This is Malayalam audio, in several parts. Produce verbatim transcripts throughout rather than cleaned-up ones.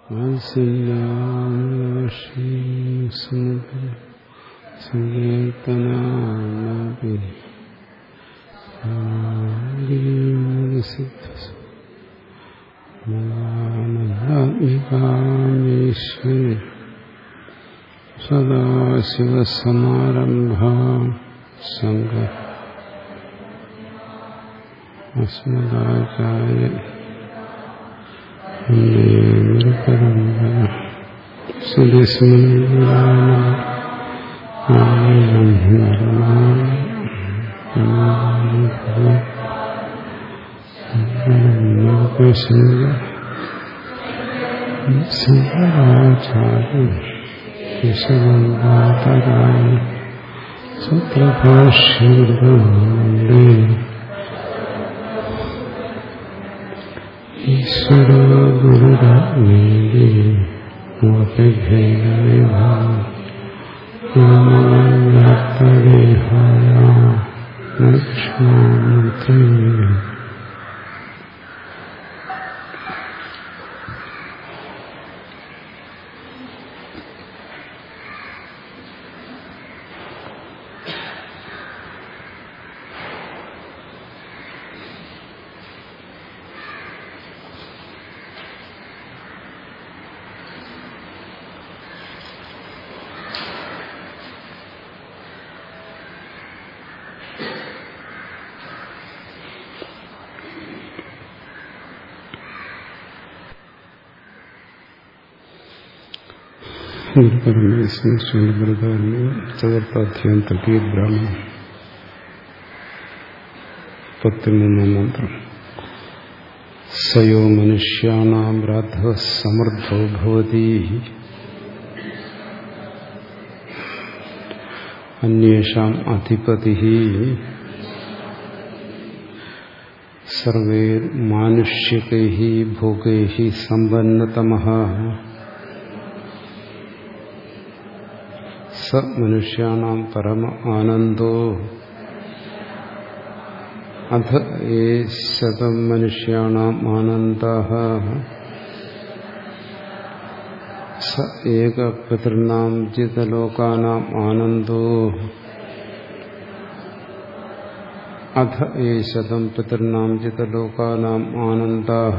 സങ്കീർത്തനാമപി ആത്മികാമീശ്വരി സദാശിവസമാരംഭാ സംഘ അസ്മദാചാര്യ സൂത്രഭാഷ്യം ഈശ്വര ഗുരുരാജ്ഞേ മൂർത്തിഭേദവിഭാഗേഹായ ലക്ഷ്മണത്തെ ചതുർത്ഥാധ്യായം തൃതീയ ബ്രാഹ്മണം പത്തിമൂന്നാം മന്ത്രം. സയോ മനുഷ്യാണാം രാധ സമൃദ്ധോ ഭവതി അന്യേഷാം അധിപതിഃ സർവൈർമാനുഷ്യകൈഃ ഭോഗൈഃ സമ്പന്നതമഃ സ മനുഷ്യാണാം പരമ ആനന്ദോ അധ ഏ ശതം മനുഷ്യാണാം ആനന്ദഃ സ ഏക പിതॄണാം ജിതലോകാനാം ആനന്ദോ അധ ഏ ശതം പിതॄണാം ജിതലോകാനാം ആനന്ദഃ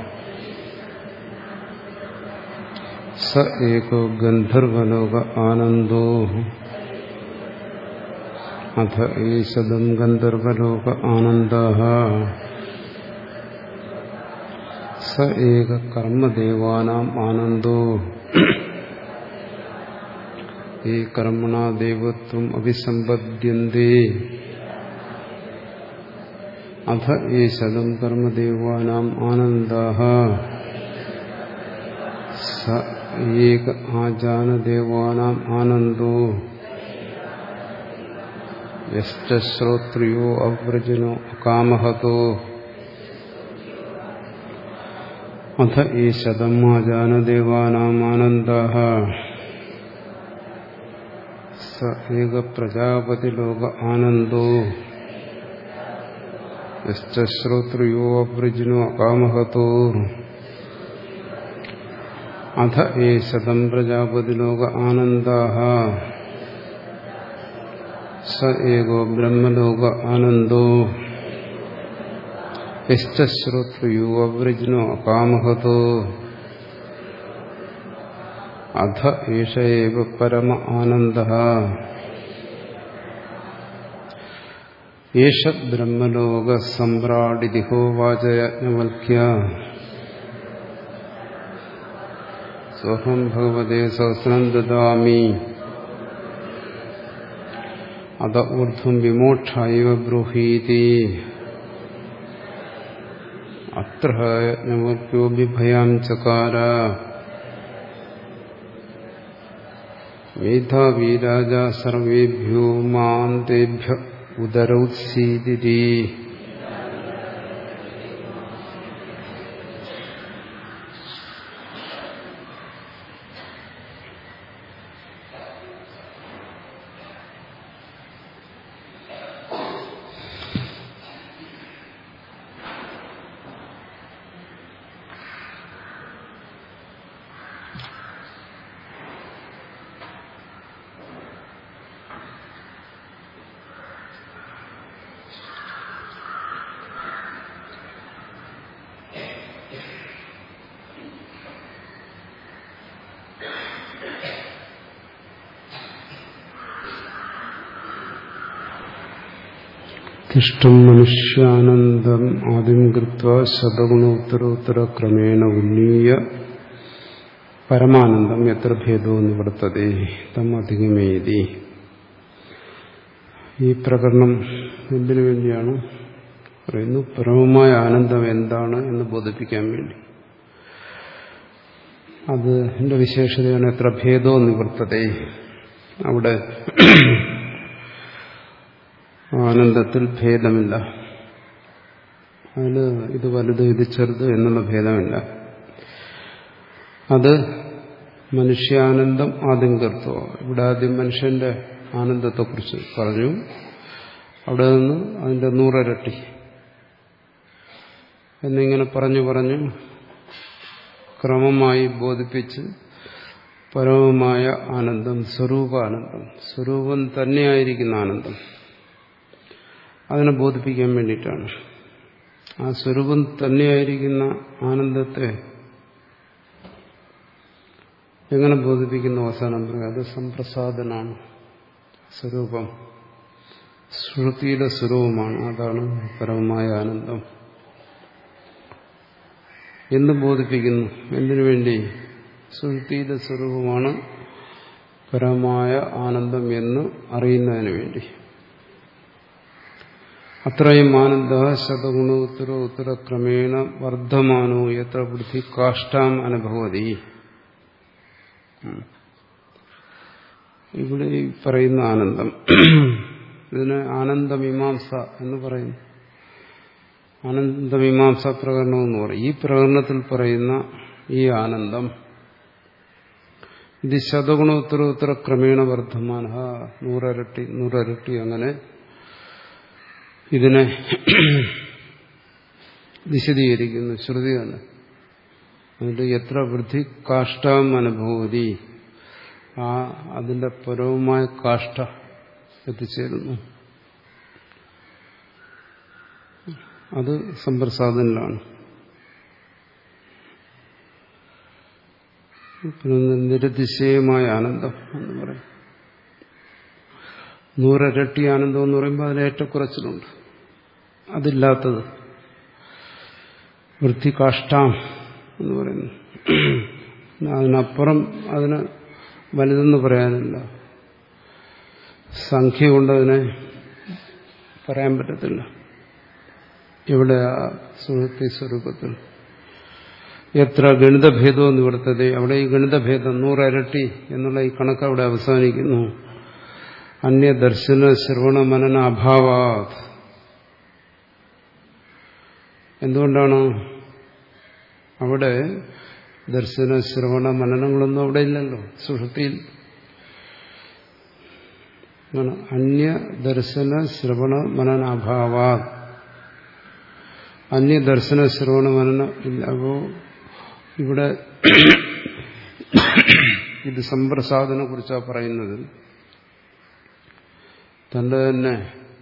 സ ഏകോ ഗന്ധർവലോക ആനന്ദോ അധ ഏശദം ഗന്ധർവലോക ആനന്ദഃ സ ഏക കർമ്മദേവാനാം ആനന്ദോ ഏ കർമ്മണാ ദേവത്വം അഭിസമ്പദ്യന്തേ അധ ഏശദം കർമ്മദേവാനാം ആനന്ദഃ സ ഏക ആജാനദേവാനാം ആനന്ദോ യശ്ച ശ്രോത്രിയോ അവ്രജനോ അകാമഹതോ അധ ഈ ശതം ആജാനദേവാനാം ആനന്ദഃ സ ഏക പ്രജാപതിലോക ആനന്ദോ യശ്ച ശ്രോത്രിയോ അവ്രജനോ അകാമഹതോ അധ ഏ ശതം പ്രജാപതിലോക ആനന്ദഃ സ ഏകോ ബ്രഹ്മലോക ആനന്ദോ യശ്ച ശ്രോത്രിയോ അവ്രജനോ അകാമഹതോ അധ ഏഷ ഏവ പരമ ആനന്ദഃ ഏഷ ബ്രഹ്മലോക സമ്രാടിതി ഹോവാച യാജ്ഞവൽക്യ സോഹം ഭഗവതേ സഹസ്രം ദദാമി അത ഊർധ്വം വിമോക്ഷായ ബ്രൂഹീതി അത്ര യജ്ഞവൽക്യോ ബിഭയാം ചകാര മേധാവീ രാജാ സർവേഭ്യോ മാന്തേഭ്യ ഉദരൗത്സീദിതി തിഷ്ടം മനുഷ്യാനന്ദം ആദ്യം കൃത്വ ശതഗുണോത്തരോത്തര ക്രമേണ ഉന്നീയ പരമാനന്ദം എത്ര ഭേദോ നിവർത്തതേ തം അധികമേതി. ഈ പ്രകരണം എന്തിനു വേണ്ടിയാണ് പറയുന്നു? പരമമായ ആനന്ദം എന്താണ് എന്ന് ബോധിപ്പിക്കാൻ വേണ്ടി. അത് എന്റെ വിശേഷതയാണ് എത്ര ഭേദോ നിവർത്തതേ. അവിടെ ആനന്ദത്തിൽ ഭേദമില്ല. അതിന് ഇത് വലുത് ഇത് ചെറുത് എന്നുള്ള ഭേദമില്ല. അത് മനുഷ്യാനന്ദം ആദ്യം കർത്തോ. ഇവിടെ ആദ്യം മനുഷ്യന്റെ ആനന്ദത്തെക്കുറിച്ച് പറഞ്ഞു. അവിടെ നിന്ന് അതിന്റെ നൂറരട്ടി എന്നിങ്ങനെ പറഞ്ഞു പറഞ്ഞു ക്രമമായി ബോധിപ്പിച്ച് പരമമായ ആനന്ദം, സ്വരൂപാനന്ദം, സ്വരൂപം തന്നെയായിരിക്കുന്ന ആനന്ദം, അതിനെ ബോധിപ്പിക്കാൻ വേണ്ടിയിട്ടാണ്. ആ സ്വരൂപം തന്നെയായിരിക്കുന്ന ആനന്ദത്തെ എങ്ങനെ ബോധിപ്പിക്കുന്നു? അവസാനം പറയുക അത് സംപ്രസാദനാണ്. സ്വരൂപം ശ്രുതിയുടെ സ്വരൂപമാണ്. അതാണ് പരമമായ ആനന്ദം എന്ന് ബോധിപ്പിക്കുന്നു. എന്തിനു വേണ്ടി? ശ്രുതിയുടെ സ്വരൂപമാണ് പരമമായ ആനന്ദം എന്ന് അറിയുന്നതിന് വേണ്ടി. അത്രയും ആനന്ദ ശതഗുണോത്തര ഉത്തര ക്രമേണ വർദ്ധമാനോ എത്ര ബുദ്ധി കാഷ്ടാം അനുഭവതി. ഇവിടെ ഈ പറയുന്ന ആനന്ദം, ഇതിന് ആനന്ദമീമാംസ എന്ന് പറയുന്നു. ആനന്ദമീമാംസ പ്രകരണം എന്ന് പറയും. ഈ പ്രകരണത്തിൽ പറയുന്ന ഈ ആനന്ദം ഇത് ശതഗുണോത്തരോത്തര ക്രമേണ വർദ്ധമാന, നൂറരട്ടി നൂറരട്ടി അങ്ങനെ ഇതിനെ വിശദീകരിക്കുന്നു ശ്രുതി തന്നെ. എന്നിട്ട് എത്ര വൃദ്ധി കാഷ്ടാം അനുഭൂതി, ആ അതിന്റെ പരവുമായ കാഷ്ഠ എത്തിച്ചേരുന്നു. അത് സമ്പ്രസാദനിലാണ്. നിരതിശയമായ ആനന്ദം എന്ന് പറയും. നൂറരട്ടി ആനന്ദം എന്ന് പറയുമ്പോൾ അതിന് ഏറ്റക്കുറച്ചിലുണ്ട്. അതില്ലാത്തത് വൃത്തികാഷ്ടാം എന്ന് പറയുന്നു. അതിനപ്പുറം അതിന് വലുതെന്ന് പറയാനില്ല. സംഖ്യ കൊണ്ടതിനെ പറയാൻ പറ്റത്തില്ല. ഇവിടെ ആ സുഹൃത്തി സ്വരൂപത്തിൽ എത്ര ഗണിതഭേദവും നിവർത്തത. അവിടെ ഈ ഗണിതഭേദം നൂറരട്ടി എന്നുള്ള ഈ കണക്ക് അവിടെ അവസാനിക്കുന്നു. അന്യദർശന ശ്രവണ മനന അഭാവാത്. എന്തുകൊണ്ടാണ്? അവിടെ ദർശന ശ്രവണ മനനങ്ങളൊന്നും അവിടെ ഇല്ലല്ലോ സുഷുപ്തിയിൽ. അന്യദർശന ശ്രവണ മനന അഭാവാത്. അന്യദർശന ശ്രവണ മനനം ഇല്ല. അപ്പോ ഇവിടെ ഇത് സമ്പ്രസാദനെ കുറിച്ചാണ് പറയുന്നത്. തന്റെ തന്നെ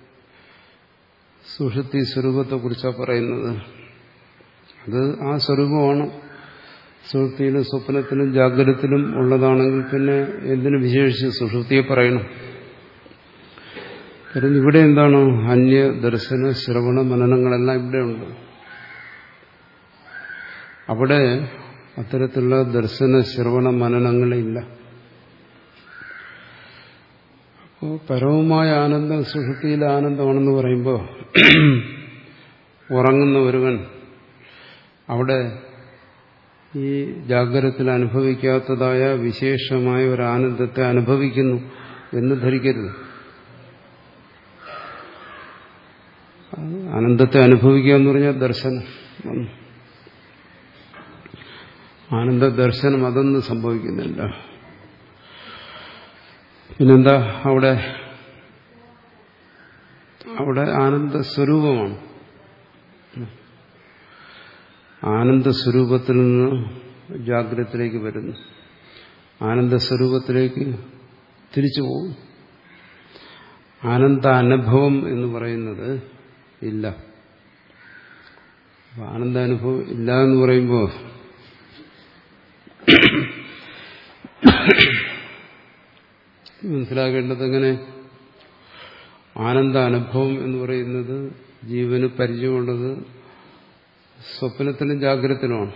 സുഷുപ്തി സ്വരൂപത്തെക്കുറിച്ചാണ് പറയുന്നത്. അത് ആ സ്വരൂപമാണ്. സുഷുപ്തിയിലും സ്വപ്നത്തിലും ജാഗ്രതത്തിലും ഉള്ളതാണെങ്കിൽ പിന്നെ എന്തിനു വിശേഷിച്ച് സുഷുപ്തിയെ പറയണം? കാരണം ഇവിടെ എന്താണ്? അന്യ ദർശന ശ്രവണ മനനങ്ങളെല്ലാം ഇവിടെയുണ്ട്. അവിടെ അത്തരത്തിലുള്ള ദർശന ശ്രവണ മനനങ്ങളില്ല. അപ്പോൾ പരമമായ ആനന്ദം സുഷുപ്തിയിലെ ആനന്ദമാണെന്ന് പറയുമ്പോൾ ഉറങ്ങുന്ന ഒരുവൻ അവിടെ ഈ ജാഗ്രതത്തിൽ അനുഭവിക്കാത്തതായ വിശേഷമായ ഒരു ആനന്ദത്തെ അനുഭവിക്കുന്നു എന്ന് ധരിക്കരുത്. ആനന്ദത്തെ അനുഭവിക്കുക എന്ന് പറഞ്ഞാൽ ദർശനം. ആനന്ദ ദർശനം അതൊന്നും സംഭവിക്കുന്നില്ല. പിന്നെന്താ? അവിടെ അവിടെ ആനന്ദ സ്വരൂപമാണ്. ആനന്ദ സ്വരൂപത്തിൽ നിന്ന് ജാഗ്രതത്തിലേക്ക് വരുന്നു. ആനന്ദ സ്വരൂപത്തിലേക്ക് തിരിച്ചു പോകും. ആനന്ദ അനുഭവം എന്ന് പറയുന്നത് ഇല്ല. ആനന്ദാനുഭവം ഇല്ല എന്ന് പറയുമ്പോൾ മനസ്സിലാക്കേണ്ടത് എങ്ങനെ? ആനന്ദ അനുഭവം എന്ന് പറയുന്നത് ജീവന് പരിചയമുള്ളത് സ്വപ്നത്തിലും ജാഗ്രതത്തിലുമാണ്.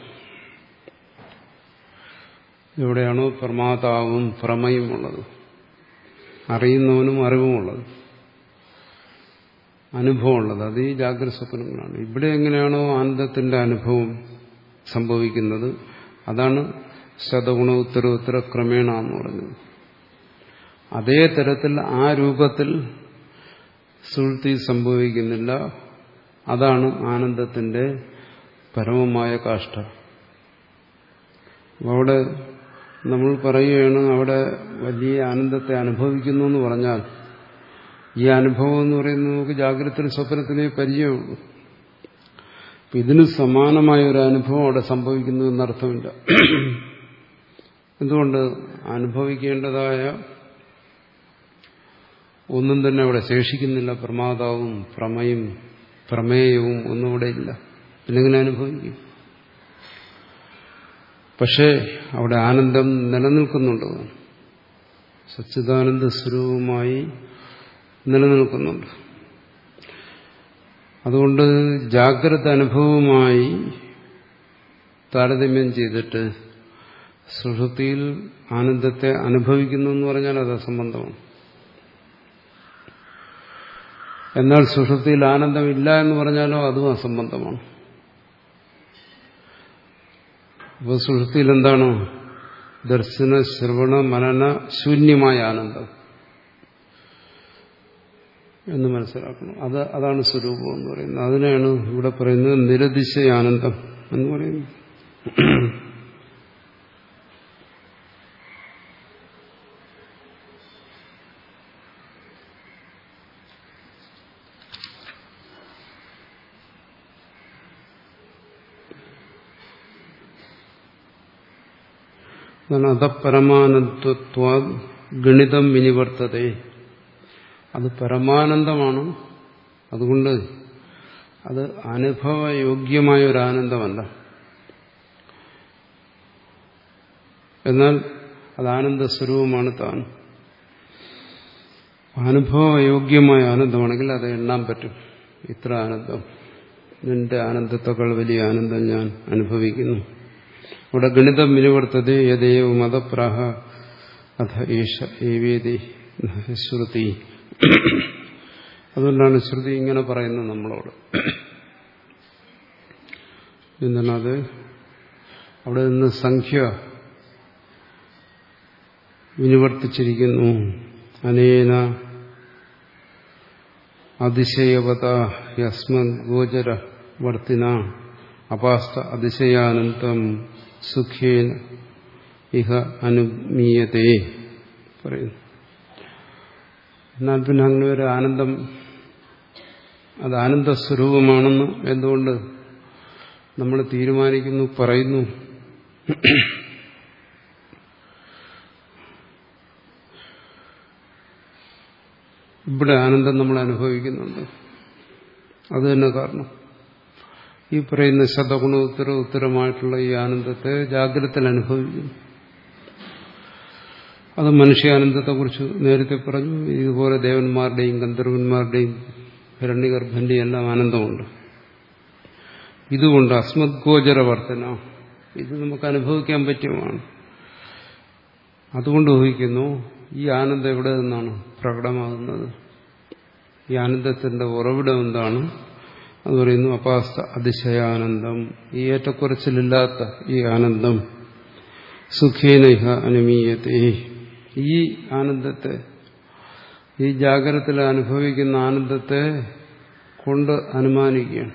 എവിടെയാണോ പ്രമാതാവും പ്രമയും ഉള്ളത്, അറിയുന്നവനും അറിവുമുള്ളത്, അനുഭവമുള്ളത്, അത് ഈ ജാഗ്രത സ്വപ്നങ്ങളാണ്. ഇവിടെ എങ്ങനെയാണോ ആനന്ദത്തിന്റെ അനുഭവം സംഭവിക്കുന്നത്, അതാണ് ശതഗുണ ഉത്തര ഉത്തര ക്രമേണ എന്ന് പറഞ്ഞത്. അതേ തരത്തിൽ ആ രൂപത്തിൽ സുഷുപ്തി സംഭവിക്കുന്നില്ല. അതാണ് ആനന്ദത്തിന്റെ പരമമായ കാഷ്ഠ. അവിടെ നമ്മൾ പറയുകയാണ് അവിടെ വലിയ ആനന്ദത്തെ അനുഭവിക്കുന്നു എന്ന് പറഞ്ഞാൽ ഈ അനുഭവം എന്ന് പറയുന്നത് നമുക്ക് ജാഗ്രതത്തിലും സ്വപ്നത്തിലേ പരിചയമുള്ളൂ. ഇതിന് സമാനമായ ഒരു അനുഭവം അവിടെ സംഭവിക്കുന്നു എന്നർത്ഥമില്ല. എന്തുകൊണ്ട്? അനുഭവിക്കേണ്ടതായ ഒന്നും തന്നെ അവിടെ ശേഷിക്കുന്നില്ല. പ്രമാതാവും പ്രമയും പ്രമേയവും ഒന്നും ഇവിടെ ഇല്ല. പിന്നെങ്ങനെ അനുഭവിക്കും? പക്ഷേ അവിടെ ആനന്ദം നിലനിൽക്കുന്നുണ്ട്, സച്ചിദാനന്ദ സ്വരൂപമായി നിലനിൽക്കുന്നുണ്ട്. അതുകൊണ്ട് ജാഗ്രത അനുഭവവുമായി താരതമ്യം ചെയ്തിട്ട് സുഷുപ്തിയിൽ ആനന്ദത്തെ അനുഭവിക്കുന്നു എന്ന് പറഞ്ഞാൽ അത് അസംബന്ധമാണ്. എന്നാൽ സുഷുപ്തിയിൽ ആനന്ദമില്ല എന്ന് പറഞ്ഞാലോ അതും അസംബന്ധമാണ്. അപ്പോൾ സുഷുപ്തിയിൽ എന്താണ്? ദർശന ശ്രവണ മനന ശൂന്യമായ ആനന്ദം എന്ന് മനസ്സിലാക്കണം. അത് അതാണ് സ്വരൂപം എന്ന് പറയുന്നത്. അതിനെയാണ് ഇവിടെ പറയുന്നത് നിരതിശയ ആനന്ദം എന്ന് പറയുന്നത്. അതപരമാനന്ദത്വാ ഗണിതം വിനിവർത്തതേ. അത് പരമാനന്ദമാണ്. അതുകൊണ്ട് അത് അനുഭവയോഗ്യമായ ഒരു ആനന്ദമല്ല. എന്നാൽ അത് ആനന്ദ സ്വരൂപമാണ് താൻ. അനുഭവയോഗ്യമായ ആനന്ദമാണെങ്കിൽ അത് എണ്ണാൻ പറ്റും. ഇത്ര ആനന്ദം, നിന്റെ ആനന്ദത്തെക്കാൾ വലിയ ആനന്ദം ഞാൻ അനുഭവിക്കുന്നു. ഇവിടെ ഗണിതം വിനിവർത്തതേ യദേവ മതപ്രാഹ അഥ ഈശ ഏവേദി ശ്രുതി. അതുകൊണ്ടാണ് ശ്രുതി ഇങ്ങനെ പറയുന്നത് നമ്മളോട്. എന്താണ് അത്? അവിടെ നിന്ന് സംഖ്യ വിനിവർത്തിച്ചിരിക്കുന്നു. അനേന അതിശയവത യസ്മദ് ഗോചര വർത്തിന അപാസ്ത അതിശയാനന്തം സുഖേന ഇഹ അനുമീയതേ പറയുന്നു. എന്നാൽ പിന്നെ അങ്ങനെ ഒരു ആനന്ദം, അത് ആനന്ദസ്വരൂപമാണെന്ന് എന്തുകൊണ്ട് നമ്മൾ തീരുമാനിക്കുന്നു, പറയുന്നു? ഇവിടെ ആനന്ദം നമ്മൾ അനുഭവിക്കുന്നുണ്ട്. അത് തന്നെ കാരണം. ഈ പറയുന്ന ശതഗുണ ഉത്തര ഉത്തരമായിട്ടുള്ള ഈ ആനന്ദത്തെ ജാഗ്രതയിൽ അനുഭവിക്കുന്നു. അത് മനുഷ്യാനന്ദത്തെക്കുറിച്ച് നേരത്തെ പറഞ്ഞു. ഇതുപോലെ ദേവന്മാരുടെയും ഗന്ധർവന്മാരുടെയും ഹിരണ്യഗർഭന്റെയും എല്ലാം ആനന്ദമുണ്ട്. ഇതുകൊണ്ട് അസ്മദ്ഗോചര വർത്തന, ഇത് നമുക്ക് അനുഭവിക്കാൻ പറ്റുന്നതാണ്. അതുകൊണ്ട് ഊഹിക്കുന്നു ഈ ആനന്ദം എവിടെ നിന്നാണ് പ്രകടമാകുന്നത്, ഈ ആനന്ദത്തിന്റെ ഉറവിടം എന്താണ്? അത് പറയുന്നു അപാസ്ത അതിശയാനന്ദം, ഈ ഏറ്റക്കുറച്ചിലില്ലാത്ത ഈ ആനന്ദം. സുഖേനൈഹ അനുമീയത്തെ, ഈ ആനന്ദത്തെ, ഈ ജാഗ്രതത്തിൽ അനുഭവിക്കുന്ന ആനന്ദത്തെ കൊണ്ട് അനുമാനിക്കുകയാണ്.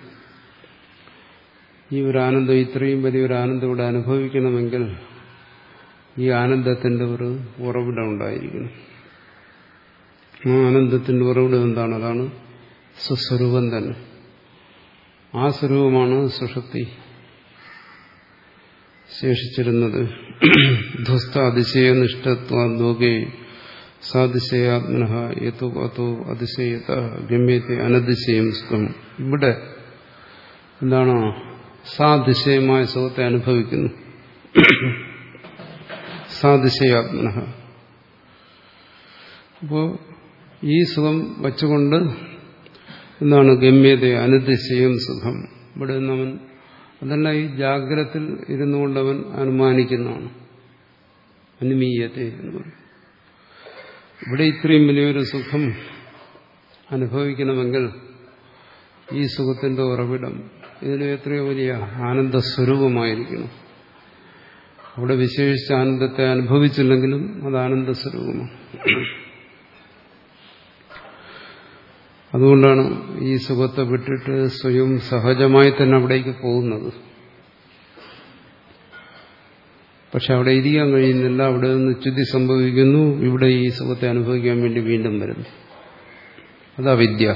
ഈ ഒരു ആനന്ദം, ഇത്രയും വലിയൊരു ആനന്ദം ഇവിടെ അനുഭവിക്കണമെങ്കിൽ ഈ ആനന്ദത്തിന്റെ ഒരു ഉറവിടം ഉണ്ടായിരിക്കണം. ആ ആനന്ദത്തിന്റെ ഉറവിടം എന്താണ്? അതാണ് സ്വസ്വരൂപം തന്നെ. ആ സ്വരൂപമാണ് സുഷുപ്തി ശേഷിച്ചിരുന്നത്. ധ്വസ്ത അതിശയ നിഷ്ഠത്വാദ്വോകേ സാതിശയാത്മനഃ യതോ അതോ അതിശയത ഗമ്യത്തെ അനതിശയം സുഖം. ഇവിടെ എന്താണ്? സാതിശയമായ സുഖത്തെ അനുഭവിക്കുന്നു. സാതിശയാത്മനഃ. അപ്പോ ഈ സുഖം വച്ചുകൊണ്ട് എന്താണ് ഗമ്യത അനുദിശയം സുഖം. ഇവിടെ നിന്നവൻ അതല്ല, ഈ ജാഗ്രതത്തിൽ ഇരുന്നു കൊണ്ടവൻ അനുമാനിക്കുന്നതാണ് അനുമീയത്തെ എന്ന് പറയും. ഇവിടെ ഇത്രയും വലിയൊരു സുഖം അനുഭവിക്കണമെങ്കിൽ ഈ സുഖത്തിന്റെ ഉറവിടം ഇതിന് എത്രയോ വലിയ ആനന്ദസ്വരൂപമായിരിക്കണം. അവിടെ വിശേഷിച്ച ആനന്ദത്തെ അനുഭവിച്ചില്ലെങ്കിലും അത് ആനന്ദസ്വരൂപമാണ്. അതുകൊണ്ടാണ് ഈ സുഖത്തെ വിട്ടിട്ട് സ്വയം സഹജമായി തന്നെ അവിടേക്ക് പോകുന്നത്. പക്ഷെ അവിടെ ഇരിക്കാൻ കഴിയുന്നില്ല. അവിടെ നിന്ന് ച്യുതി സംഭവിക്കുന്നു. ഇവിടെ ഈ സുഖത്തെ അനുഭവിക്കാൻ വേണ്ടി വീണ്ടും വരുന്നു. അതാ വിദ്യ.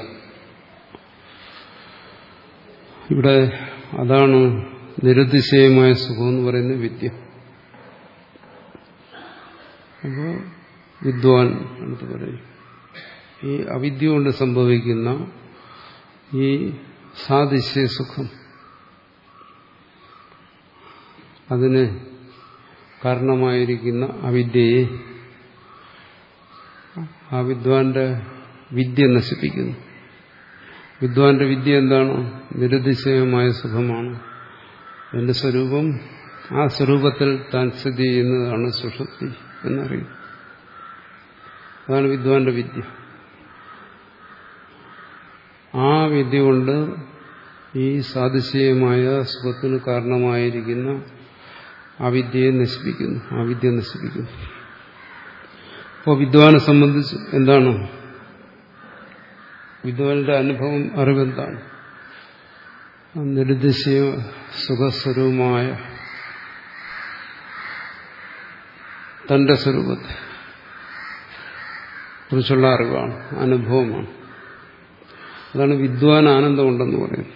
ഇവിടെ അതാണ് നിരുതിശയമായ സുഖം എന്ന് പറയുന്നത് വിദ്യ. അപ്പോൾ വിദ്വാൻ എന്ന് പറയും. ഈ അവിദ്യ കൊണ്ട് സംഭവിക്കുന്ന ഈ സാദിശ്യ സുഖം, അതിന് കാരണമായിരിക്കുന്ന അവിദ്യയെ ആ വിദ്വാന്റെ വിദ്യ നശിപ്പിക്കുന്നു. വിദ്വാന്റെ വിദ്യ എന്താണ്? നിരുതിശയമായ സുഖമാണ്. എന്റെ സ്വരൂപം, ആ സ്വരൂപത്തിൽ താൻ സ്ഥിതി ചെയ്യുന്നതാണ് സുഷുപ്തി എന്നറിയും. അതാണ് വിദ്വാന്റെ വിദ്യ. ആ വിദ്യ കൊണ്ട് ഈ സാദൃശ്യമായ സുഖത്തിന് കാരണമായിരിക്കുന്ന അവിദ്യയെ നശിപ്പിക്കുന്നു. ആ വിദ്യ നശിപ്പിക്കുന്നു. അപ്പോൾ വിദ്വാനെ സംബന്ധിച്ച് എന്താണ്? വിദ്വാന്റെ അനുഭവം, അറിവെന്താണ്? നിരുദ്ദേശീയ സുഖസ്വരൂപമായ തന്റെ സ്വരൂപത്തെ കുറിച്ചുള്ള അറിവാണ്, അനുഭവമാണ്. അതാണ് വിദ്വാൻ ആനന്ദമുണ്ടെന്ന് പറയുന്നത്.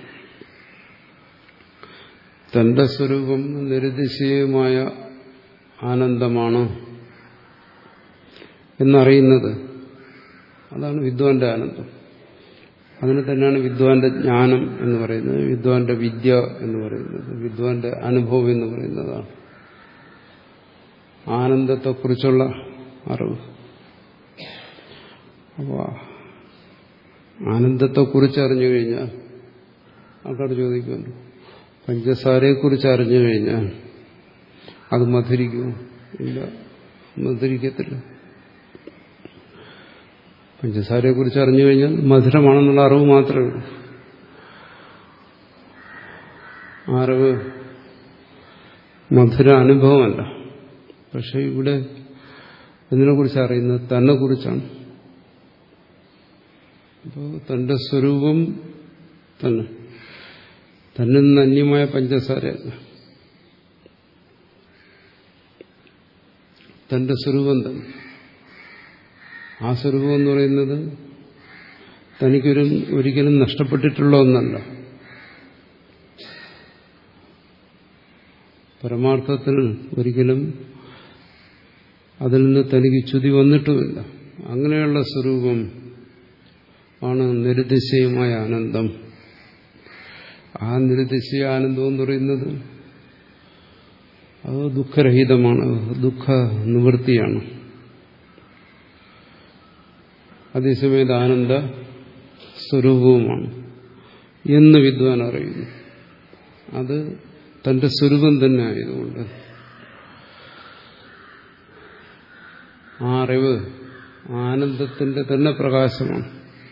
തന്റെ സ്വരൂപം നിരുദ്ദേശീയമായ ആനന്ദമാണ് എന്നറിയുന്നത്, അതാണ് വിദ്വാന്റെ ആനന്ദം. അതിന് തന്നെയാണ് വിദ്വാന്റെ ജ്ഞാനം എന്ന് പറയുന്നത്, വിദ്വാന്റെ വിദ്യ എന്ന് പറയുന്നത്, വിദ്വാന്റെ അനുഭവം എന്ന് പറയുന്നതാണ് ആനന്ദത്തെക്കുറിച്ചുള്ള അറിവ്. അപ്പോൾ ആനന്ദത്തെക്കുറിച്ച് അറിഞ്ഞു കഴിഞ്ഞാൽ ആൾക്കാർ ചോദിക്കുമല്ലോ, പഞ്ചസാരയെക്കുറിച്ച് അറിഞ്ഞു കഴിഞ്ഞാൽ അത് മധുരിക്കുമോ? ഇല്ല, മധുരിക്കത്തില്ല. പഞ്ചസാരയെക്കുറിച്ച് അറിഞ്ഞു കഴിഞ്ഞാൽ മധുരമാണെന്നുള്ള അറിവ് മാത്രമേ ഉള്ളൂ. ആ അറിവ് മധുര അനുഭവമല്ല. പക്ഷെ ഇവിടെ ഇതിനെക്കുറിച്ച് അറിയുന്നത് തന്നെ കുറിച്ചാണ്. അപ്പോൾ തന്റെ സ്വരൂപം തന്നെ, തന്നിൽ നിന്ന് അന്യമായ പഞ്ചസാരയല്ല, തന്റെ സ്വരൂപം തന്നെ. ആ സ്വരൂപം എന്ന് പറയുന്നത് തനിക്കൊരു ഒരിക്കലും നഷ്ടപ്പെട്ടിട്ടുള്ള ഒന്നല്ല. പരമാർത്ഥത്തിൽ ഒരിക്കലും അതിൽ നിന്ന് തനിക്ക് ച്യുതി വന്നിട്ടുമില്ല. അങ്ങനെയുള്ള സ്വരൂപം ആണ് നിരുദ്ദേശീയമായ ആനന്ദം. ആ നിരുദ്ദേശീയ ആനന്ദം എന്ന് പറയുന്നത് അത് ദുഃഖരഹിതമാണ്, ദുഃഖ നിവൃത്തിയാണ്. അതേസമയത്ത് ആനന്ദ സ്വരൂപവുമാണ് എന്ന് വിദ്വാൻ അറിയുന്നു. അത് തന്റെ സ്വരൂപം തന്നെ ആയതുകൊണ്ട് ആ അറിവ് ആനന്ദത്തിന്റെ തന്നെ പ്രകാശമാണ്.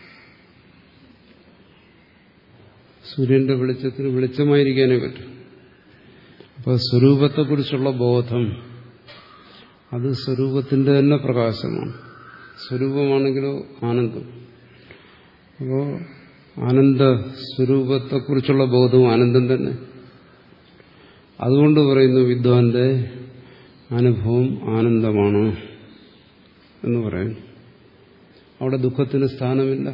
സൂര്യന്റെ വെളിച്ചത്തിന് വെളിച്ചമായിരിക്കാനേ പറ്റും. അപ്പോൾ സ്വരൂപത്തെക്കുറിച്ചുള്ള ബോധം അത് സ്വരൂപത്തിന്റെ തന്നെ പ്രകാശമാണ്. സ്വരൂപമാണെങ്കിലോ ആനന്ദം. അപ്പോൾ ആനന്ദ സ്വരൂപത്തെക്കുറിച്ചുള്ള ബോധവും ആനന്ദം തന്നെ. അതുകൊണ്ട് പറയുന്നു വിദ്വാന്റെ അനുഭവം ആനന്ദമാണ് എന്ന് പറയുന്നു. അവിടെ ദുഃഖത്തിന് സ്ഥാനമില്ല.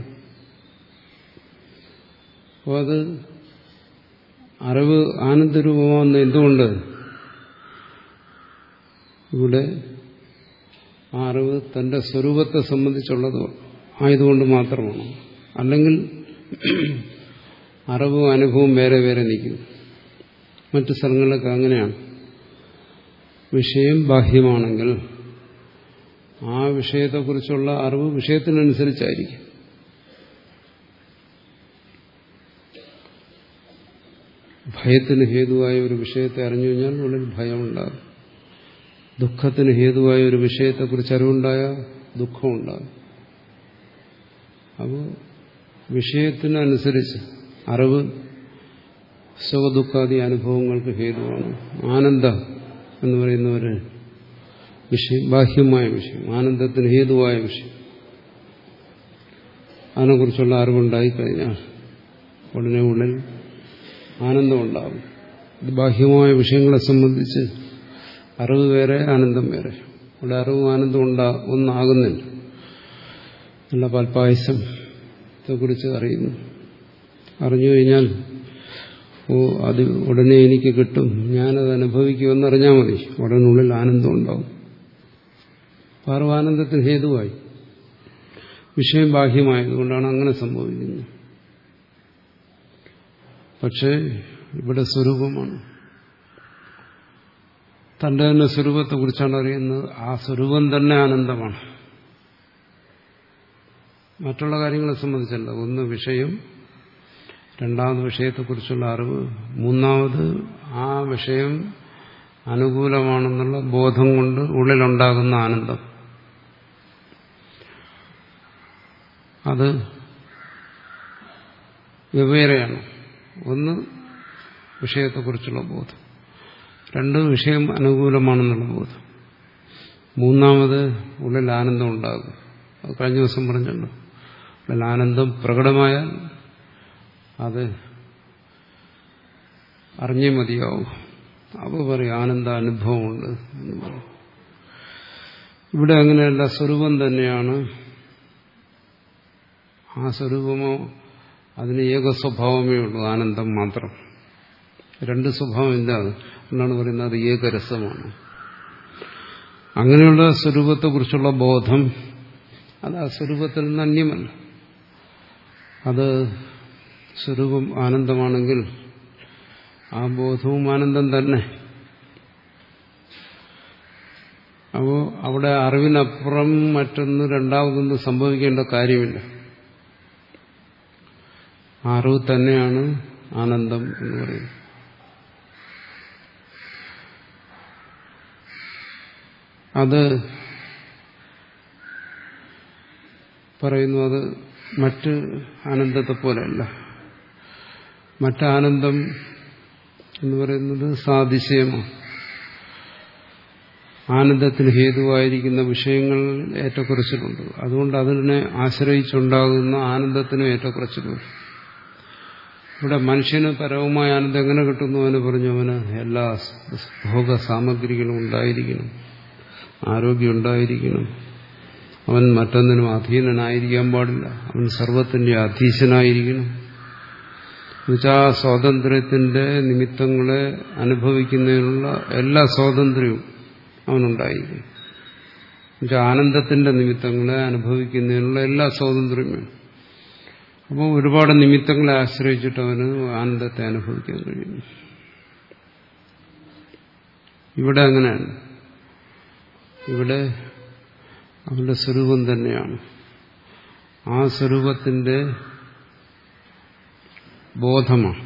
അപ്പോൾ അത് അറിവ് ആനന്ദരൂപമാകുന്ന എന്തുകൊണ്ട്? ഇവിടെ ആ അറിവ് തന്റെ സ്വരൂപത്തെ സംബന്ധിച്ചുള്ളത് ആയതുകൊണ്ട് മാത്രമാണ്. അല്ലെങ്കിൽ അറിവും അനുഭവവും വേറെ വേറെ നിൽക്കും. മറ്റു സ്ഥലങ്ങളിലൊക്കെ അങ്ങനെയാണ്. വിഷയം ബാഹ്യമാണെങ്കിൽ ആ വിഷയത്തെക്കുറിച്ചുള്ള അറിവ് വിഷയത്തിനനുസരിച്ചായിരിക്കും. ഭയത്തിന് ഹേതുവായ ഒരു വിഷയത്തെ അറിഞ്ഞു കഴിഞ്ഞാൽ ഉള്ളിൽ ഭയമുണ്ടാകും. ദുഃഖത്തിന് ഹേതുവായ ഒരു വിഷയത്തെക്കുറിച്ച് അറിവുണ്ടായാൽ ദുഃഖമുണ്ടാകും. അപ്പോൾ വിഷയത്തിനനുസരിച്ച് അറിവ് സുഖദുഃഖാദി അനുഭവങ്ങൾക്ക് ഹേതുവാണ്. ആനന്ദം എന്ന് പറയുന്ന ഒരു വിഷയം, ബാഹ്യമായ വിഷയം, ആനന്ദത്തിന് ഹേതുവായ വിഷയം, അതിനെക്കുറിച്ചുള്ള അറിവുണ്ടായിക്കഴിഞ്ഞാൽ ഉടനെ ഉള്ളിൽ ആനന്ദമുണ്ടാകും. ഇത് ബാഹ്യമായ വിഷയങ്ങളെ സംബന്ധിച്ച് അറിവ് വേറെ, ആനന്ദം വേറെ. ഇവിടെ അറിവും ആനന്ദം ഉണ്ടാ ഒന്നാകുന്നില്ല. നല്ല പാൽപ്പായസത്തെക്കുറിച്ച് അറിയുന്നു, അറിഞ്ഞു കഴിഞ്ഞാൽ ഓ അത് ഉടനെ എനിക്ക് കിട്ടും, ഞാനത് അനുഭവിക്കുമെന്ന് അറിഞ്ഞാൽ മതി, ഉടനുള്ളിൽ ആനന്ദം ഉണ്ടാവും. അറിവ് ആനന്ദത്തിന് ഹേതുവായി. വിഷയം ബാഹ്യമായതുകൊണ്ടാണ് അങ്ങനെ സംഭവിക്കുന്നത്. പക്ഷേ ഇവിടെ സ്വരൂപമാണ്, തന്റെ തന്നെ സ്വരൂപത്തെക്കുറിച്ചാണ് അറിയുന്നത്. ആ സ്വരൂപം തന്നെ ആനന്ദമാണ്. മറ്റുള്ള കാര്യങ്ങളെ സംബന്ധിച്ചല്ല. ഒന്ന് വിഷയം, രണ്ടാമത് വിഷയത്തെക്കുറിച്ചുള്ള അറിവ്, മൂന്നാമത് ആ വിഷയം അനുകൂലമാണെന്നുള്ള ബോധം കൊണ്ട് ഉള്ളിലുണ്ടാകുന്ന ആനന്ദം. അത് വെവ്വേറെയാണ്. ഒന്ന് വിഷയത്തെക്കുറിച്ചുള്ള ബോധം, രണ്ട് വിഷയം അനുകൂലമാണെന്നുള്ള ബോധം, മൂന്നാമത് ഉള്ളിൽ ആനന്ദം ഉണ്ടാകും. അത് കഴിഞ്ഞ ദിവസം പറഞ്ഞല്ലോ, ഉള്ളിൽ ആനന്ദം പ്രകടമായാൽ അത് അറിഞ്ഞേ മതിയാവും. അപ്പോൾ പറയും ആനന്ദ അനുഭവമുണ്ട് എന്ന് പറയും. ഇവിടെ അങ്ങനെയല്ല, സ്വരൂപം തന്നെയാണ്. ആ സ്വരൂപമോ അതിന് ഏക സ്വഭാവമേ ഉള്ളൂ, ആനന്ദം മാത്രം. രണ്ട് സ്വഭാവമില്ല. എന്നാണ് പറയുന്നത് അത് ഏകരസമാണ്. അങ്ങനെയുള്ള സ്വരൂപത്തെക്കുറിച്ചുള്ള ബോധം അത് ആ സ്വരൂപത്തിൽ നിന്ന് അന്യമല്ല. അത് സ്വരൂപം ആനന്ദമാണെങ്കിൽ ആ ബോധവും ആനന്ദം തന്നെ. അപ്പോൾ അവിടെ അറിവിനപ്പുറം മറ്റൊന്ന് രണ്ടാമതൊന്നും സംഭവിക്കേണ്ട കാര്യമില്ല. ആ അറിവ് തന്നെയാണ് ആനന്ദം എന്ന് പറയുന്നത്. അത് പറയുന്നു, അത് മറ്റ് ആനന്ദത്തെ പോലെയല്ല. മറ്റാനന്ദം എന്ന് പറയുന്നത് സാതിശയമാണ്. ആനന്ദത്തിന് ഹേതുവായിരിക്കുന്ന വിഷയങ്ങളിൽ ഏറ്റക്കുറച്ചിലുണ്ട്. അതുകൊണ്ട് അതിനെ ആശ്രയിച്ചുണ്ടാകുന്ന ആനന്ദത്തിനും ഏറ്റക്കുറച്ചിലുണ്ട്. ഇവിടെ മനുഷ്യന് പരവുമായ ആനന്ദം എങ്ങനെ കിട്ടുന്നു? അവന് പറഞ്ഞു, അവന് എല്ലാ ഭോഗ സാമഗ്രികളും ഉണ്ടായിരിക്കണം, ആരോഗ്യം ഉണ്ടായിരിക്കണം, അവൻ മറ്റൊന്നിനും അധീനനായിരിക്കാൻ പാടില്ല, അവൻ സർവത്തിന്റെ അധീശനായിരിക്കണം. എന്നുവെച്ചാൽ ആ സ്വാതന്ത്ര്യത്തിന്റെ നിമിത്തങ്ങളെ അനുഭവിക്കുന്നതിനുള്ള എല്ലാ സ്വാതന്ത്ര്യവും അവനുണ്ടായിരിക്കും. എന്നുവെച്ചാൽ ആനന്ദത്തിന്റെ നിമിത്തങ്ങളെ അനുഭവിക്കുന്നതിനുള്ള എല്ലാ സ്വാതന്ത്ര്യവും വേണം. അപ്പോൾ ഒരുപാട് നിമിത്തങ്ങളെ ആശ്രയിച്ചിട്ട് അവന് ആനന്ദത്തെ അനുഭവിക്കാൻ കഴിയുന്നു. ഇവിടെ അങ്ങനെയാണ്. ഇവിടെ അവന്റെ സ്വരൂപം തന്നെയാണ്. ആ സ്വരൂപത്തിന്റെ ബോധമാണ്.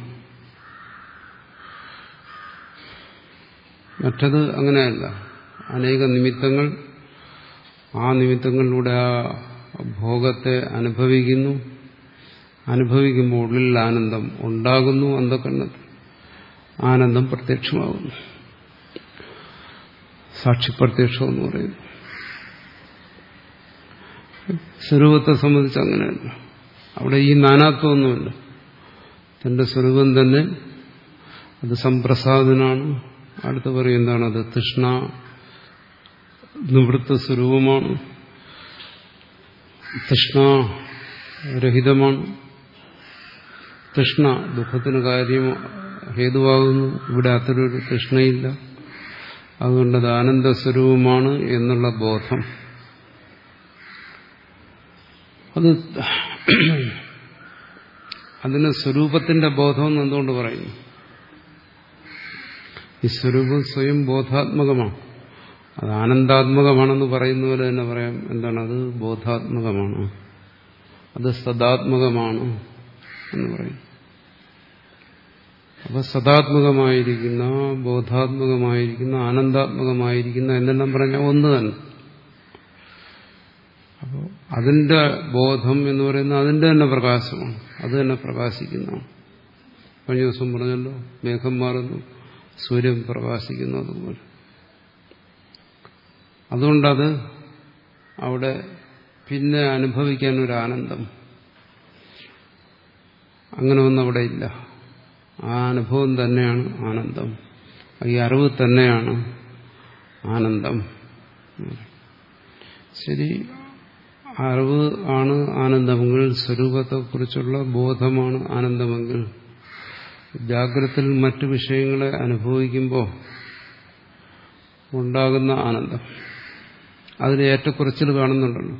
മറ്റത് അങ്ങനെയല്ല. അനേക നിമിത്തങ്ങൾ, ആ നിമിത്തങ്ങളിലൂടെ ആ ഭോഗത്തെ അനുഭവിക്കുന്നു. അനുഭവിക്കുമ്പോൾ ഉള്ളിൽ ആനന്ദം ഉണ്ടാകുന്നു, അന്ധകരണത്തിൽ ആനന്ദം പ്രത്യക്ഷമാകുന്നു. സാക്ഷിപ്രത്യക്ഷം എന്ന് പറയുന്നു. സ്വരൂപത്തെ സംബന്ധിച്ച് അങ്ങനെയല്ല. അവിടെ ഈ നാനാത്വമൊന്നുമില്ല. തന്റെ സ്വരൂപം തന്നെ അത് സംപ്രസാദനാണ്. അടുത്ത് പറയും എന്താണ്? അത് തൃഷ്ണ നിവൃത്ത സ്വരൂപമാണ്, തൃഷ്ണാരഹിതമാണ്. തൃഷ്ണ ദുഃഖത്തിന് കാര്യം ഹേതുവാകുന്നു. ഇവിടെ അത്തരൊരു തൃഷ്ണയില്ല. അതുകൊണ്ടത് ആനന്ദസ്വരൂപമാണ് എന്നുള്ള ബോധം, അത് അതിന് സ്വരൂപത്തിന്റെ ബോധം എന്ന് എന്തുകൊണ്ട് പറയുന്നു? ഈ സ്വരൂപം സ്വയം ബോധാത്മകമാണ്. അത് ആനന്ദാത്മകമാണെന്ന് പറയുന്ന പോലെ തന്നെ പറയാം. എന്താണ്? അത് ബോധാത്മകമാണ്, അത് സദാത്മകമാണ് എന്ന് പറയും. അപ്പൊ സദാത്മകമായിരിക്കുന്ന, ബോധാത്മകമായിരിക്കുന്ന, ആനന്ദാത്മകമായിരിക്കുന്ന എന്നെല്ലാം പറഞ്ഞാൽ ഒന്ന് തന്നെ. അപ്പോൾ അതിന്റെ ബോധം എന്ന് പറയുന്നത് അതിന്റെ തന്നെ പ്രകാശമാണ്, അത് തന്നെ പ്രകാശിക്കുന്നതാണ്. കഴിഞ്ഞ ദിവസം പറഞ്ഞല്ലോ, മേഘം മാറുന്നു, സൂര്യൻ പ്രകാശിക്കുന്നു, അതുപോലെ. അതുകൊണ്ടത് അവിടെ പിന്നെ അനുഭവിക്കാൻ ഒരു ആനന്ദം അങ്ങനെ ഒന്നും അവിടെ ഇല്ല. ആ അനുഭവം തന്നെയാണ് ആനന്ദം, ഈ അറിവ് തന്നെയാണ് ആനന്ദം. ശരി, അറിവ് ആണ് ആനന്ദമെങ്കിൽ, സ്വരൂപത്തെക്കുറിച്ചുള്ള ബോധമാണ് ആനന്ദമെങ്കിൽ, ജാഗ്രതയിൽ മറ്റു വിഷയങ്ങളെ അനുഭവിക്കുമ്പോൾ ഉണ്ടാകുന്ന ആനന്ദം, അതിന് ഏറ്റക്കുറച്ചിൽ കാണുന്നുണ്ടല്ലോ.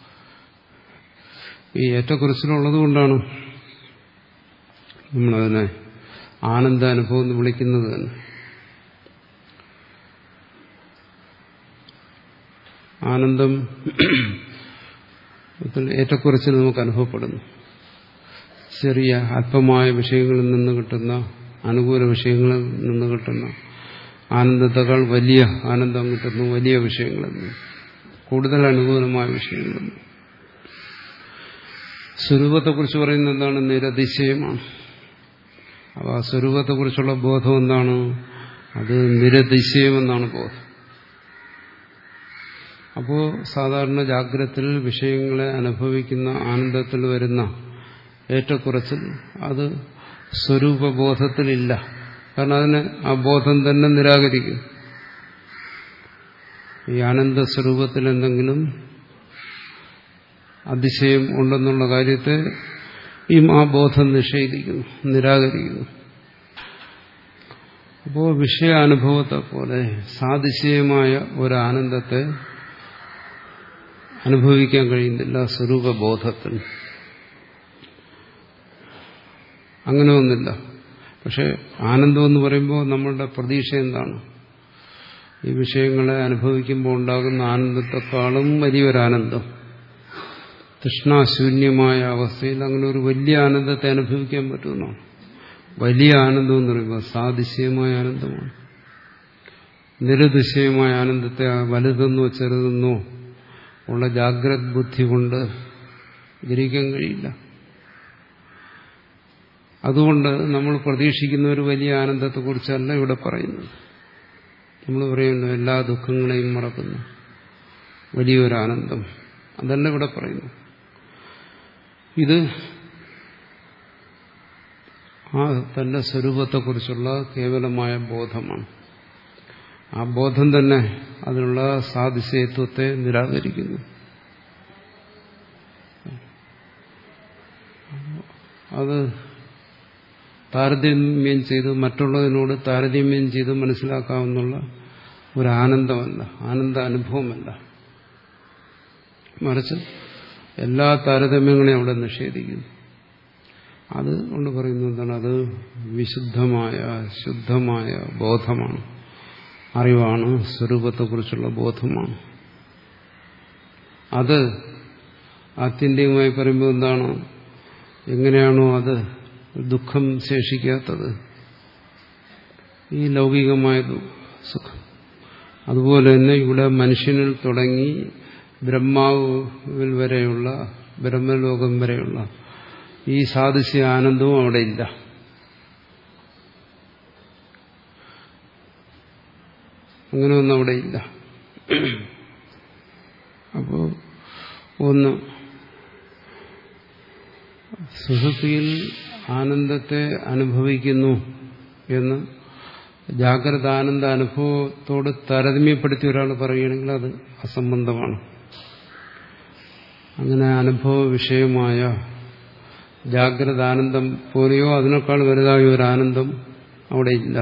ഈ ഏറ്റക്കുറച്ചിലുള്ളത് കൊണ്ടാണ് നമ്മളതിനെ ആനന്ദാനുഭവം എന്ന് വിളിക്കുന്നത് തന്നെ. ആനന്ദം ഏറ്റക്കുറച്ചിൽ നമുക്ക് അനുഭവപ്പെടുന്നു. ചെറിയ അല്പമായ വിഷയങ്ങളിൽ നിന്ന് കിട്ടുന്ന, അനുകൂല വിഷയങ്ങളിൽ നിന്ന് കിട്ടുന്ന ആനന്ദത്തെക്കാൾ വലിയ ആനന്ദം കിട്ടുന്നു വലിയ വിഷയങ്ങളിൽ നിന്ന്, കൂടുതൽ അനുകൂലമായ വിഷയങ്ങളിൽ നിന്ന്. സ്വരൂപത്തെക്കുറിച്ച് പറയുന്നത് എന്താണ്? നിരതിശയമാണ്. അപ്പോൾ ആ സ്വരൂപത്തെക്കുറിച്ചുള്ള ബോധം എന്താണ്? അത് നിരതിശയമെന്നാണ് ബോധം. അപ്പോൾ സാധാരണ ജാഗ്രതയിൽ വിഷയങ്ങളെ അനുഭവിക്കുന്ന ആനന്ദത്തിൽ വരുന്ന ഏറ്റക്കുറച്ചിൽ അത് സ്വരൂപബോധത്തിലില്ല. കാരണം അതിന് ആ ബോധം തന്നെ നിരാകരിക്കും. ഈ ആനന്ദ സ്വരൂപത്തിൽ എന്തെങ്കിലും അതിശയം ഉണ്ടെന്നുള്ള കാര്യത്തെ ഈ ആ ബോധം നിഷേധിക്കുന്നു, നിരാകരിക്കുന്നു. അപ്പോൾ വിഷയാനുഭവത്തെ പോലെ സാതിശയമായ ഒരു ആനന്ദത്തെ അനുഭവിക്കാൻ കഴിയുന്നില്ല സ്വരൂപബോധത്തിൽ. അങ്ങനെ ഒന്നില്ല. പക്ഷെ ആനന്ദം എന്ന് പറയുമ്പോൾ നമ്മളുടെ പ്രതീക്ഷ എന്താണ്? ഈ വിഷയങ്ങളെ അനുഭവിക്കുമ്പോൾ ഉണ്ടാകുന്ന ആനന്ദത്തെക്കാളും വലിയൊരാനന്ദം, തൃഷ്ണാശൂന്യമായ അവസ്ഥയിൽ അങ്ങനെ ഒരു വലിയ ആനന്ദത്തെ അനുഭവിക്കാൻ പറ്റുമെന്നാണ്. വലിയ ആനന്ദം എന്ന് പറയുമ്പോൾ സാതിശയമായ ആനന്ദമാണ്. നിരതിശയമായ ആനന്ദത്തെ വലുതെന്നോ ചെറുതെന്നോ ഉള്ള ജാഗ്രത് ബുദ്ധി കൊണ്ട് ഗ്രഹിക്കാൻ കഴിയില്ല. അതുകൊണ്ട് നമ്മൾ പ്രതീക്ഷിക്കുന്ന ഒരു വലിയ ആനന്ദത്തെക്കുറിച്ചല്ല ഇവിടെ പറയുന്നത്. നമ്മൾ പറയുന്നു എല്ലാ ദുഃഖങ്ങളെയും മറക്കുന്നു വലിയൊരാനന്ദം, അതല്ല ഇവിടെ പറയുന്നു. ഇത് ആ തന്റെ സ്വരൂപത്തെക്കുറിച്ചുള്ള കേവലമായ ബോധമാണ്. ആ ബോധം തന്നെ അതിനുള്ള സാതിശയത്വത്തെ നിരാകരിക്കുന്നു. അത് താരതമ്യം ചെയ്ത് മറ്റുള്ളതിനോട് താരതമ്യം ചെയ്ത് മനസ്സിലാക്കാവുന്ന ഒരു ആനന്ദമല്ല, ആനന്ദ അനുഭവമല്ല. മറിച്ച് എല്ലാ താരതമ്യങ്ങളെയും അവിടെ നിഷേധിക്കുന്നു. അത് കൊണ്ട് പറയുന്നത് എന്താണ്? അത് വിശുദ്ധമായ ശുദ്ധമായ ബോധമാണ്, അറിവാണ്, സ്വരൂപത്തെക്കുറിച്ചുള്ള ബോധമാണ്. അത് ആത്യന്തികമായി പറയുമ്പോൾ എന്താണ്? എങ്ങനെയാണോ അത് ദുഃഖം ശേഷിക്കാത്തത്, ഈ ലൗകികമായ സുഖം, അതുപോലെ തന്നെ ഇവിടെ മനുഷ്യനിൽ തുടങ്ങി ബ്രഹ്മാവിൽ വരെയുള്ള, ബ്രഹ്മലോകം വരെയുള്ള ഈ സാദൃശ്യ ആനന്ദവും അവിടെ ഇല്ല. അങ്ങനെയൊന്നും അവിടെ ഇല്ല. അപ്പോൾ ഒന്ന്, സുഷുപ്തിയിൽ ആനന്ദത്തെ അനുഭവിക്കുന്നു എന്ന് ജാഗ്രത ആനന്ദ അനുഭവത്തോട് താരതമ്യപ്പെടുത്തി ഒരാൾ പറയുകയാണെങ്കിൽ അത് അസംബന്ധമാണ്. അങ്ങനെ അനുഭവ വിഷയമായ ജാഗ്രത ആനന്ദം പോലെയോ അതിനേക്കാൾ വലുതായ ഒരു ആനന്ദം അവിടെ ഇല്ല.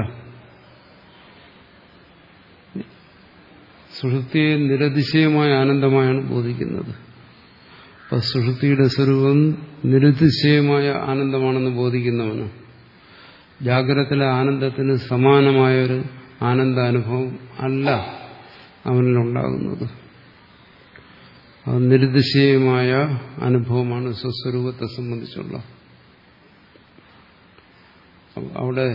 സുഷുപ്തിയെ നിരതിശയമായ ആനന്ദമായാണ് ബോധിക്കുന്നത്. അപ്പൊ സുഷുപ്തിയുടെ സ്വരൂപം നിരതിശയമായ ആനന്ദമാണെന്ന് ബോധിക്കുന്നവന് ജാഗ്രതത്തിലെ ആനന്ദത്തിന് സമാനമായൊരു ആനന്ദാനുഭവം അല്ല അവനിലുണ്ടാകുന്നത്. അത് നിരുദ്ദേശീയമായ അനുഭവമാണ് സ്വസ്വരൂപത്തെ സംബന്ധിച്ചുള്ള. അവിടെ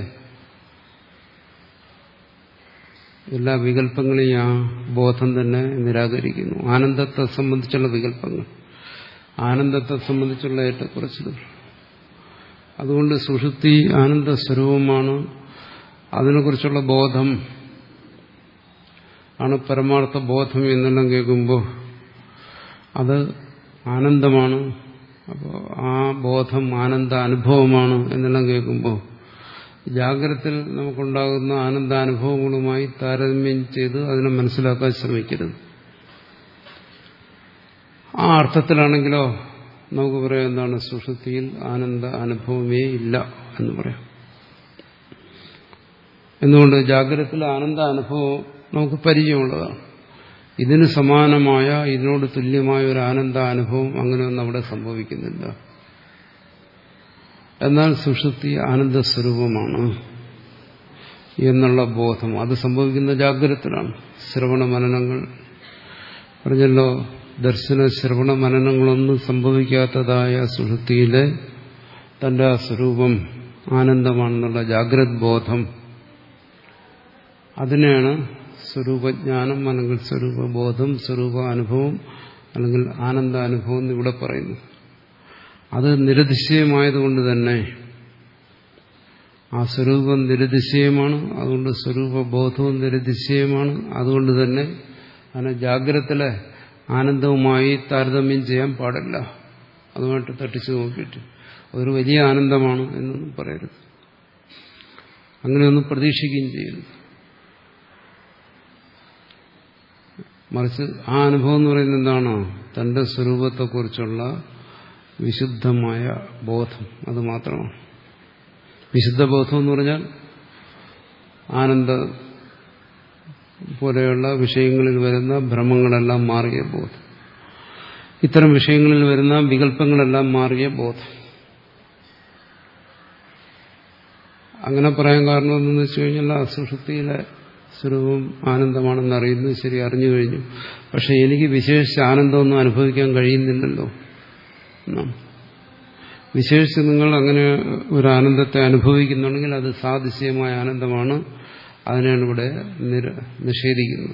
എല്ലാ വികല്പങ്ങളെയും ആ ബോധം തന്നെ നിരാകരിക്കുന്നു. ആനന്ദത്തെ സംബന്ധിച്ചുള്ള വികല്പങ്ങൾ, ആനന്ദത്തെ സംബന്ധിച്ചുള്ള ഏറ്റക്കുറച്ചിലുകൾ. അതുകൊണ്ട് സുഷുപ്തി ആനന്ദ സ്വരൂപമാണ്. അതിനെക്കുറിച്ചുള്ള ബോധം ആണ് പരമാർത്ഥ ബോധം എന്നെല്ലാം കേൾക്കുമ്പോൾ അത് ആനന്ദമാണ്. അപ്പോൾ ആ ബോധം ആനന്ദ അനുഭവമാണ് എന്നെല്ലാം കേൾക്കുമ്പോൾ ജാഗ്രതയിൽ നമുക്കുണ്ടാകുന്ന ആനന്ദാനുഭവങ്ങളുമായി താരതമ്യം ചെയ്ത് അതിനെ മനസ്സിലാക്കാൻ ശ്രമിക്കരുത്. ആ അർത്ഥത്തിലാണെങ്കിലോ നമുക്ക് പറയാം എന്താണ്, സുഷുപ്തിയിൽ ആനന്ദ അനുഭവമേ ഇല്ല എന്ന് പറയാം. എന്തുകൊണ്ട്? ജാഗ്രതത്തിൽ ആനന്ദ അനുഭവം നമുക്ക് പരിചയമുള്ളതാണ്. ഇതിന് സമാനമായ, ഇതിനോട് തുല്യമായ ഒരു ആനന്ദ അനുഭവം അങ്ങനെയൊന്നും അവിടെ സംഭവിക്കുന്നില്ല. എന്നാൽ സുഷുപ്തി ആനന്ദസ്വരൂപമാണ് എന്നുള്ള ബോധം അത് സംഭവിക്കുന്ന ജാഗ്രതത്തിലാണ്. ശ്രവണ മനനങ്ങൾ പറഞ്ഞല്ലോ, ദർശന ശ്രവണ മനനങ്ങളൊന്നും സംഭവിക്കാത്തതായ സുഷുപ്തിയിലെ തന്റെ ആ സ്വരൂപം ആനന്ദമാണെന്നുള്ള ജാഗ്രത് ബോധം, അതിനെയാണ് സ്വരൂപജ്ഞാനം അല്ലെങ്കിൽ സ്വരൂപബോധം, സ്വരൂപ അനുഭവം അല്ലെങ്കിൽ ആനന്ദാനുഭവം എന്ന് ഇവിടെ പറയുന്നു. അത് നിരതിശയമായതുകൊണ്ട് തന്നെ ആ സ്വരൂപം നിരതിശയമാണ്. അതുകൊണ്ട് സ്വരൂപബോധവും നിരതിശയമാണ്. അതുകൊണ്ട് തന്നെ അതിനെ ജാഗ്രതത്തിലെ ആനന്ദവുമായി താരതമ്യം ചെയ്യാൻ പാടില്ല. അതുമായിട്ട് തട്ടിച്ചു നോക്കിയിട്ട് അതൊരു വലിയ ആനന്ദമാണ് എന്നൊന്നും പറയരുത്. അങ്ങനെയൊന്നും പ്രതീക്ഷിക്കുകയും ചെയ്യരുത്. മറിച്ച് ആ അനുഭവം എന്ന് പറയുന്നത് എന്താണ്? തന്റെ സ്വരൂപത്തെക്കുറിച്ചുള്ള വിശുദ്ധമായ ബോധം, അത് മാത്രമാണ്. വിശുദ്ധ ബോധം എന്ന് പറഞ്ഞാൽ ആനന്ദ പോലെയുള്ള വിഷയങ്ങളിൽ വരുന്ന ഭ്രമങ്ങളെല്ലാം മാറിയ ബോധം, ഇത്തരം വിഷയങ്ങളിൽ വരുന്ന വികല്പങ്ങളെല്ലാം മാറിയ ബോധം. അങ്ങനെ പറയാൻ കാരണം എന്തെന്ന് വെച്ച് കഴിഞ്ഞാൽ സുഷുപ്തിയിലെ സ്വരൂപം ആനന്ദമാണെന്ന് അറിയുന്നത് ശരി, അറിഞ്ഞു കഴിഞ്ഞു. പക്ഷെ എനിക്ക് വിശേഷിച്ച ആനന്ദമൊന്നും അനുഭവിക്കാൻ കഴിയുന്നില്ലല്ലോ. വിശേഷിച്ച് നിങ്ങൾ അങ്ങനെ ഒരു ആനന്ദത്തെ അനുഭവിക്കുന്നുണ്ടെങ്കിൽ അത് സാദൃശ്യമായ ആനന്ദമാണ്. അതിനാണ് ഇവിടെ നിഷേധിക്കുന്നത്.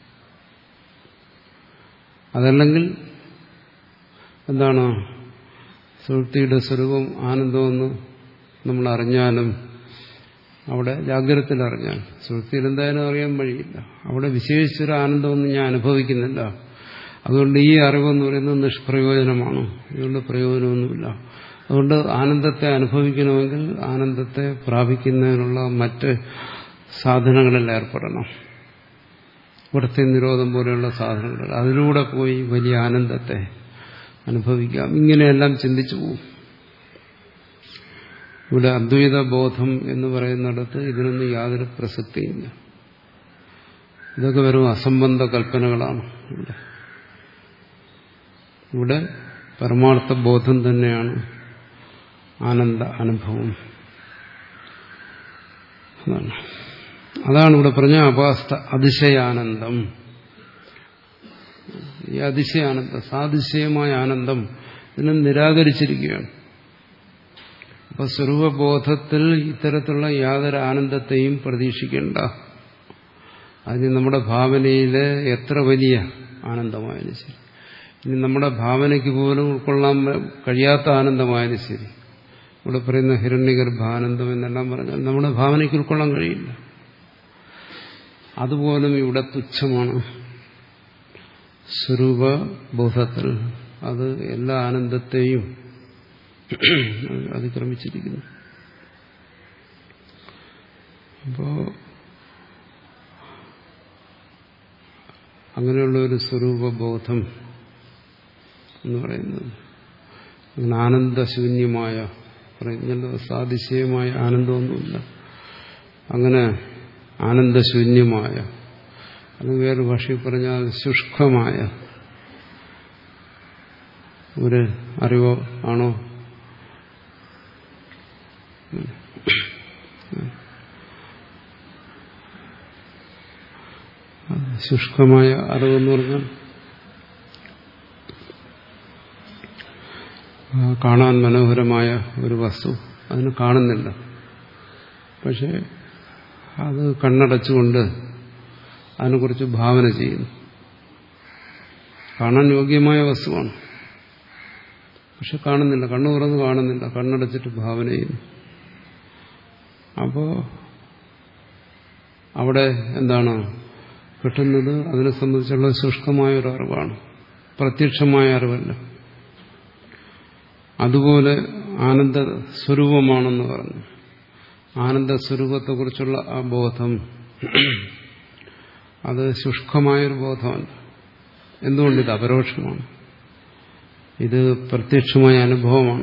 അതല്ലെങ്കിൽ എന്താണ്, സുഷുപ്തിയുടെ സ്വരൂപം ആനന്ദമെന്ന് നമ്മൾ അറിഞ്ഞാലും അവിടെ ജാഗ്രതത്തിൽ അറിഞ്ഞാൽ, സുഷുപ്തിയിൽ എന്തായാലും അറിയാൻ വഴിയില്ല. അവിടെ വിശേഷിച്ചൊരു ആനന്ദമൊന്നും ഞാൻ അനുഭവിക്കുന്നില്ല. അതുകൊണ്ട് ഈ അറിവെന്ന് പറയുന്നത് നിഷ്പ്രയോജനമാണ്. അതുകൊണ്ട് പ്രയോജനമൊന്നുമില്ല. അതുകൊണ്ട് ആനന്ദത്തെ അനുഭവിക്കണമെങ്കിൽ ആനന്ദത്തെ പ്രാപിക്കുന്നതിനുള്ള മറ്റ് സാധനങ്ങളിൽ ഏർപ്പെടണം. ഇവിടുത്തെ നിരോധം പോലെയുള്ള സാധനങ്ങൾ, അതിലൂടെ പോയി വലിയ ആനന്ദത്തെ അനുഭവിക്കാം. ഇങ്ങനെയെല്ലാം ചിന്തിച്ചു പോകും. ഇവിടെ അദ്വൈത ബോധം എന്ന് പറയുന്നിടത്ത് ഇതിനൊന്നും യാതൊരു പ്രസക്തിയില്ല. ഇതൊക്കെ വെറും അസംബന്ധ കൽപ്പനകളാണ്. ഇവിടെ ഇവിടെ പരമാർത്ഥ ബോധം തന്നെയാണ് ആനന്ദ അനുഭവം. അതാണ് അതാണ് ഇവിടെ പറഞ്ഞ അപാസ്ത അതിശയാനന്ദം. ഈ അതിശയാനന്ദം, സാതിശയമായ ആനന്ദം, ഇതിനെ നിരാകരിച്ചിരിക്കുകയാണ്. അപ്പൊ സ്വരൂപബോധത്തിൽ ഇത്തരത്തിലുള്ള യാതൊരു ആനന്ദത്തെയും പ്രതീക്ഷിക്കേണ്ട. അതിന് നമ്മുടെ ഭാവനയിലെ എത്ര വലിയ ആനന്ദമായാലും ശരി, ഇനി നമ്മുടെ ഭാവനയ്ക്ക് പോലും ഉൾക്കൊള്ളാൻ കഴിയാത്ത ആനന്ദമായാലും ശരി, ഇവിടെ പറയുന്ന ഹിരണ്യഗർഭാനന്ദം എന്നെല്ലാം പറഞ്ഞാൽ നമ്മുടെ ഭാവനയ്ക്ക് ഉൾക്കൊള്ളാൻ കഴിയില്ല. അതുപോലും ഇവിടെ തുച്ഛമാണ്. സ്വരൂപബോധത്തിൽ അത് എല്ലാ ആനന്ദത്തെയും അതിക്രമിച്ചിരിക്കുന്നു. അപ്പോ അങ്ങനെയുള്ള ഒരു സ്വരൂപബോധം എന്ന് പറയുന്നത് അങ്ങനെ ആനന്ദശൂന്യമായ, പറയുന്നല്ലോ സാതിശയമായ ആനന്ദമൊന്നുമില്ല. അങ്ങനെ ആനന്ദശൂന്യമായ, അല്ലെങ്കിൽ വേറെ ഭാഷയിൽ പറഞ്ഞാൽ ശുഷ്കമായ ഒരു അറിവോ ആണോ ശുഷ്കമായ അറിവെന്ന് പറഞ്ഞാൽ കാണാൻ മനോഹരമായ ഒരു വസ്തു അതിന് കാണുന്നില്ല, പക്ഷെ അത് കണ്ണടച്ചുകൊണ്ട് അതിനെക്കുറിച്ച് ഭാവന ചെയ്യുന്നു. കാണാൻ യോഗ്യമായ വസ്തുവാണ്, പക്ഷെ കാണുന്നില്ല, കണ്ണു തുറന്ന് കാണുന്നില്ല, കണ്ണടച്ചിട്ട് ഭാവന ചെയ്യുന്നു. അപ്പോൾ അവിടെ എന്താണ് കിട്ടുന്നത്? അതിനെ സംബന്ധിച്ചുള്ള ശുഷ്കമായ ഒരു അറിവാണ്, പ്രത്യക്ഷമായ അറിവല്ല. അതുപോലെ ആനന്ദ സ്വരൂപമാണെന്ന് പറഞ്ഞു. ആനന്ദ സ്വരൂപത്തെക്കുറിച്ചുള്ള ആ ബോധം അത് ശുഷ്കമായൊരു ബോധമല്ല. എന്തുകൊണ്ടിത് അപരോക്ഷമാണ്, ഇത് പ്രത്യക്ഷമായ അനുഭവമാണ്.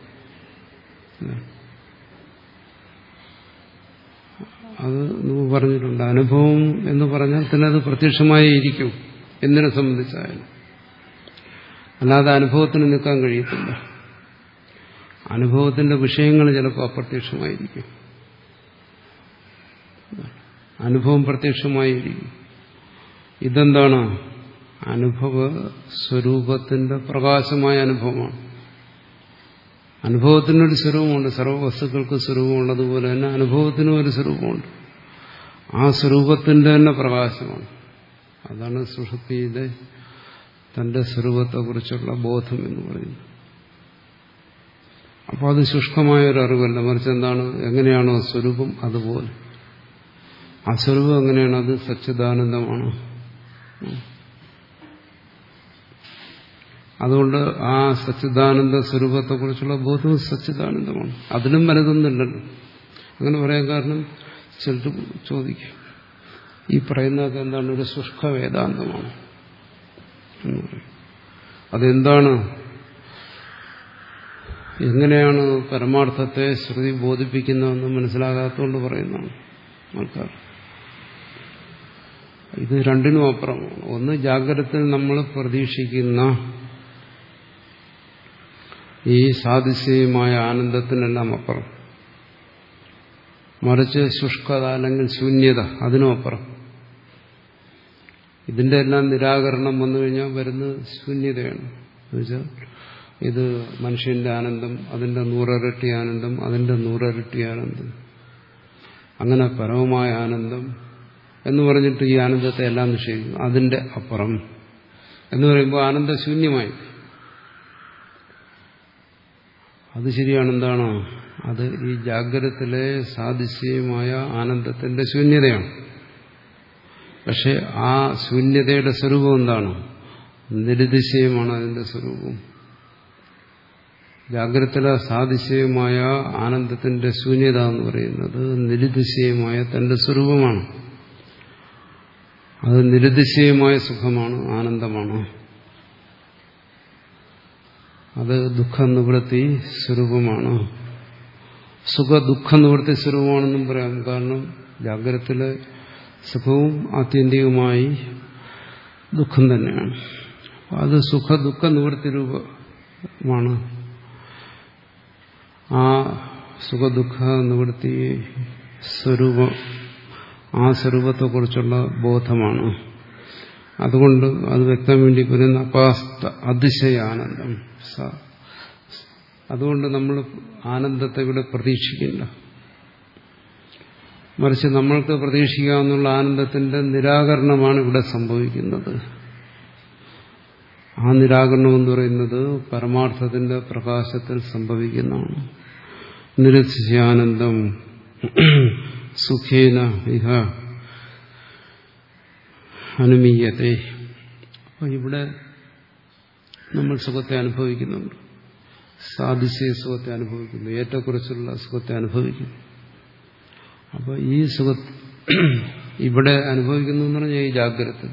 അത് നമുക്ക് പറഞ്ഞിട്ടുണ്ട്. അനുഭവം എന്ന് പറഞ്ഞാൽ തന്നെ അത് പ്രത്യക്ഷമായി ഇരിക്കും എന്തിനെ സംബന്ധിച്ചായാലും. അല്ലാതെ അനുഭവത്തിന് നിൽക്കാൻ കഴിയത്തില്ല. അനുഭവത്തിന്റെ വിഷയങ്ങൾ ചിലപ്പോൾ അപ്രത്യക്ഷമായിരിക്കും, അനുഭവം പ്രത്യക്ഷമായിരിക്കും. ഇതെന്താണ്? അനുഭവ സ്വരൂപത്തിന്റെ പ്രകാശമായ അനുഭവമാണ്. അനുഭവത്തിനൊരു സ്വരൂപമുണ്ട്, സർവ്വ വസ്തുക്കൾക്ക് സ്വരൂപമുള്ളതുപോലെ തന്നെ അനുഭവത്തിനും ഒരു സ്വരൂപമുണ്ട്. ആ സ്വരൂപത്തിന്റെ തന്നെ പ്രകാശമാണ്. അതാണ് സുഷുപ്തിയിലെ തന്റെ സ്വരൂപത്തെക്കുറിച്ചുള്ള ബോധം എന്ന് പറയുന്നത്. അപ്പോൾ അത് ശുഷ്കമായ ഒരു അറിവല്ല, മറിച്ച് എന്താണ്? എങ്ങനെയാണോ സ്വരൂപം അതുപോലെ. ആ സ്വരൂപം എങ്ങനെയാണ്? അത് സച്ചിദാനന്ദമാണ്. അതുകൊണ്ട് ആ സച്ചിദാനന്ദ സ്വരൂപത്തെക്കുറിച്ചുള്ള ബോധവും സച്ചിദാനന്ദമാണ്. അതിലും വലുതൊന്നുമില്ലല്ലോ. അങ്ങനെ പറയാൻ കാരണം ചിലർ ചോദിക്കും, ഈ പറയുന്നതൊക്കെ എന്താണ്? ഒരു ശുഷ്ക വേദാന്തമാണ് എന്ന് പറയും. അതെന്താണ്? എങ്ങനെയാണ് പരമാർത്ഥത്തെ ശ്രുതി ബോധിപ്പിക്കുന്നതെന്ന് മനസ്സിലാകാത്തതുകൊണ്ട് പറയുന്നതാണ് ആൾക്കാർ. ഇത് രണ്ടിനും അപ്പുറമാണ്. ഒന്ന് ജാഗ്രതത്തിൽ നമ്മൾ പ്രതീക്ഷിക്കുന്ന ഈ സാദൃശ്യമായ ആനന്ദത്തിനെല്ലാം അപ്പുറം, മറിച്ച് ശുഷ്കത അല്ലെങ്കിൽ ശൂന്യത അതിനും അപ്പുറം. ഇതിന്റെ എല്ലാം നിരാകരണം വന്നു കഴിഞ്ഞാൽ വരുന്നത് ശൂന്യതയാണ്. എന്നുവെച്ചാൽ ഇത് മനുഷ്യന്റെ ആനന്ദം, അതിന്റെ നൂറിരട്ടി ആനന്ദം, അതിന്റെ നൂറിരട്ടി ആനന്ദം, അങ്ങനെ പരമമായ ആനന്ദം എന്ന് പറഞ്ഞിട്ട് ഈ ആനന്ദത്തെ എല്ലാം നിഷേധിക്കും. അതിന്റെ അപ്പുറം എന്ന് പറയുമ്പോൾ ആനന്ദശൂന്യമായി. അത് ശരിയാണ്. എന്താണോ അത്? ഈ ജാഗ്രതത്തിലെ സാദൃശ്യമായ ആനന്ദത്തിന്റെ ശൂന്യതയാണ്. പക്ഷെ ആ ശൂന്യതയുടെ സ്വരൂപം എന്താണ്? നിരുതിശയമാണ് അതിന്റെ സ്വരൂപം. ജാഗ്രതത്തിലെ സാദൃശ്യമായ ആനന്ദത്തിന്റെ ശൂന്യത എന്ന് പറയുന്നത് നിരുതിശയമായ തന്റെ സ്വരൂപമാണ്. അത് നിരുതിശയമായ സുഖമാണ്, ആനന്ദമാണ്. അത് ദുഃഖ നിവൃത്തി സ്വരൂപമാണ്. സുഖ ദുഃഖ നിവൃത്തി സ്വരൂപമാണെന്നും പറയാം. കാരണം ജാഗ്രതത്തിലെ സുഖവും ആത്യന്തികമായി ദുഃഖം തന്നെയാണ്. അത് സുഖ ദുഃഖ നിവൃത്തി രൂപമാണ്. ആ സുഖദുഃഖ നിവൃത്തി സ്വരൂപം, ആ സ്വരൂപത്തെക്കുറിച്ചുള്ള ബോധമാണ്. അതുകൊണ്ട് അത് വ്യക്തം വേണ്ടി പറയുന്ന അപാസ്ത അതിശയ ആനന്ദം. അതുകൊണ്ട് നമ്മൾ ആനന്ദത്തെ ഇവിടെ പ്രതീക്ഷിക്കില്ല, മറിച്ച് നമ്മൾക്ക് പ്രതീക്ഷിക്കാവുന്ന ആനന്ദത്തിന്റെ നിരാകരണമാണ് ഇവിടെ സംഭവിക്കുന്നത്. ആ നിരാകരണം എന്ന് പറയുന്നത് പരമാർത്ഥത്തിന്റെ പ്രകാശത്തിൽ സംഭവിക്കുന്നതാണ്. നിരതിശയാനന്ദം സുഖേന ഇഹ അനുമീയത്തെ. അപ്പൊ ഇവിടെ നമ്മൾ സുഖത്തെ അനുഭവിക്കുന്നുണ്ട്, സാദൃശ്യ സുഖത്തെ അനുഭവിക്കുന്നു, ഏറ്റക്കുറച്ചുള്ള സുഖത്തെ അനുഭവിക്കുന്നു. അപ്പോൾ ഈ സുഖ ഇവിടെ അനുഭവിക്കുന്നു എന്ന് പറഞ്ഞാൽ ഈ ജാഗ്രത,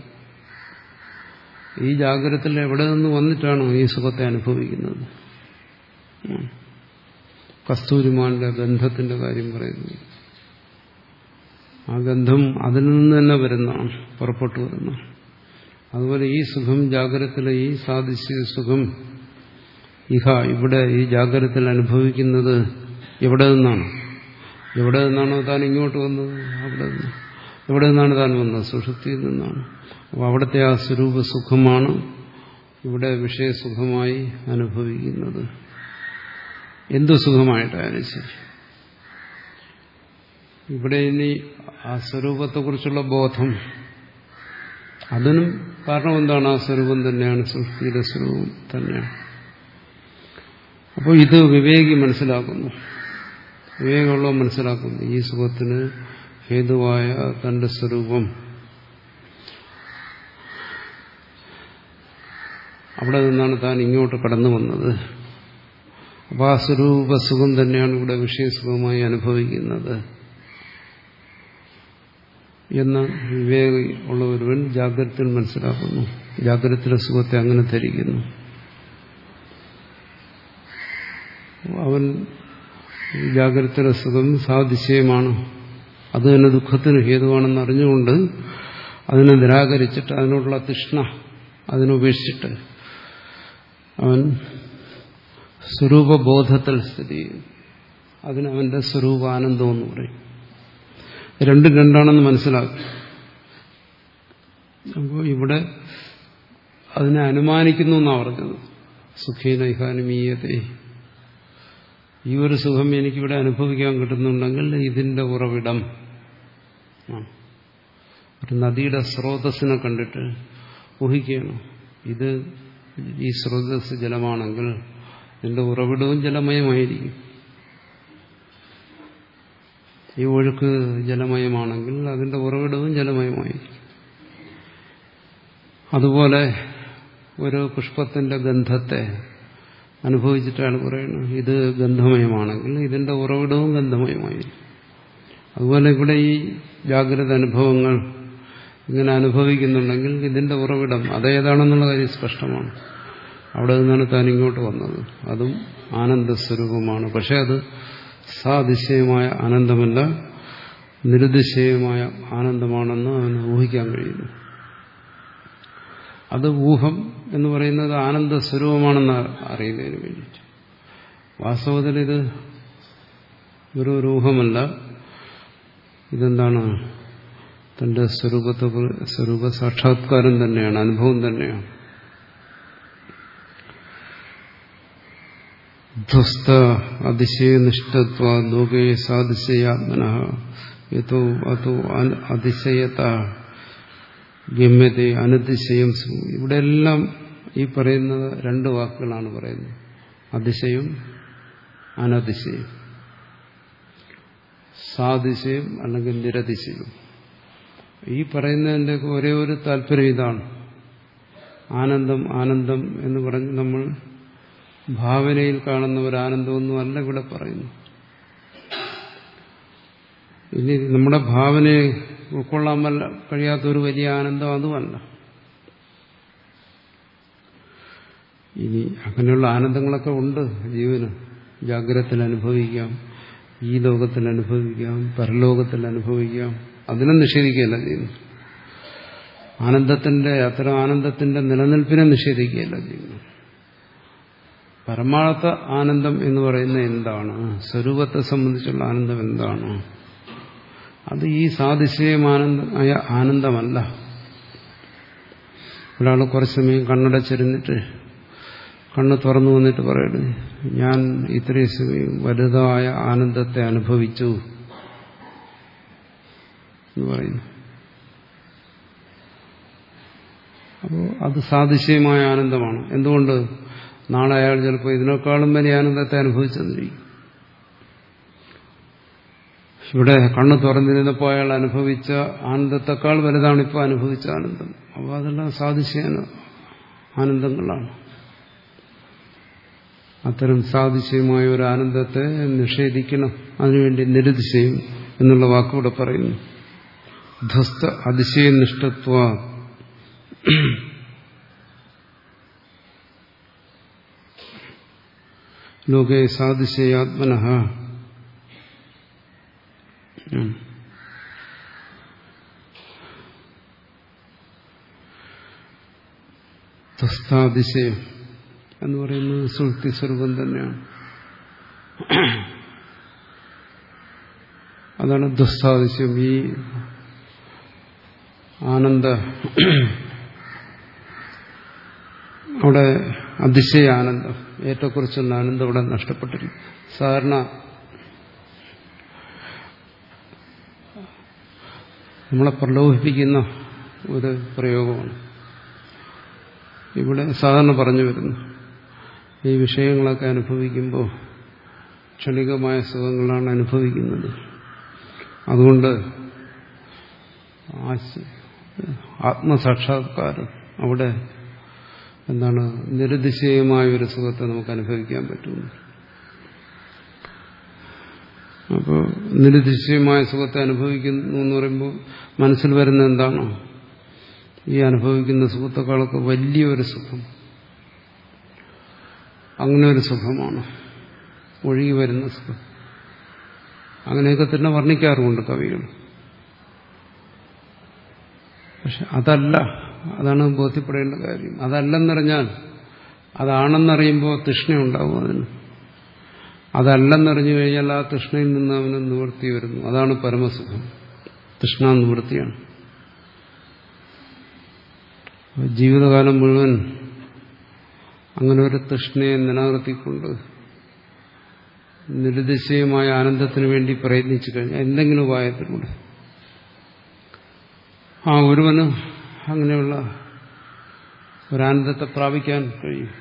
ഈ ജാഗ്രതത്തിൽ എവിടെ നിന്ന് വന്നിട്ടാണോ ഈ സുഖത്തെ അനുഭവിക്കുന്നത്? കസ്തൂരിമാന്റെ ഗന്ധത്തിന്റെ കാര്യം പറയുന്നു. ആ ഗന്ധം അതിൽ നിന്ന് തന്നെ വരുന്നതാണ്, പുറപ്പെട്ടു വരുന്നതാണ്. അതുപോലെ ഈ സുഖം, ജാഗ്രതത്തിലെ ഈ സാദൃശ്യ സുഖം ഇഹ ഇവിടെ ഈ ജാഗ്രതത്തിൽ അനുഭവിക്കുന്നത് എവിടെ നിന്നാണ്? എവിടെ നിന്നാണോ താൻ ഇങ്ങോട്ട് വന്നത് അവിടെ നിന്ന്. എവിടെ നിന്നാണ് താൻ വന്നത്? സുഷുപ്തിയിൽ നിന്നാണ്. അപ്പോൾ അവിടുത്തെ ആ സ്വരൂപ സുഖമാണ് ഇവിടെ വിഷയസുഖമായി അനുഭവിക്കുന്നത്. എന്തു സുഖമായിട്ടായാലും ശരി. ഇവിടെ ഇനി ആ സ്വരൂപത്തെക്കുറിച്ചുള്ള ബോധം, അതിനും കാരണം എന്താണ്? ആ സ്വരൂപം തന്നെയാണ്, സുഷുപ്തിയുടെ സ്വരൂപം തന്നെയാണ്. അപ്പോൾ ഇത് വിവേകി മനസ്സിലാക്കുന്നു, വിവേകമുള്ള മനസ്സിലാക്കുന്നു. ഈ സുഖത്തിന് ഹേതുവായ തന്റെ സ്വരൂപം അവിടെ നിന്നാണ് താൻ ഇങ്ങോട്ട് കടന്നു വന്നത്. അപ്പോൾ ആ സ്വരൂപ സുഖം തന്നെയാണ് ഇവിടെ വിഷയസുഖമായി അനുഭവിക്കുന്നത് എന്ന് വിവേക ഉള്ള ഒരുവൻ ജാഗ്രതയിൽ മനസ്സിലാക്കുന്നു. ജാഗ്രതയിലെ സുഖത്തെ അങ്ങനെ ധരിക്കുന്നു. അവൻ ജാഗ്രതയിലെ സുഖം സാതിശയമാണ്, അത് തന്നെ ദുഃഖത്തിന് ഹേതുവാണെന്ന് അറിഞ്ഞുകൊണ്ട് അതിനെ നിരാകരിച്ചിട്ട്, അതിനോടുള്ള തൃഷ്ണ അതിനുപേക്ഷിച്ചിട്ട് അവൻ സ്വരൂപബോധത്തിൽ സ്ഥിതി ചെയ്യും. അതിന് അവന്റെ സ്വരൂപാനന്ദം എന്ന് പറയും. രണ്ടും രണ്ടാണെന്ന് മനസ്സിലാക്കും. അപ്പോൾ ഇവിടെ അതിനെ അനുമാനിക്കുന്നു എന്നാണ് പറഞ്ഞത്. സുഖേനൈഹാനുമീയതേ, ഈ ഒരു സുഖം എനിക്കിവിടെ അനുഭവിക്കാൻ കിട്ടുന്നുണ്ടെങ്കിൽ ഇതിന്റെ ഉറവിടം, ഒരു നദിയുടെ സ്രോതസ്സിനെ കണ്ടിട്ട് ഊഹിക്കുകയാണ്, ഇത് ഈ സ്രോതസ് ജലമാണെങ്കിൽ ഇതിന്റെ ഉറവിടവും ജലമയമായിരിക്കും. ഈ ഒഴുക്ക് ജലമയമാണെങ്കിൽ അതിന്റെ ഉറവിടവും ജലമയമായിരിക്കും. അതുപോലെ ഒരു പുഷ്പത്തിന്റെ ഗന്ധത്തെ അനുഭവിച്ചിട്ടാണ് പറയുന്നത്, ഇത് ഗന്ധമയമാണെങ്കിൽ ഇതിന്റെ ഉറവിടവും ഗന്ധമയമായിരിക്കും. അതുപോലെ ഇവിടെ ഈ ജാഗ്രത അനുഭവങ്ങൾ ഇങ്ങനെ അനുഭവിക്കുന്നുണ്ടെങ്കിൽ ഇതിന്റെ ഉറവിടം അതേതാണെന്നുള്ള കാര്യം സ്പഷ്ടമാണ്. അവിടെ നിന്നാണ് താൻ ഇങ്ങോട്ട് വന്നത്. അതും ആനന്ദസ്വരൂപമാണ്. പക്ഷെ അത് സാതിശയമായ ആനന്ദമല്ല, നിരുതിശയമായ ആനന്ദമാണെന്ന് അവന് ഊഹിക്കാൻ കഴിയുന്നു. അത് ഊഹം എന്ന് പറയുന്നത് ആനന്ദസ്വരൂപമാണെന്ന് അറിയുന്നതിന് വേണ്ടിയിട്ട്. വാസ്തവത്തിൽ ഇത് ഒരു ഊഹമല്ല, ഇതെന്താണ്? തന്റെ സ്വരൂപത്തെ സ്വരൂപ സാക്ഷാത്കാരം തന്നെയാണ്, അനുഭവം തന്നെയാണ്. ധ്വസ്ത അതിശയനിഷ്ഠത്വ ലോകേ സാതിശയാത്മനഃ യതോ അതോ അതിശയത ഗമ്യതേ അനതിശയം. ഇവിടെ എല്ലാം ഈ പറയുന്നത് രണ്ട് വാക്കുകളാണ് പറയുന്നത്, അതിശയം അനതിശയം. സാതിശയം അല്ലെങ്കിൽ നിരതിശയം. ഈ പറയുന്നതിൻ്റെ ഒരേ ഒരു താല്പര്യം ഇതാണ്. ആനന്ദം ആനന്ദം എന്ന് പറഞ്ഞ് നമ്മൾ ഭാവനയിൽ കാണുന്ന ഒരു ആനന്ദമൊന്നും അല്ല ഇവിടെ പറയുന്നു. ഇനി നമ്മുടെ ഭാവനയെ ഉൾക്കൊള്ളാൻ കഴിയാത്തൊരു വലിയ ആനന്ദം അതുമല്ല. ഇനി അങ്ങനെയുള്ള ആനന്ദങ്ങളൊക്കെ ഉണ്ട് ജീവന്. ജാഗ്രതത്തിൽ അനുഭവിക്കാം, ഈ ലോകത്തിൽ അനുഭവിക്കാം, പരലോകത്തിൽ അനുഭവിക്കാം. അതിനെ നിഷേധിക്കുകയല്ല ചെയ്യുന്നു. ആനന്ദത്തിന്റെ അത്തരം ആനന്ദത്തിന്റെ നിലനിൽപ്പിനെ നിഷേധിക്കുകയല്ല ചെയ്യുന്നു. പരമാർത്ഥ ആനന്ദം എന്ന് പറയുന്നത് എന്താണ്? സ്വരൂപത്തെ സംബന്ധിച്ചുള്ള ആനന്ദം എന്താണ്? അത് ഈ സാതിശയമായ ആനന്ദമല്ല. ഒരാൾ കുറച്ച് സമയം കണ്ണടച്ചിരുന്നിട്ട് കണ്ണ് തുറന്നു വന്നിട്ട് പറയണേ, ഞാൻ ഇത്രയും സമയം വലുതായ ആനന്ദത്തെ അനുഭവിച്ചു എന്ന് പറയുന്നു. അപ്പോൾ അത് സാതിശയമായ ആനന്ദമാണ്. എന്തുകൊണ്ട്? നാളെ അയാൾ ചിലപ്പോൾ ഇതിനേക്കാളും വലിയ ആനന്ദത്തെ അനുഭവിച്ചെന്നിരിക്കും. ഇവിടെ കണ്ണ് തുറന്നിരുന്നപ്പോൾ അയാൾ അനുഭവിച്ച ആനന്ദത്തെക്കാൾ വലുതാണ് ഇപ്പോൾ അനുഭവിച്ച ആനന്ദം. അപ്പോൾ അതെല്ലാം സാതിശയ ആനന്ദങ്ങളാണ്. അത്തരം സാതിശയമായ ഒരു ആനന്ദത്തെ നിഷേധിക്കണം. അതിനുവേണ്ടി നിരുതിശയം എന്നുള്ള വാക്കുകൂടെ പറയുന്നു. ധ്വസ്ത അതിശയനിഷ്ഠത്വ ലോകേ സാതിശയാത്മനഃ. ധ്വസ്താതിശയം എന്ന് പറയുന്നത് സുഷുപ്തി സ്വരൂപം തന്നെയാണ്. അതാണ് ധ്വസ്താതിശയം. ഈ ആനന്ദ അവിടെ അതിശയ ആനന്ദം, ഏറ്റക്കുറിച്ചുള്ള ആനന്ദം അവിടെ നഷ്ടപ്പെട്ടിരിക്കും. സാധാരണ നമ്മളെ പ്രലോഭിപ്പിക്കുന്ന ഒരു പ്രയോഗമാണ് ഇവിടെ സാധാരണ പറഞ്ഞു വരുന്നു. ഈ വിഷയങ്ങളൊക്കെ അനുഭവിക്കുമ്പോൾ ക്ഷണികമായ സുഖങ്ങളാണ് അനുഭവിക്കുന്നത്. അതുകൊണ്ട് ആത്മസാക്ഷാത്കാരം അവിടെ എന്താണ്, നിരതിശയമായ ഒരു സുഖത്തെ നമുക്ക് അനുഭവിക്കാൻ പറ്റുന്നു. അപ്പോൾ നിരതിശയമായ സുഖത്തെ അനുഭവിക്കുന്നു എന്ന് പറയുമ്പോൾ മനസ്സിൽ വരുന്ന എന്താണോ, ഈ അനുഭവിക്കുന്ന സുഖത്തെക്കാളൊക്കെ വലിയൊരു സുഖം, അങ്ങനെ ഒരു സുഖമാണ് ഒഴുകി വരുന്ന സുഖം. അങ്ങനെയൊക്കെ തന്നെ വർണ്ണിക്കാറുമുണ്ട് കവികൾ. പക്ഷെ അതല്ല, അതാണ് ബോധ്യപ്പെടേണ്ട കാര്യം. അതല്ലെന്നറിഞ്ഞാൽ, അതാണെന്നറിയുമ്പോൾ തൃഷ്ണയുണ്ടാവും അതിന്. അതല്ലെന്നറിഞ്ഞു കഴിഞ്ഞാൽ ആ തൃഷ്ണയിൽ നിന്ന് അവന് നിവൃത്തി വരുന്നു. അതാണ് പരമസുഖം. തൃഷ്ണ നിവൃത്തിയാണ്. ജീവിതകാലം മുഴുവൻ അങ്ങനെ ഒരു തൃഷ്ണയെ നിലനിർത്തിക്കൊണ്ട് നിരുതിശയമായ ആനന്ദത്തിന് വേണ്ടി പ്രയത്നിച്ചു കഴിഞ്ഞാൽ എന്തെങ്കിലും ഉപായത്തിലൂടെ ആ ഒരുവന് അങ്ങനെയുള്ള ഒരാനന്ദത്തെ പ്രാപിക്കാൻ കഴിയും.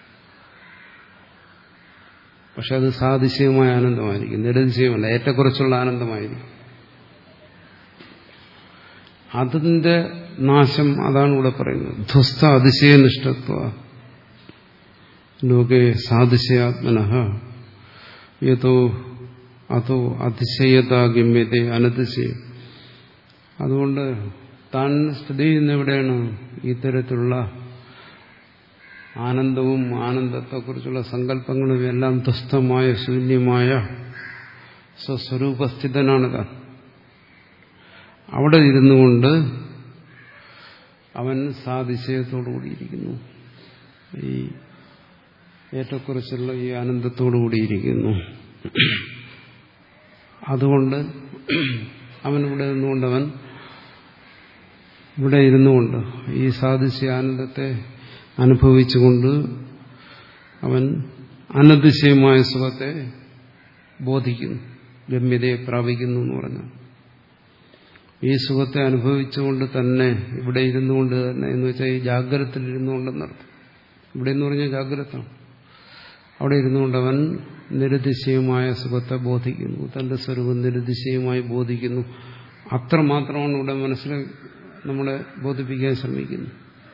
പക്ഷെ അത് സാതിശയമായ ആനന്ദമായിരിക്കും, നിരതിശയമല്ല, ഏറ്റക്കുറച്ചുള്ള ആനന്ദമായിരിക്കും. അതിന്റെ നാശം അതാണ് ഇവിടെ പറയുന്നത്. ധ്വസ്ത അതിശയനിഷ്ഠത്വ ലോകേ സാതിശയാത്മനഃ യതോ അതോ അതിശയത ഗമ്യത്തെ അനതിശയം. അതുകൊണ്ട് താൻ സ്ഥിതി ചെയ്യുന്ന എവിടെയാണ്, ഇത്തരത്തിലുള്ള ആനന്ദവും ആനന്ദത്തെക്കുറിച്ചുള്ള സങ്കല്പങ്ങളും എല്ലാം തുസ്ഥമായ ശൂന്യമായ സ്വസ്വരൂപസ്ഥിതനാണ് താൻ. അവിടെ ഇരുന്നുകൊണ്ട് അവൻ സാതിശയത്തോടുകൂടിയിരിക്കുന്നു, ഈ ഏറ്റക്കുറിച്ചുള്ള ഈ ആനന്ദത്തോടുകൂടിയിരിക്കുന്നു. അതുകൊണ്ട് അവൻ ഇവിടെ നിന്നുകൊണ്ട് അവൻ ഇവിടെ ഇരുന്നുകൊണ്ട് ഈ സാധിച്ച ആനന്ദത്തെ അനുഭവിച്ചുകൊണ്ട് അവൻ അനതിശയമായ സുഖത്തെ ബോധിക്കുന്നു, ഗമ്യതയെ പ്രാപിക്കുന്നു എന്ന് പറഞ്ഞു. ഈ സുഖത്തെ അനുഭവിച്ചുകൊണ്ട് തന്നെ ഇവിടെ ഇരുന്നുകൊണ്ട് തന്നെ എന്ന് വെച്ചാൽ ഈ ജാഗ്രതത്തിൽ ഇരുന്നുകൊണ്ടെന്നർത്ഥം. ഇവിടെ എന്ന് പറഞ്ഞാൽ ജാഗ്രതാണ്. അവിടെ ഇരുന്നുകൊണ്ട് അവൻ നിരതിശയമായ സുഖത്തെ ബോധിക്കുന്നു, തന്റെ സ്വരൂപം നിരതിശയമായി ബോധിക്കുന്നു. അത്രമാത്രമാണ് ഇവിടെ മനസ്സിൽ നമ്മളെ ബോധിപ്പിക്കാൻ ശ്രമിക്കുന്നു.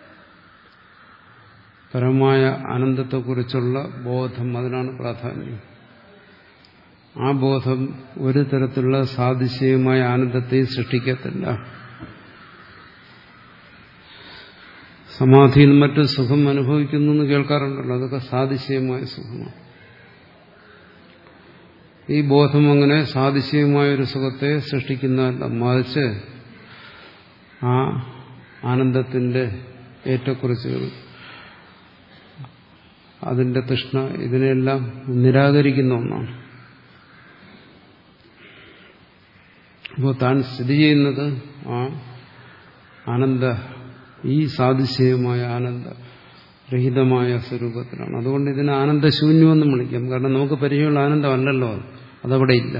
പരമായ ആനന്ദത്തെക്കുറിച്ചുള്ള ബോധം, അതിനാണ് പ്രാധാന്യം. ആ ബോധം ഒരു തരത്തിലുള്ള സാതിശയമായ ആനന്ദത്തെ സൃഷ്ടിക്കത്തില്ല. സമാധിയിൽ മറ്റു സുഖം അനുഭവിക്കുന്നു എന്ന് കേൾക്കാറുണ്ടല്ലോ, അതൊക്കെ സാതിശയമായ സുഖമാണ്. ഈ ബോധം അങ്ങനെ സാതിശയമായ ഒരു സുഖത്തെ സൃഷ്ടിക്കുന്നതല്ല, മറിച്ച് ആ ആനന്ദത്തിന്റെ ഏറ്റക്കുറിച്ചുകൾ, അതിന്റെ തൃഷ്ണ, ഇതിനെല്ലാം നിരാകരിക്കുന്ന ഒന്നാണ്. അപ്പോൾ താൻ സ്ഥിതി ചെയ്യുന്നത് ആ ആനന്ദ, ഈ സാതിശയമായ ആനന്ദ രഹിതമായ സ്വരൂപത്തിലാണ്. അതുകൊണ്ട് ഇതിനെ ആനന്ദശൂന്യമെന്നും വിളിക്കാം. കാരണം നമുക്ക് പരിചയമുള്ള ആനന്ദമല്ലല്ലോ അത്, അതവിടെ ഇല്ല.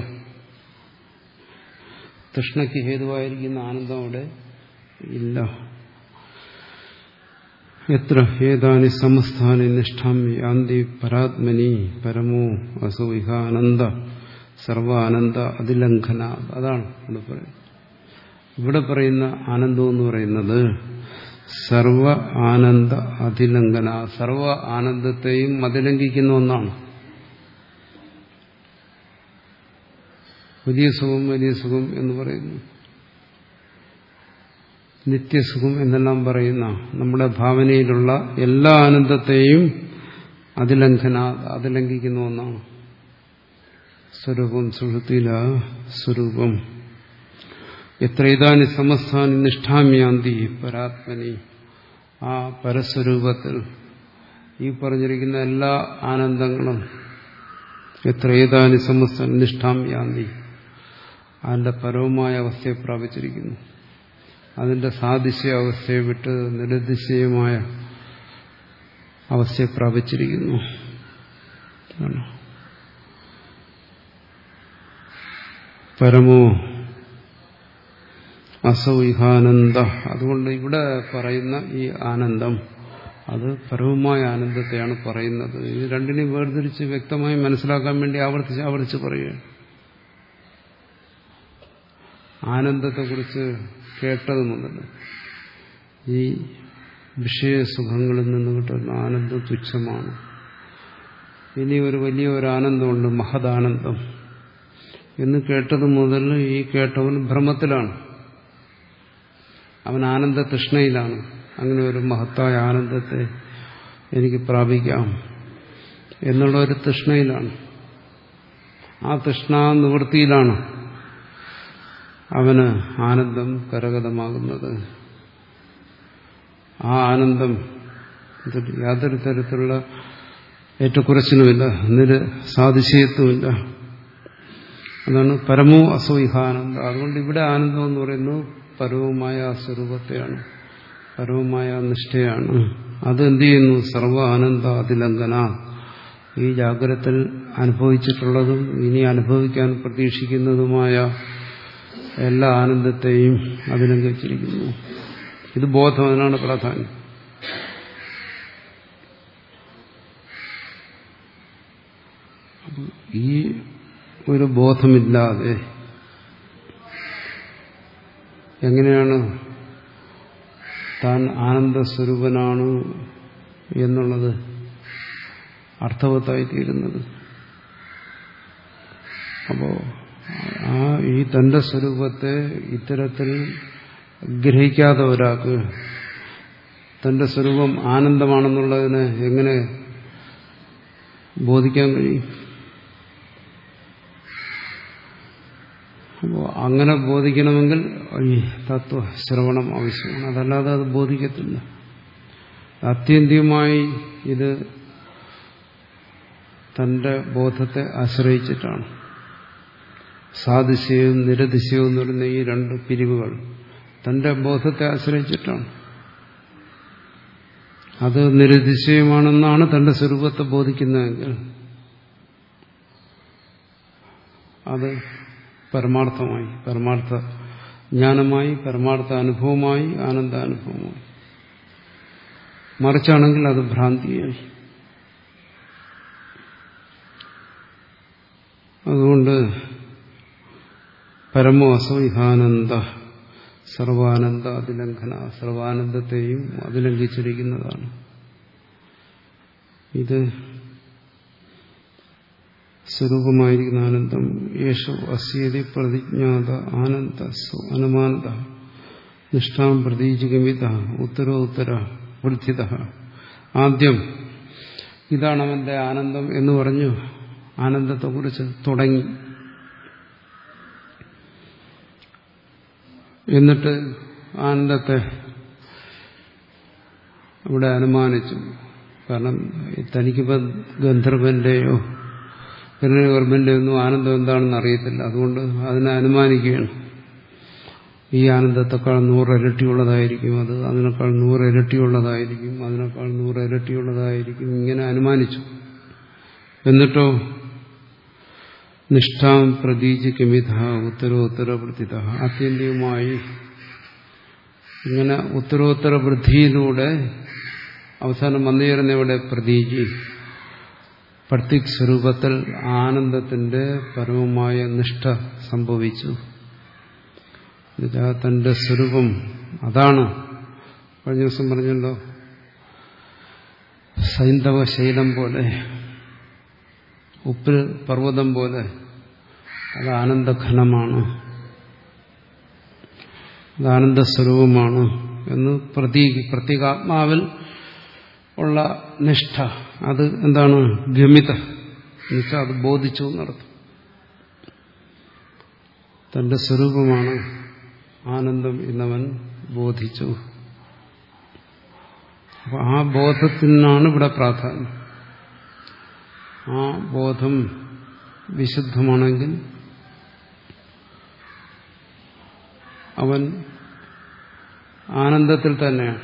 തൃഷ്ണയ്ക്ക് ഹേതുവായിരിക്കുന്ന ആനന്ദം അവിടെ ഇല്ല. എത്ര ഏതാനി സമസ്ഥാനി നിഷ്ഠാം യാന്തി പരാത്മനി പരമോ അസോ ഇഹ ആനന്ദ സർവ ആനന്ദ അതിലംഘന. അതാണ് ഇവിടെ പറയുന്നത്. ഇവിടെ പറയുന്ന ആനന്ദം എന്ന് പറയുന്നത് സർവ ആനന്ദ അതിലംഘന, സർവ ആനന്ദത്തെയും അതിലംഘിക്കുന്ന ഒന്നാണ്. വലിയ സുഖം വലിയ സുഖം എന്ന് പറയുന്നു, നിത്യസുഖം എന്നെല്ലാം പറയുന്ന നമ്മുടെ ഭാവനയിലുള്ള എല്ലാ ആനന്ദത്തെയും അതിലംഘന, അതിലംഘിക്കുന്ന ഒന്നാണ്. സ്വരൂപം സുഹൃത്തില സ്വരൂപം എത്രേതാനി സമസ്ഥാനി നിഷ്ഠാമ്യാന്തി പരാത്മനി. ആ പരസ്വരൂപത്തിൽ ഈ പറഞ്ഞിരിക്കുന്ന എല്ലാ ആനന്ദങ്ങളും എത്രേതാനി സമസ്ഥാനി നിഷ്ഠാമ്യാന്തി, അതിന്റെ പരവുമായ അവസ്ഥയെ പ്രാപിച്ചിരിക്കുന്നു. അതിന്റെ സാദൃശ്യ അവസ്ഥയെ വിട്ട് നിരതിശയമായ അവസ്ഥയെ പ്രാപിച്ചിരിക്കുന്നു. പരമോ അസൗഹാനന്ദ. അതുകൊണ്ട് ഇവിടെ പറയുന്ന ഈ ആനന്ദം അത് പരമമായ ആനന്ദത്തെയാണ് പറയുന്നത്. ഇത് രണ്ടിനെയും വേർതിരിച്ച് വ്യക്തമായി മനസ്സിലാക്കാൻ വേണ്ടി ആവർത്തിച്ച് ആവർത്തിച്ച് പറയുകയാണ്. ആനന്ദത്തെക്കുറിച്ച് കേട്ടത് മുതൽ ഈ വിഷയസുഖങ്ങളിൽ നിന്ന് കിട്ടുന്ന ആനന്ദം തുച്ഛമാണ്. ഇനി ഒരു വലിയ ഒരു ആനന്ദമുണ്ട്, മഹദാനന്ദം എന്ന് കേട്ടത് മുതൽ ഈ കേട്ടവൻ ഭ്രമത്തിലാണ്, അവൻ ആനന്ദ തൃഷ്ണയിലാണ്. അങ്ങനെ ഒരു മഹത്തായ ആനന്ദത്തെ എനിക്ക് പ്രാപിക്കാം എന്നുള്ള ഒരു തൃഷ്ണയിലാണ്. ആ തൃഷ്ണാ നിവൃത്തിയിലാണ് അവന് ആനന്ദം കരഗതമാകുന്നത്. ആ ആനന്ദം യാതൊരു തരത്തിലുള്ള ഏറ്റക്കുറച്ചിലുമില്ല, നിര സാതിശയത്വമില്ല. അതാണ് പരമോ അസൗഹാനന്ദം. അതുകൊണ്ട് ഇവിടെ ആനന്ദം എന്ന് പറയുന്നത് പരമമായ സ്വരൂപത്തെയാണ്, പരമമായ നിഷ്ഠയാണ്. അത് എന്ത് ചെയ്യുന്നു? സർവ ആനന്ദ അതിലംഘന. ഈ ജാഗ്രതത്തിൽ അനുഭവിച്ചിട്ടുള്ളതും ഇനി അനുഭവിക്കാൻ പ്രതീക്ഷിക്കുന്നതുമായ എല്ലാ ആനന്ദത്തെയും അതിലംഘിച്ചിരിക്കുന്നു. ഇത് ബോധം, അതിനാണ് പ്രാധാന്യം. ഈ ഒരു ബോധമില്ലാതെ എങ്ങനെയാണ് താൻ ആനന്ദസ്വരൂപനാണ് എന്നുള്ളത് അർത്ഥവത്തായിത്തീരുന്നത്? അപ്പോ ആ ഈ തന്റെ സ്വരൂപത്തെ ഇത്തരത്തിൽ ഗ്രഹിക്കാതെ ഒരാൾക്ക് തന്റെ സ്വരൂപം ആനന്ദമാണെന്നുള്ളതിനെ എങ്ങനെ ബോധിക്കാൻ കഴിയും? അപ്പോൾ അങ്ങനെ ബോധിക്കണമെങ്കിൽ ഈ തത്വശ്രവണം ആവശ്യമാണ്. അതല്ലാതെ അത് ബോധിക്കത്തില്ല. ആത്യന്തികമായി ഇത് തന്റെ ബോധത്തെ ആശ്രയിച്ചിട്ടാണ്. സാദൃശ്യവും നിരതിശയവും എന്ന് പറയുന്ന ഈ രണ്ട് പിരിവുകൾ തന്റെ ബോധത്തെ ആശ്രയിച്ചിട്ടാണ്. അത് നിരതിശയമാണെന്നാണ് തന്റെ സ്വരൂപത്തെ ബോധിക്കുന്നതെങ്കിൽ അത് പരമാർത്ഥമായി, പരമാർത്ഥ ജ്ഞാനമായി, പരമാർത്ഥ അനുഭവമായി, ആനന്ദാനുഭവമായി. മറിച്ചാണെങ്കിൽ അത് ഭ്രാന്തിയായി. അതുകൊണ്ട് പരമോ അസൗഹാനന്ദ സർവാനന്ദ അതിലംഘന, സർവാനന്ദത്തെയും അതിലംഘിച്ചിരിക്കുന്നതാണ്. ഇത് സ്വരൂപമായിരിക്കുന്ന ആനന്ദം. യേശോ അസ്യതി പ്രതിജ്ഞാത ആനന്ദ അനുമാനത നിഷ്ഠാം പ്രതീചികമിത ഉത്തരോത്തര വൃദ്ധിത. ആദ്യം ഇതാണ് അവന്റെ ആനന്ദം എന്ന് പറഞ്ഞു ആനന്ദത്തെക്കുറിച്ച് തുടങ്ങി. എന്നിട്ട് ആനന്ദത്തെ ഇവിടെ അനുമാനിച്ചു. കാരണം തനിക്കിപ്പോൾ ഗന്ധർവന്റെയോ ഹിരണ്യഗർഭന്റെയോ ഒന്നും ആനന്ദം എന്താണെന്ന് അറിയത്തില്ല. അതുകൊണ്ട് അതിനെ അനുമാനിക്കുകയാണ്. ഈ ആനന്ദത്തെക്കാൾ നൂറിരട്ടിയുള്ളതായിരിക്കും, അത് അതിനേക്കാൾ നൂറിരട്ടിയുള്ളതായിരിക്കും, അതിനേക്കാൾ നൂറിരട്ടിയുള്ളതായിരിക്കും, ഇങ്ങനെ അനുമാനിച്ചു. എന്നിട്ടോ നിഷ്ഠാം പ്രതീചിക്കമിത ഉത്തരോത്തര വൃദ്ധിത. ആത്യന്തികമായി ഇങ്ങനെ ഉത്തരോത്തര വൃദ്ധിയിലൂടെ അവസാനം വന്നുചേരുന്ന ഇവിടെ പ്രതീചി പ്രത്യക് സ്വരൂപത്തിൽ ആനന്ദത്തിന്റെ പരമമായ നിഷ്ഠ സംഭവിച്ചു. തന്റെ സ്വരൂപം അതാണ്. കഴിഞ്ഞ ദിവസം പറഞ്ഞല്ലോ, സൈന്ധവ ശൈലം പോലെ, ഉപ്പിൽ പർവ്വതം പോലെ അത് ആനന്ദഘനമാണ്, അത് ആനന്ദസ്വരൂപമാണ് എന്ന് പ്രതീകി പ്രത്യേകാത്മാവിൽ ഉള്ള നിഷ്ഠ. അത് എന്താണ്? ഗമിത നിഷ്ഠ. അത് ബോധിച്ചു എന്നർത്ഥം. തന്റെ സ്വരൂപമാണ് ആനന്ദം എന്നവൻ ബോധിച്ചു. അപ്പൊ ആ ബോധത്തിനാണ് ഇവിടെ പ്രാധാന്യം. ആ ബോധം വിശുദ്ധമാണെങ്കിൽ അവൻ ആനന്ദത്തിൽ തന്നെയാണ്.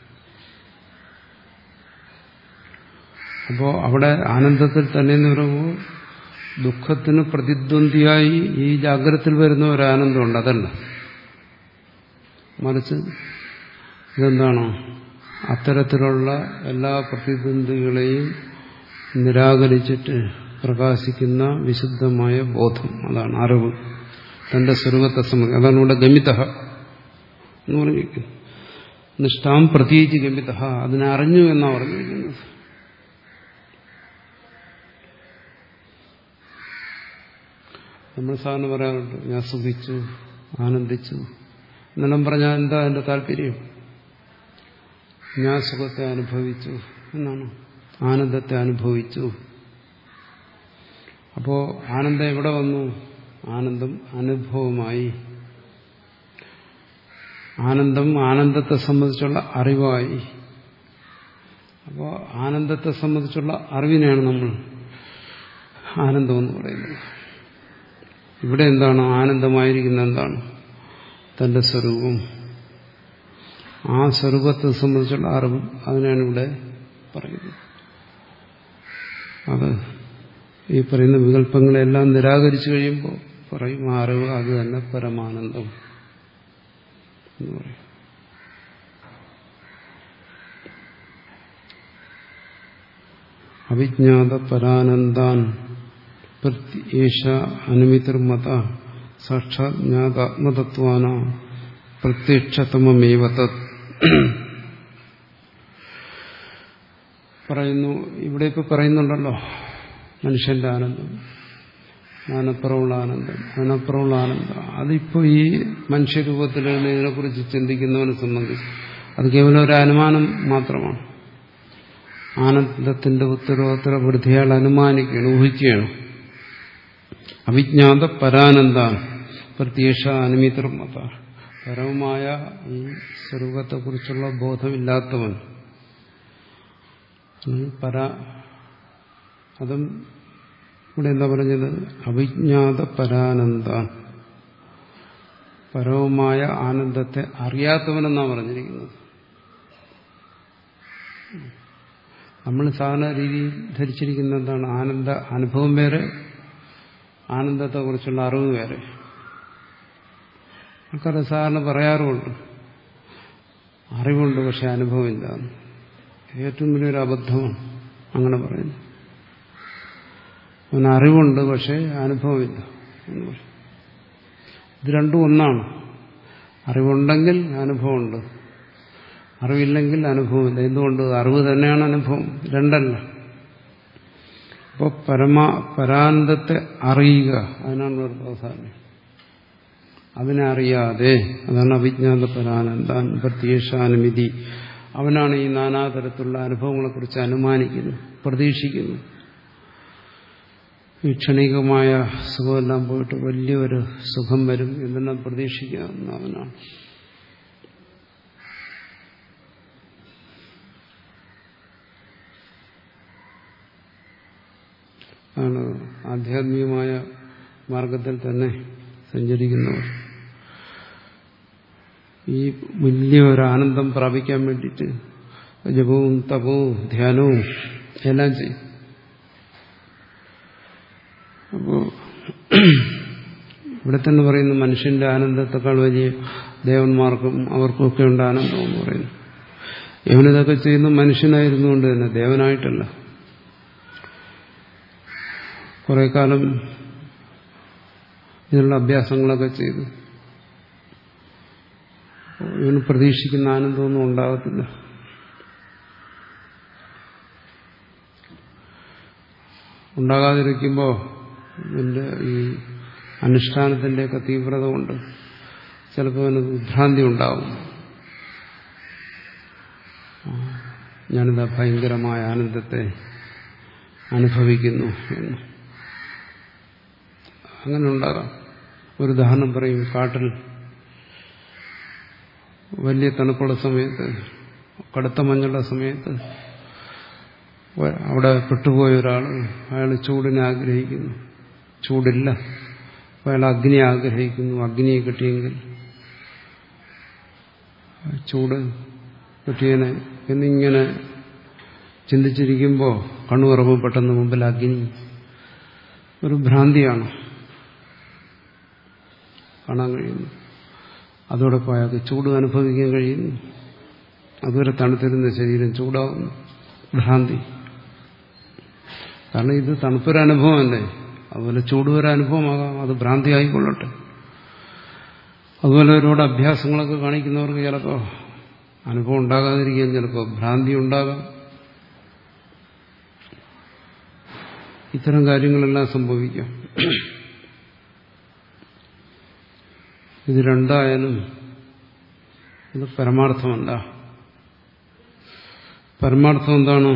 അപ്പോൾ അവിടെ ആനന്ദത്തിൽ തന്നെ എന്ന് പറയുമ്പോൾ ദുഃഖത്തിന് പ്രതിദ്വന്ദിയായി ഈ ജാഗ്രതത്തിൽ വരുന്ന ഒരു ആനന്ദമുണ്ട്, അതല്ല. മറിച്ച് ഇതെന്താണോ അത്തരത്തിലുള്ള എല്ലാ പ്രതിദ്വന്ദികളെയും നിരാകരിച്ചിട്ട് പ്രകാശിക്കുന്ന വിശുദ്ധമായ ബോധം, അതാണ് അറിവ്, തന്റെ സ്വരൂപത്തെ സംബന്ധിച്ച്. അതാണ് ഇവിടെ ഗമിത എന്ന് പറഞ്ഞിരിക്കുന്നത്. നിഷ്ഠാം പ്രതീതി ഗമിത, അതിനെ അറിഞ്ഞു എന്നാണ് പറഞ്ഞിരിക്കുന്നത്. നമ്മൾ സാധാരണ പറയാറുണ്ട്, ഞാൻ സുഖിച്ചു, ആനന്ദിച്ചു എന്നെല്ലാം പറഞ്ഞാൽ എന്താ എന്റെ താല്പര്യം? ഞാൻ സുഖത്തെ അനുഭവിച്ചു എന്നാണ്, ആനന്ദത്തെ അനുഭവിച്ചു. അപ്പോ ആനന്ദം എവിടെ വന്നു? ആനന്ദം അനുഭവമായി. ആനന്ദം ആനന്ദത്തെ സംബന്ധിച്ചുള്ള അറിവായി. അപ്പോൾ ആനന്ദത്തെ സംബന്ധിച്ചുള്ള അറിവിനെയാണ് നമ്മൾ ആനന്ദം എന്ന് പറയുന്നത്. ഇവിടെ എന്താണ് ആനന്ദമായിരിക്കുന്നത്? എന്താണ്? തന്റെ സ്വരൂപം. ആ സ്വരൂപത്തെ സംബന്ധിച്ചുള്ള അറിവ്, അതിനാണ് ഇവിടെ പറയുന്നത്. അത് ഈ പറയുന്ന വികല്പങ്ങളെല്ലാം നിരാകരിച്ചു കഴിയുമ്പോൾ പറയും ആ അറിവ് അത് തന്നെ പരമാനന്ദം എന്ന് പറയും. അവിജ്ഞാത പരാനന്ദാൻ പ്രത്യേഷ അനുമിതിർമത സാക്ഷാത് ജ്ഞാതാത്മതത്വാന പ്രത്യക്ഷതമമേവ തത് പറയുന്നു. ഇവിടെ ഇപ്പൊ പറയുന്നുണ്ടല്ലോ മനുഷ്യന്റെ ആനന്ദം, അതിനപ്പുറമുള്ള ആനന്ദം, അതിനപ്പുറമുള്ള ആനന്ദം. അതിപ്പോ ഈ മനുഷ്യരൂപത്തിൽ ഇതിനെക്കുറിച്ച് ചിന്തിക്കുന്നവനെ സംബന്ധിച്ച് അത് കേവലം ഒരു അനുമാനം മാത്രമാണ്. ആനന്ദത്തിന്റെ ഉത്തരോത്തര വൃദ്ധിയാൾ അനുമാനിക്കുകയാണ്, ഊഹിക്കുകയാണ്. അവിജ്ഞാത പരാനന്ദാൻ പ്രത്യേഷ അനുമിതിർമത, പരമമായ ഈ സ്വരൂപത്തെക്കുറിച്ചുള്ള ബോധമില്ലാത്തവൻ പരാ അതും ഇവിടെ എന്താ പറഞ്ഞത്? അവിജ്ഞാത പരാനന്ദാൻ, പരമമായ ആനന്ദത്തെ അറിയാത്തവനെന്നാണ് പറഞ്ഞിരിക്കുന്നത്. നമ്മൾ സാധാരണ രീതിയിൽ ധരിച്ചിരിക്കുന്ന എന്താണ്? ആനന്ദ അനുഭവം വേറെ, ആനന്ദത്തെക്കുറിച്ചുള്ള അറിവ് വേറെ. ആൾക്കാർ സാധാരണ പറയാറുമുണ്ട് അറിവുണ്ട് പക്ഷെ അനുഭവമില്ല. ഏറ്റവും വലിയൊരു അബദ്ധമാണ് അങ്ങനെ പറയുന്നത്. അവന് അറിവുണ്ട് പക്ഷെ അനുഭവമില്ല എന്ന് പറയും. ഇത് രണ്ടും ഒന്നാണ്. അറിവുണ്ടെങ്കിൽ അനുഭവമുണ്ട്, അറിവില്ലെങ്കിൽ അനുഭവമില്ല. എന്തുകൊണ്ട്? അറിവ് തന്നെയാണ് അനുഭവം, രണ്ടല്ല. അപ്പോൾ പരമാ പരാനന്ദത്തെ അറിയുക, അതിനാണ് ഒരു പ്രാധാന്യം. അതിനെ അറിയാതെ, അതാണ് അവിജ്ഞാത പരാനന്ദാൻ പ്രത്യേഷാനുമിതി, അവനാണ് ഈ നാനാതരത്തിലുള്ള അനുഭവങ്ങളെക്കുറിച്ച് അനുമാനിക്കുന്നു, പ്രതീക്ഷിക്കുന്നു. ഈ ക്ഷണികമായ സുഖമെല്ലാം പോയിട്ട് വലിയൊരു സുഖം വരും എന്നെല്ലാം പ്രതീക്ഷിക്കാവുന്ന അവനാണ്. ആണ് ആധ്യാത്മികമായ മാർഗത്തിൽ തന്നെ സഞ്ചരിക്കുന്നവർ ഈ വലിയൊരു ആനന്ദം പ്രാപിക്കാൻ വേണ്ടിയിട്ട് ജപവും തപവും ധ്യാനവും എല്ലാം ചെയ്യും. അപ്പോ ഇവിടെ തന്നെ പറയുന്നു മനുഷ്യന്റെ ആനന്ദത്തെക്കാൾ വലിയ ദേവന്മാർക്കും അവർക്കൊക്കെ ഉണ്ട് ആനന്ദം എന്ന് പറയുന്നു. ഇവനിതൊക്കെ ചെയ്യുന്ന മനുഷ്യനായിരുന്നുകൊണ്ട് തന്നെ, ദേവനായിട്ടല്ല. കുറെ കാലം ഇതിനുള്ള അഭ്യാസങ്ങളൊക്കെ ചെയ്തു. ഇവന് പ്രതീക്ഷിക്കുന്ന ആനന്ദമൊന്നും ഉണ്ടാകത്തില്ല. ഉണ്ടാകാതിരിക്കുമ്പോൾ ഇതിൻ്റെ ഈ അനുഷ്ഠാനത്തിൻ്റെയൊക്കെ തീവ്രത കൊണ്ട് ചിലപ്പോൾ അവന് വിഭ്രാന്തി ഉണ്ടാവും. ഞാനിതാ ഭയങ്കരമായ ആനന്ദത്തെ അനുഭവിക്കുന്നു എന്ന് അങ്ങനെ ഉണ്ടാകാം. ഒരു ഉദാഹരണം പറയും. കാട്ടിൽ വലിയ തണുപ്പുള്ള സമയത്ത്, കടുത്ത മഞ്ഞുള്ള സമയത്ത് അവിടെ പെട്ടുപോയ ഒരാൾ, അയാൾ ചൂടിനെ ആഗ്രഹിക്കുന്നു, ചൂടില്ല, അയാൾ അഗ്നി ആഗ്രഹിക്കുന്നു. അഗ്നിയെ കിട്ടിയെങ്കിൽ ചൂട് കിട്ടിയനെ എന്നിങ്ങനെ ചിന്തിച്ചിരിക്കുമ്പോൾ കണ്ണുറങ്ങും പെട്ടെന്ന് മുമ്പിൽ അഗ്നി. ഒരു ഭ്രാന്തിയാണ് കാണാൻ കഴിയുന്നു. അതോടൊപ്പം അയാൾക്ക് ചൂട് അനുഭവിക്കാൻ കഴിയുന്നു. അതുവരെ തണുത്തിരുന്ന ശരീരം ചൂടാവുന്നു. ഭ്രാന്തി. കാരണം ഇത് തണുപ്പൊരനുഭവമല്ലേ, അതുപോലെ ചൂടുവരനുഭവമാകാം, അത് ഭ്രാന്തി ആയിക്കൊള്ളട്ടെ. അതുപോലെ ഒരുപാട് അഭ്യാസങ്ങളൊക്കെ കാണിക്കുന്നവർക്ക് ചിലപ്പോൾ അനുഭവം ഉണ്ടാകാതിരിക്കാൻ, ചിലപ്പോൾ ഭ്രാന്തി ഉണ്ടാകാം. ഇത്തരം കാര്യങ്ങളെല്ലാം സംഭവിക്കാം. ഇത് രണ്ടായാലും ഇത് പരമാർത്ഥമല്ല. പരമാർത്ഥം എന്താണ്?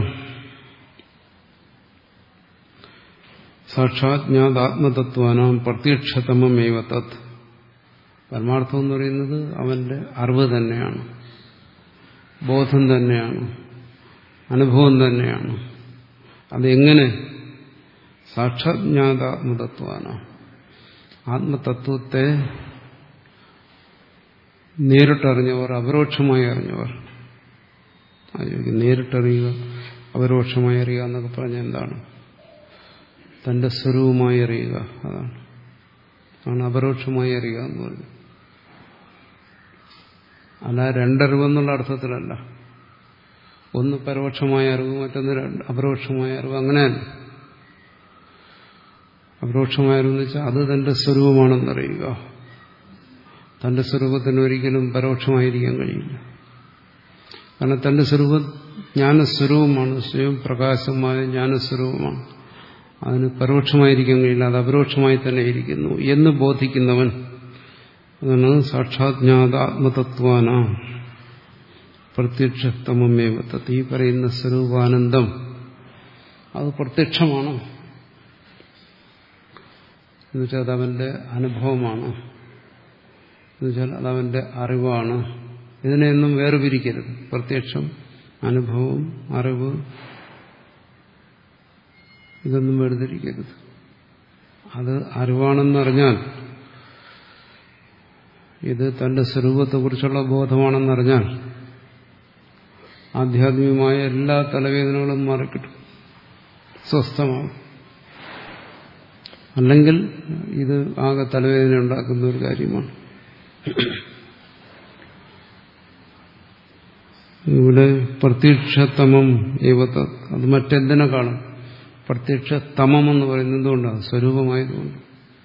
സാക്ഷാത് ജ്ഞാതാത്മതത്വാനാം പ്രത്യക്ഷതമമേവ തത്. പരമാർത്ഥം എന്ന് പറയുന്നത് അവന്റെ അറിവ് തന്നെയാണ്, ബോധം തന്നെയാണ്, അനുഭവം തന്നെയാണ്. അതെങ്ങനെ? സാക്ഷാത് ജ്ഞാതാത്മതത്വാനാം, ആത്മതത്വത്തെ നേരിട്ടറിഞ്ഞവർ, അപരോക്ഷമായി അറിഞ്ഞവർ. നേരിട്ടറിയുക, അപരോക്ഷമായി അറിയുക എന്നൊക്കെ പറഞ്ഞാൽ എന്താണ്? തന്റെ സ്വരൂപമായി അറിയുക, അതാണ് ആണ് അപരോക്ഷമായി അറിയുക എന്ന് പറഞ്ഞു. അല്ല രണ്ടറിവെന്നുള്ള അർത്ഥത്തിലല്ല. ഒന്ന് പരോക്ഷമായ അറിവ്, മറ്റൊന്ന് അപരോക്ഷമായ അറിവ്, അങ്ങനെയല്ല. അപരോക്ഷമായ അറിവെന്ന് വെച്ചാൽ അത് തന്റെ സ്വരൂപമാണെന്നറിയുക. തന്റെ സ്വരൂപത്തിന് ഒരിക്കലും പരോക്ഷമായിരിക്കാൻ കഴിയില്ല. കാരണം തന്റെ സ്വരൂപം ജ്ഞാനസ്വരൂപമാണ്, സ്വയം പ്രകാശമായ ജ്ഞാനസ്വരൂപമാണ്. അതിന് പരോക്ഷമായിരിക്കാൻ കഴിയില്ല, അത് അപരോക്ഷമായി തന്നെ ഇരിക്കുന്നു എന്ന് ബോധിക്കുന്നവൻ, അതാണ് സാക്ഷാത് ജ്ഞാതാത്മതത്വാന പ്രത്യക്ഷതമമേവ തത്. ഈ പറയുന്ന സ്വരൂപാനന്ദം അത് പ്രത്യക്ഷമാണ്, എന്നുവെച്ചാൽ അതവന്റെ അനുഭവമാണ്, എന്നുവെച്ചാൽ അതവന്റെ അറിവാണ്. ഇതിനെയൊന്നും വേർപിരിക്കരുത്. പ്രത്യക്ഷം, അനുഭവം, അറിവ്, ഇതൊന്നും വേർതിരിക്കരുത്. അത് അറിവാണെന്നറിഞ്ഞാൽ, ഇത് തന്റെ സ്വരൂപത്തെക്കുറിച്ചുള്ള ബോധമാണെന്നറിഞ്ഞാൽ ആധ്യാത്മികമായ എല്ലാ തലവേദനകളും മാറിക്കിട്ടും, സ്വസ്ഥമാകും. അല്ലെങ്കിൽ ഇത് ആകെ തലവേദന ഉണ്ടാക്കുന്ന ഒരു കാര്യമാണ്. ഇവിടെ പ്രത്യക്ഷതമം ഏവത, അത് മറ്റെന്തിനെക്കാളും പ്രത്യക്ഷതമം എന്ന് പറയുന്നത് എന്തുകൊണ്ടാണ്? സ്വരൂപമായതുകൊണ്ട്.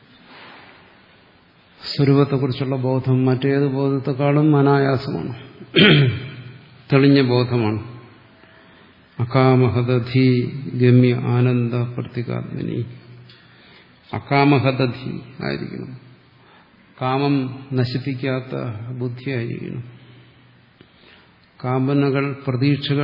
സ്വരൂപത്തെക്കുറിച്ചുള്ള ബോധം മറ്റേത് ബോധത്തെക്കാളും അനായാസമാണ്, തെളിഞ്ഞ ബോധമാണ്. അകാമഹതധി ഗമ്യ ആനന്ദ പ്രത്യേകാത്മനി. അകാമഹതധി ആയിരിക്കണം, കാമം നശിപ്പിക്കാത്ത ബുദ്ധിയായിരിക്കണം. കാമനകൾ, പ്രതീക്ഷകൾ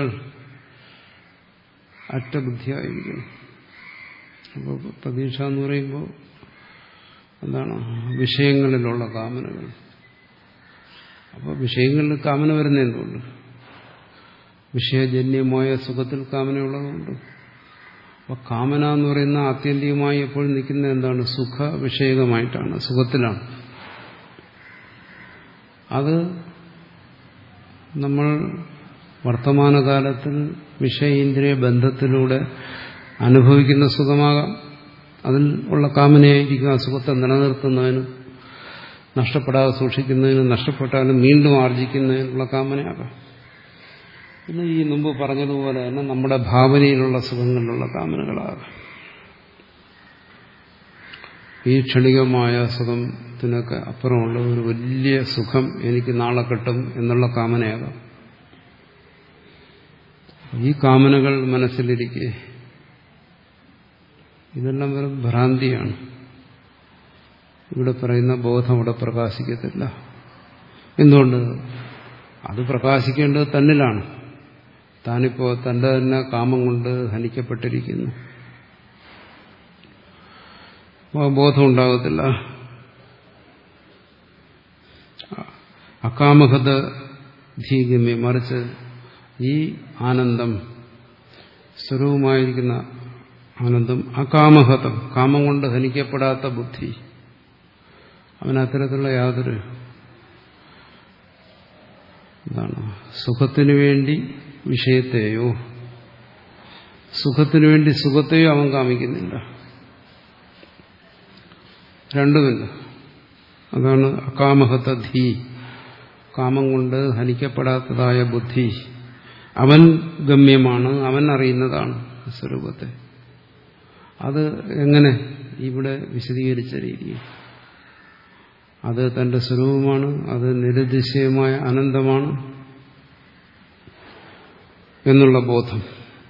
അറ്റ ബുദ്ധിയായിരിക്കണം. അപ്പോൾ പ്രതീക്ഷ എന്ന് പറയുമ്പോൾ എന്താണ്? വിഷയങ്ങളിലുള്ള കാമനകൾ. അപ്പോൾ വിഷയങ്ങളിൽ കാമന വരുന്ന എന്തുകൊണ്ട്? വിഷയജന്യമായ സുഖത്തിൽ കാമനയുള്ളതുകൊണ്ട്. അപ്പോൾ കാമന എന്ന് പറയുന്ന ആത്യന്തികമായി എപ്പോഴും നിൽക്കുന്നത് എന്താണ്? സുഖ വിഷയകമായിട്ടാണ്, സുഖത്തിലാണ്. അത് നമ്മൾ വർത്തമാനകാലത്തിൽ വിഷയേന്ദ്രിയ ബന്ധത്തിലൂടെ അനുഭവിക്കുന്ന സുഖമാകാം. അതിൽ ഉള്ള കാമനയായിരിക്കും ആ സുഖത്തെ നിലനിർത്തുന്നതിനും നഷ്ടപ്പെടാതെ സൂക്ഷിക്കുന്നതിനും നഷ്ടപ്പെട്ടാലും വീണ്ടും ആർജിക്കുന്നതിനുള്ള കാമനയാകാം. പിന്നെ ഈ മുമ്പ് പറഞ്ഞതുപോലെ തന്നെ നമ്മുടെ ഭാവനയിലുള്ള സുഖങ്ങളിലുള്ള കാമനകളാകാം. ഈ ക്ഷണികമായ സുഖത്തിനൊക്കെ അപ്പുറമുള്ള ഒരു വലിയ സുഖം എനിക്ക് നാളെ കിട്ടും എന്നുള്ള കാമനയാകാം. ഈ കാമനകൾ മനസ്സിലിരിക്കെ ഇതെല്ലാം വെറും ഭ്രാന്തിയാണ്. ഇവിടെ പറയുന്ന ബോധം ഇവിടെ പ്രകാശിക്കത്തില്ല. എന്തുകൊണ്ട്? അത് പ്രകാശിക്കേണ്ടത് തന്നിലാണ്. താനിപ്പോ തന്റെ തന്നെ കാമം കൊണ്ട് ഹനിക്കപ്പെട്ടിരിക്കുന്നു. ബോധം ഉണ്ടാകത്തില്ല. അകാമഹത ധീഗമ്യ, മറിച്ച് ഈ ആനന്ദം, സ്വരൂപമായിരിക്കുന്ന ആനന്ദം, അകാമഹതം, കാമം കൊണ്ട് ഹനിക്കപ്പെടാത്ത ബുദ്ധി, അവനത്തരത്തിലുള്ള യാതൊരു എന്താണ് സുഖത്തിനു വേണ്ടി വിഷയത്തെയോ സുഖത്തിനു വേണ്ടി സുഖത്തെയോ അവൻ കാമിക്കുന്നില്ല. രണ്ടുമില്ല. അതാണ് അകാമഹതധി, കാമം കൊണ്ട് ഹനിക്കപ്പെടാത്തതായ ബുദ്ധി. അവൻ ഗമ്യമാണ്, അവൻ അറിയുന്നതാണ് സ്വരൂപത്തെ. അത് എങ്ങനെ? ഇവിടെ വിശദീകരിച്ച രീതിയിൽ അത് തന്റെ സ്വരൂപമാണ്, അത് നിരതിശയമായ അനന്തമാണ് എന്നുള്ള ബോധം.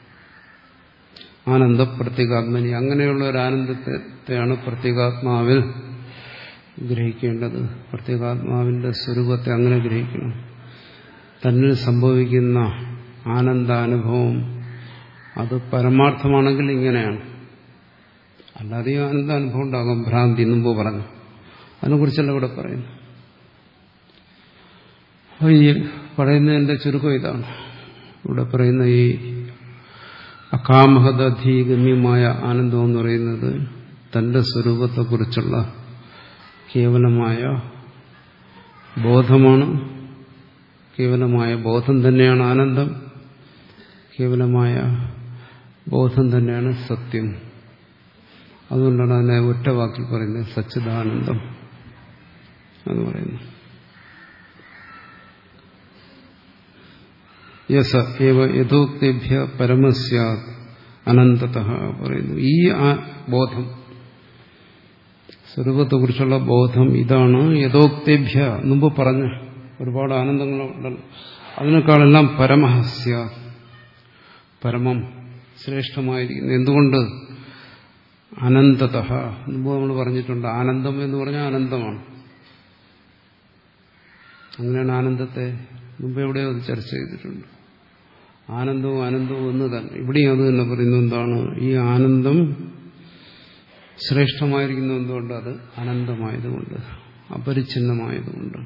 ആനന്ദ പ്രത്യേകാത്മനി, അങ്ങനെയുള്ള ഒരു ആനന്ദത്തെയാണ് പ്രത്യേകാത്മാവിൽ ഗ്രഹിക്കേണ്ടത്. പ്രത്യേകാത്മാവിന്റെ സ്വരൂപത്തെ അങ്ങനെ ഗ്രഹിക്കണം. തന്നിൽ സംഭവിക്കുന്ന ആനന്ദാനുഭവം അത് പരമാർത്ഥമാണെങ്കിൽ ഇങ്ങനെയാണ്. അല്ലാതെ ഈ ആനന്ദാനുഭവം ഉണ്ടാകും. ഭ്രാന്തി മുമ്പ് പറഞ്ഞു, അതിനെക്കുറിച്ചല്ല ഇവിടെ പറയുന്നു. ഈ പറയുന്നതിന്റെ ചുരുക്കം ഇതാണ്. ഇവിടെ പറയുന്ന ഈ അകാമഹതധീഗമ്യമായ ആനന്ദം എന്ന് പറയുന്നത് തന്റെ സ്വരൂപത്തെക്കുറിച്ചുള്ള കേവലമായ ബോധമാണ്. കേവലമായ ബോധം തന്നെയാണ് ആനന്ദം. കേവലമായ ബോധം തന്നെയാണ് സത്യം. അതുകൊണ്ടാണ് അതിനെ ഒറ്റ വാക്കിൽ പറയുന്നത് സച്ചിദാനന്ദം എന്ന് പറയുന്നു. യസ ഏവ യഥോക്തേഭ്യ പരമസ്യാത് അനന്തതഃ പറയുന്നു. ഈ ബോധം, സ്വരൂപത്തെക്കുറിച്ചുള്ള ബോധം ഇതാണ്. യഥോക്തേഭ്യ, മുമ്പ് പറഞ്ഞ ഒരുപാട് ആനന്ദങ്ങളുണ്ടല്ലോ, അതിനേക്കാളെല്ലാം പരമഹസ്യ, പരമം ശ്രേഷ്ഠമായിരിക്കുന്നു. എന്തുകൊണ്ട്? അനന്തതഃ. മുമ്പ് നമ്മൾ പറഞ്ഞിട്ടുണ്ട്, ആനന്ദം എന്ന് പറഞ്ഞാൽ അനന്തമാണ്. അങ്ങനെയാണ് ആനന്ദത്തെ മുമ്പ് എവിടെയോ അത് ചർച്ച ചെയ്തിട്ടുണ്ട്. ആനന്ദവും അനന്തവും ഒന്ന് തന്നെ. ഇവിടെയും അത് തന്നെ പറയുന്നു. എന്താണ് ഈ ആനന്ദം ശ്രേഷ്ഠമായിരിക്കുന്നു? എന്തുകൊണ്ട്? അത് അനന്തമായതുകൊണ്ട്, അപരിച്ഛിന്നമായതുകൊണ്ട്.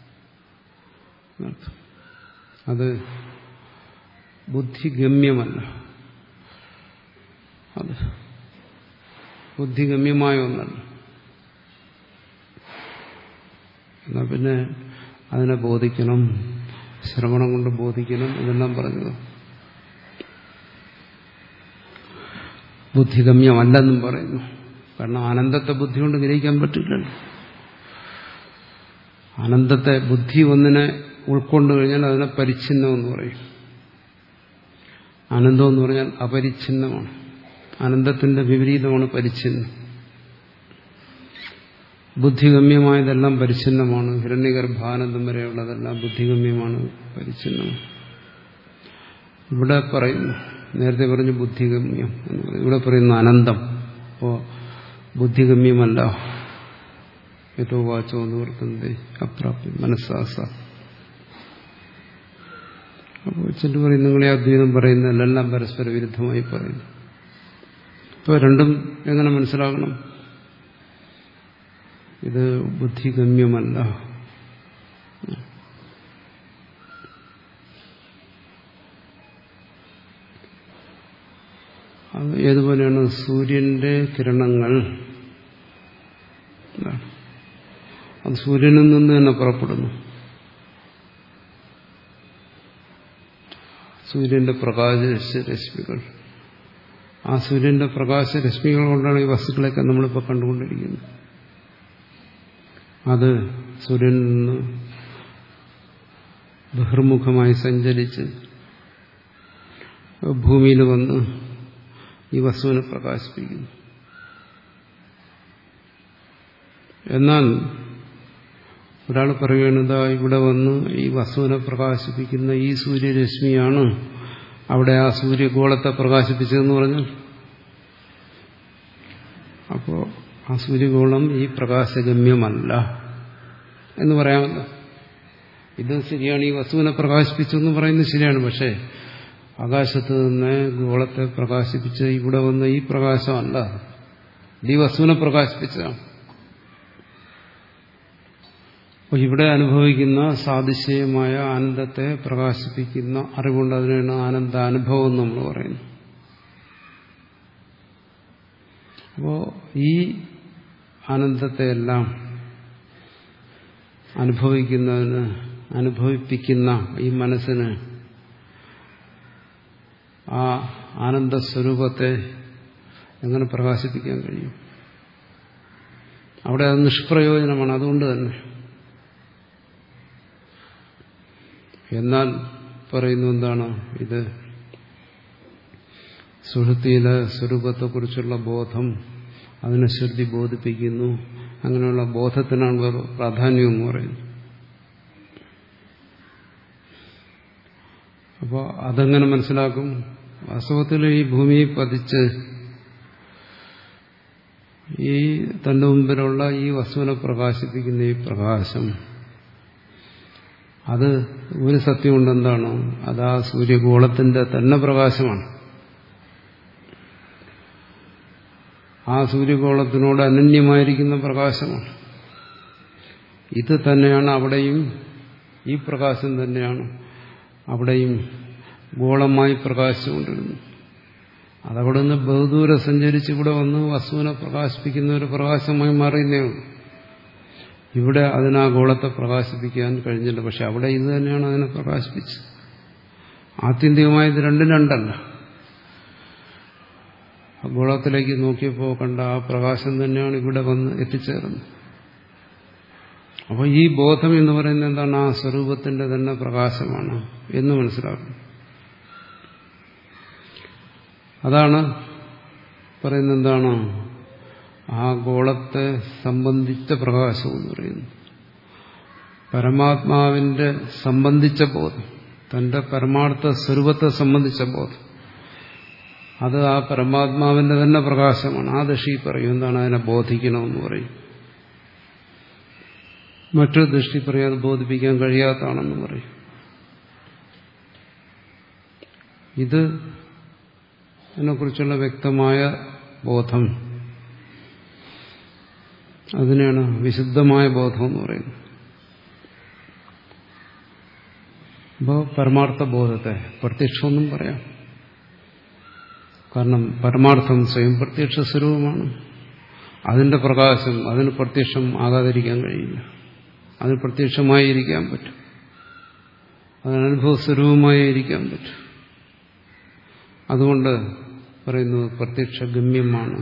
അത് ബുദ്ധിഗമ്യമല്ല. അത് ബുദ്ധിഗമ്യമായ ഒന്നല്ല. എന്നാ പിന്നെ അതിനെ ബോധിക്കണം, ശ്രവണം കൊണ്ട് ബോധിക്കണം, ഇതെല്ലാം പറഞ്ഞത്. ബുദ്ധിഗമ്യമല്ലെന്നും പറയുന്നു. കാരണം ആനന്ദത്തെ ബുദ്ധി കൊണ്ട് ഗ്രഹിക്കാൻ പറ്റില്ലല്ലോ. ആനന്ദത്തെ ബുദ്ധി ഒന്നിനെ ഉൾക്കൊണ്ടു കഴിഞ്ഞാൽ അതിനെ പരിച്ഛിന്നം എന്ന് പറയും. ആനന്ദം എന്ന് പറഞ്ഞാൽ അപരിച്ഛിന്നമാണ്. ആനന്ദത്തിന്റെ വിപരീതമാണ് പരിച്ഛിന്നം. ബുദ്ധിഗമ്യമായതെല്ലാം പരിച്ഛിന്നമാണ്. ഹിരണ്യഗർഭാനന്ദം വരെയുള്ളതെല്ലാം ബുദ്ധിഗമ്യമാണ്, പരിച്ഛിന്നമാണ്. ഇവിടെ പറയുന്നു, നേരത്തെ പറഞ്ഞു ബുദ്ധിഗമ്യം എന്ന് പറയും. ഇവിടെ പറയുന്നു അനന്തം. അപ്പോ ബുദ്ധിഗമ്യമല്ല. യഥോ വാചോ നിവർത്തന്തേ അപ്രാപ്തി മനസ്സാസ. അപ്പോൾ ചില പറയും നിങ്ങളെ അദ്വൈതം പറയുന്നതിലെല്ലാം പരസ്പര വിരുദ്ധമായി പറയുന്നു. ഇപ്പോൾ രണ്ടും എങ്ങനെ മനസ്സിലാക്കണം? ഇത് ബുദ്ധിഗമ്യമല്ല. അത് ഏതുപോലെയാണ്? സൂര്യന്റെ കിരണങ്ങൾ അത് സൂര്യനിൽ നിന്ന് തന്നെ പുറപ്പെടുന്നു. സൂര്യന്റെ പ്രകാശരശ്മികൾ, ആ സൂര്യന്റെ പ്രകാശരശ്മികൾ കൊണ്ടാണ് ഈ വസ്തുക്കളൊക്കെ നമ്മളിപ്പോൾ കണ്ടുകൊണ്ടിരിക്കുന്നത്. അത് സൂര്യനിൽ നിന്ന് ബഹിർമുഖമായി സഞ്ചരിച്ച് ഭൂമിയിൽ വന്ന് ഈ വസ്തുവിനെ പ്രകാശിപ്പിക്കുന്നു. എന്നാൽ ഒരാൾ പറയുകയാണിതാ ഇവിടെ വന്ന് ഈ വസ്തുവിനെ പ്രകാശിപ്പിക്കുന്ന ഈ സൂര്യരശ്മിയാണ് അവിടെ ആ സൂര്യഗോളത്തെ പ്രകാശിപ്പിച്ചതെന്ന് പറഞ്ഞാൽ, അപ്പോൾ ആ സൂര്യഗോളം ഈ പ്രകാശഗമ്യമല്ല എന്ന് പറയാമല്ലോ. ഇത് ശരിയാണ്, ഈ വസ്തുവിനെ പ്രകാശിപ്പിച്ചു എന്ന് പറയുന്നത് ശരിയാണ്. പക്ഷേ ആകാശത്ത് നിന്ന് ഗോളത്തെ പ്രകാശിപ്പിച്ച് ഇവിടെ വന്ന ഈ പ്രകാശമല്ല, ഇത് ഈ വസ്തുവിനെ പ്രകാശിപ്പിച്ചതാണ്. അപ്പോൾ ഇവിടെ അനുഭവിക്കുന്ന സാദൃശ്യമായ ആനന്ദത്തെ പ്രകാശിപ്പിക്കുന്ന അറിവുകൊണ്ട് അതിനാണ് ആനന്ദാനുഭവം എന്ന് നമ്മൾ പറയുന്നു. അപ്പോൾ ഈ ആനന്ദത്തെയെല്ലാം അനുഭവിക്കുന്നതിന് അനുഭവിപ്പിക്കുന്ന ഈ മനസ്സിന് ആ ആനന്ദസ്വരൂപത്തെ എങ്ങനെ പ്രകാശിപ്പിക്കാൻ കഴിയും? അവിടെ അത് നിഷ്പ്രയോജനമാണ്. അതുകൊണ്ട് തന്നെ എന്നാൽ പറയുന്നു എന്താണ് ഇത്? സുഷുപ്തിയിലെ സ്വരൂപത്തെക്കുറിച്ചുള്ള ബോധം, അതിനെ ശ്രുതി ബോധിപ്പിക്കുന്നു. അങ്ങനെയുള്ള ബോധത്തിനാണ് പ്രാധാന്യം എന്ന് പറയുന്നത്. അപ്പോൾ അതെങ്ങനെ മനസ്സിലാക്കും? വാസ്തവത്തിൽ ഈ ഭൂമിയിൽ പതിച്ച് ഈ തന്റെ മുമ്പിലുള്ള ഈ വസ്തുവിനെ പ്രകാശിപ്പിക്കുന്ന ഈ പ്രകാശം, അത് ഒരു സത്യമുണ്ട്. എന്താണ്? അത് ആ സൂര്യഗോളത്തിന്റെ തന്നെ പ്രകാശമാണ്. ആ സൂര്യഗോളത്തിനോട് അനന്യമായിരിക്കുന്ന പ്രകാശമാണ്. ഇത് തന്നെയാണ് അവിടെയും, ഈ പ്രകാശം തന്നെയാണ് അവിടെയും ഗോളമായി പ്രകാശിച്ചുകൊണ്ടിരുന്നു. അതവിടെ നിന്ന് ബഹുദൂരം സഞ്ചരിച്ച് ഇവിടെ വന്ന് വസ്തുവിനെ പ്രകാശിപ്പിക്കുന്ന ഒരു പ്രകാശമായി മാറിയുന്നേ ഉള്ളൂ. ഇവിടെ അതിനാ ഗോളത്തെ പ്രകാശിപ്പിക്കാൻ കഴിഞ്ഞില്ല. പക്ഷെ അവിടെ ഇത് തന്നെയാണ് അതിനെ പ്രകാശിപ്പിച്ചത്. ആത്യന്തികമായി ഇത് രണ്ടും രണ്ടല്ല. ആ ഗോളത്തിലേക്ക് നോക്കിയപ്പോൾ കണ്ട ആ പ്രകാശം തന്നെയാണ് ഇവിടെ വന്ന് എത്തിച്ചേർന്നത്. അപ്പോൾ ഈ ബോധം എന്ന് പറയുന്നത് എന്താണ്? ആ സ്വരൂപത്തിന്റെ തന്നെ പ്രകാശമാണ് എന്ന് മനസ്സിലാക്കും. അതാണ് പറയുന്നത് എന്താണ്? ആ ഗോളത്തെ സംബന്ധിച്ച പ്രകാശം എന്ന് പറയുന്നു. പരമാത്മാവിന്റെ സംബന്ധിച്ച ബോധം, തന്റെ പരമാർത്ഥ സ്വരൂപത്തെ സംബന്ധിച്ച ബോധം, അത് ആ പരമാത്മാവിന്റെ തന്നെ പ്രകാശമാണ്. ആ ദൃഷ്ടി പറയും എന്താണ്? അതിനെ ബോധിക്കണമെന്ന് പറയും. മറ്റൊരു ദൃഷ്ടി പറയും അത് ബോധിപ്പിക്കാൻ കഴിയാത്തതാണെന്ന് പറയും. ഇത് അതിനെക്കുറിച്ചുള്ള വ്യക്തമായ ബോധം, അതിനെയാണ് വിശുദ്ധമായ ബോധം എന്ന് പറയുന്നത്. അപ്പോൾ പരമാർത്ഥ ബോധത്തെ പ്രത്യക്ഷമെന്നും പറയാം. കാരണം പരമാർത്ഥം സ്വയം പ്രത്യക്ഷ സ്വരൂപമാണ്. അതിന്റെ പ്രകാശം അതിന് പ്രത്യക്ഷം ആകാതിരിക്കാൻ കഴിയില്ല. അതിന് പ്രത്യക്ഷമായി ഇരിക്കാൻ പറ്റും. അതിന് അനുഭവ സ്വരൂപമായി ഇരിക്കാൻ പറ്റും. അതുകൊണ്ട് പറയുന്നത് പ്രത്യക്ഷ ഗമ്യമാണ്.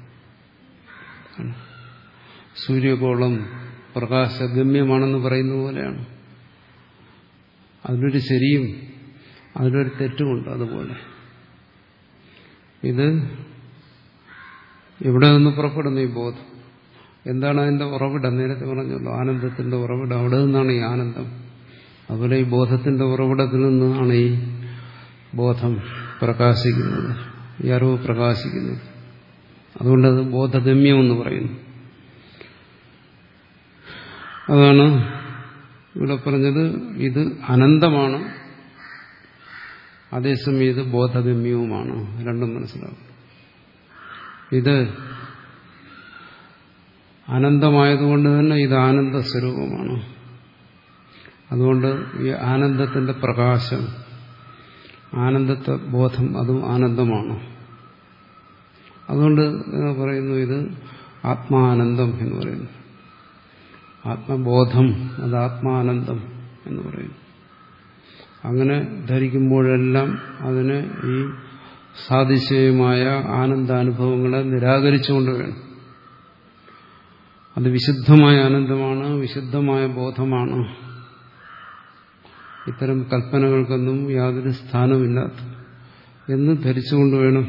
സൂര്യഗോളം പ്രകാശഗമ്യമാണെന്ന് പറയുന്ന പോലെയാണ്. അതിലൊരു ശരിയും അതിലൊരു തെറ്റുമുണ്ട്. അതുപോലെ ഇത് എവിടെ നിന്ന് പുറപ്പെടുന്നു ഈ ബോധം? എന്താണ് അതിന്റെ ഉറവിടം? നേരത്തെ പറഞ്ഞല്ലോ, ആനന്ദത്തിന്റെ ഉറവിടം. അവിടെ നിന്നാണ് ഈ ആനന്ദം. അതുപോലെ ഈ ബോധത്തിന്റെ ഉറവിടത്തിൽ നിന്നാണ് ഈ ബോധം പ്രകാശിക്കുന്നത്, ഈ അറിവ് പ്രകാശിക്കുന്നത്. അതുകൊണ്ടത് ബോധഗമ്യമെന്ന് പറയുന്നു. അതാണ് ഇവിടെ പറഞ്ഞത്. ഇത് അനന്തമാണ്, അതേസമയം ഇത് ബോധഗമ്യവുമാണ്. രണ്ടും മനസ്സിലാക്കും. ഇത് അനന്തമായതുകൊണ്ട് തന്നെ ഇത് ആനന്ദ സ്വരൂപമാണ്. അതുകൊണ്ട് ഈ ആനന്ദത്തിന്റെ പ്രകാശം, ആനന്ദത്തെ ബോധം, അതും ആനന്ദമാണ്. അതുകൊണ്ട് പറയുന്നു ഇത് ആത്മാനന്ദം എന്ന് പറയുന്നു. ആത്മബോധം അത് ആത്മാനന്ദം എന്ന് പറയുന്നു. അങ്ങനെ ധരിക്കുമ്പോഴെല്ലാം അതിനെ ഈ സാതിശയമായ ആനന്ദാനുഭവങ്ങളെ നിരാകരിച്ചുകൊണ്ട് വേണം. അത് വിശുദ്ധമായ ആനന്ദമാണ്, വിശുദ്ധമായ ബോധമാണ്. ഇത്തരം കൽപ്പനകൾക്കൊന്നും യാതൊരു സ്ഥാനമില്ലാത്ത എന്ന് ധരിച്ചുകൊണ്ട് വേണം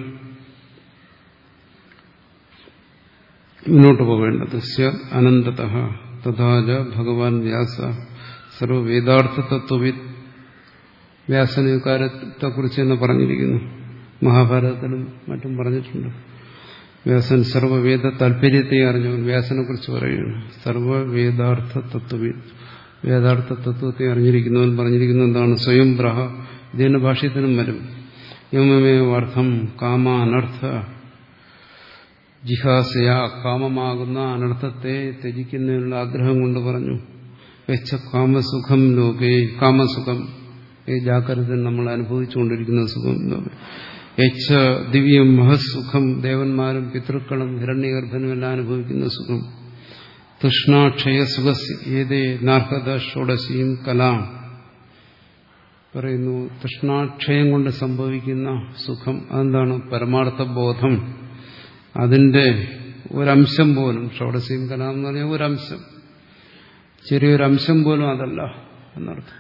മുന്നോട്ട് പോകേണ്ടത്. സ്യ അനന്തതഃ തഥാച ഭഗവാൻ വ്യാസ സർവവേദാർത്ഥ തത്വവിദ്. വ്യാസന കാര്യത്തെക്കുറിച്ച് തന്നെ പറഞ്ഞിരിക്കുന്നു. മഹാഭാരതത്തിലും മറ്റും പറഞ്ഞിട്ടുണ്ട്. വ്യാസൻ സർവവേദ താല്പര്യത്തെ അറിഞ്ഞു. വ്യാസനെ കുറിച്ച് പറയുന്നു സർവവേദാർത്ഥ തത്വവിദ്. വേദാർത്ഥ തത്വത്തെ അറിഞ്ഞിരിക്കുന്നവൻ പറഞ്ഞിരിക്കുന്നത് എന്താണ്? സ്വയം ബ്രഹ. ഇതിന്റെ ഭാഷ്യത്തിനും വരും. യമമേവാർത്ഥം കാമ അനർത്ഥ ജിഹാസയ. കാമമാകുന്ന അനർത്ഥത്തെ ത്യജിക്കുന്നതിനുള്ള ആഗ്രഹം കൊണ്ട് പറഞ്ഞു. വെച്ച കാമസുഖം ലോകേ. കാമസുഖം ഈ ജാഗ്രതയിൽ നമ്മൾ അനുഭവിച്ചുകൊണ്ടിരിക്കുന്ന സുഖം. യച്ച ദിവ്യം മഹസുഖം. ദേവന്മാരും പിതൃക്കളും ഹിരണ്യഗർഭനും എല്ലാം അനുഭവിക്കുന്ന സുഖം. തൃഷ്ണാക്ഷയസുഖസ് ഏതേ നാർഹത ഷോഡശീം കലാം പറയുന്നു. തൃഷ്ണാക്ഷയം കൊണ്ട് സംഭവിക്കുന്ന സുഖം അതെന്താണ്? പരമാർത്ഥ ബോധം. അതിന്റെ ഒരംശം പോലും, ഷോഡശീം കലാം എന്ന് പറഞ്ഞാൽ ഒരംശം, ചെറിയൊരംശം പോലും അതല്ല എന്നർത്ഥം.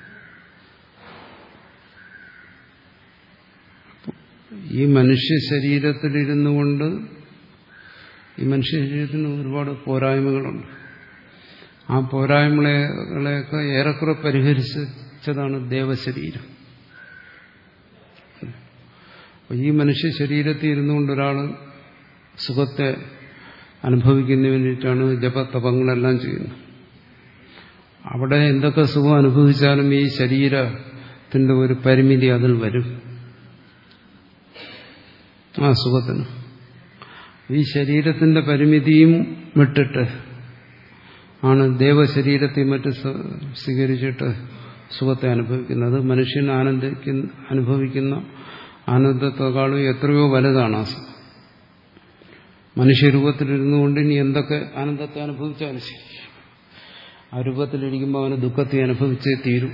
ഈ മനുഷ്യ ശരീരത്തിലിരുന്നു കൊണ്ട് ഈ മനുഷ്യ ശരീരത്തിന് ഒരുപാട് പോരായ്മകളുണ്ട്. ആ പോരായ്മകളെയൊക്കെ ഏറെക്കുറെ പരിഹരിച്ചതാണ് ദേവശരീരം. ഈ മനുഷ്യ ശരീരത്തിൽ ഇരുന്നുകൊണ്ട് ഒരാൾ സുഖത്തെ അനുഭവിക്കുന്നതിന് വേണ്ടിയിട്ടാണ് ജപതപങ്ങളെല്ലാം ചെയ്യുന്നത്. അവിടെ എന്തൊക്കെ സുഖം അനുഭവിച്ചാലും ഈ ശരീരത്തിന്റെ ഒരു പരിമിതി അതിൽ വരും. ആ സുഖത്തിന് ഈ ശരീരത്തിന്റെ പരിമിതിയും വിട്ടിട്ട് ആണ് ദേവശരീരത്തെ മറ്റ് സ്വീകരിച്ചിട്ട് സുഖത്തെ അനുഭവിക്കുന്നത്. മനുഷ്യൻ ആനന്ദിക്കുന്ന അനുഭവിക്കുന്ന ആനന്ദത്തെക്കാളും എത്രയോ വലുതാണ് ആ സുഖം. മനുഷ്യരൂപത്തിലിരുന്നു കൊണ്ട് ഇനി എന്തൊക്കെ ആനന്ദത്തെ അനുഭവിച്ചാലും ശരി, ആ രൂപത്തിലിരിക്കുമ്പോൾ അവന് ദുഃഖത്തെ അനുഭവിച്ചേ തീരും.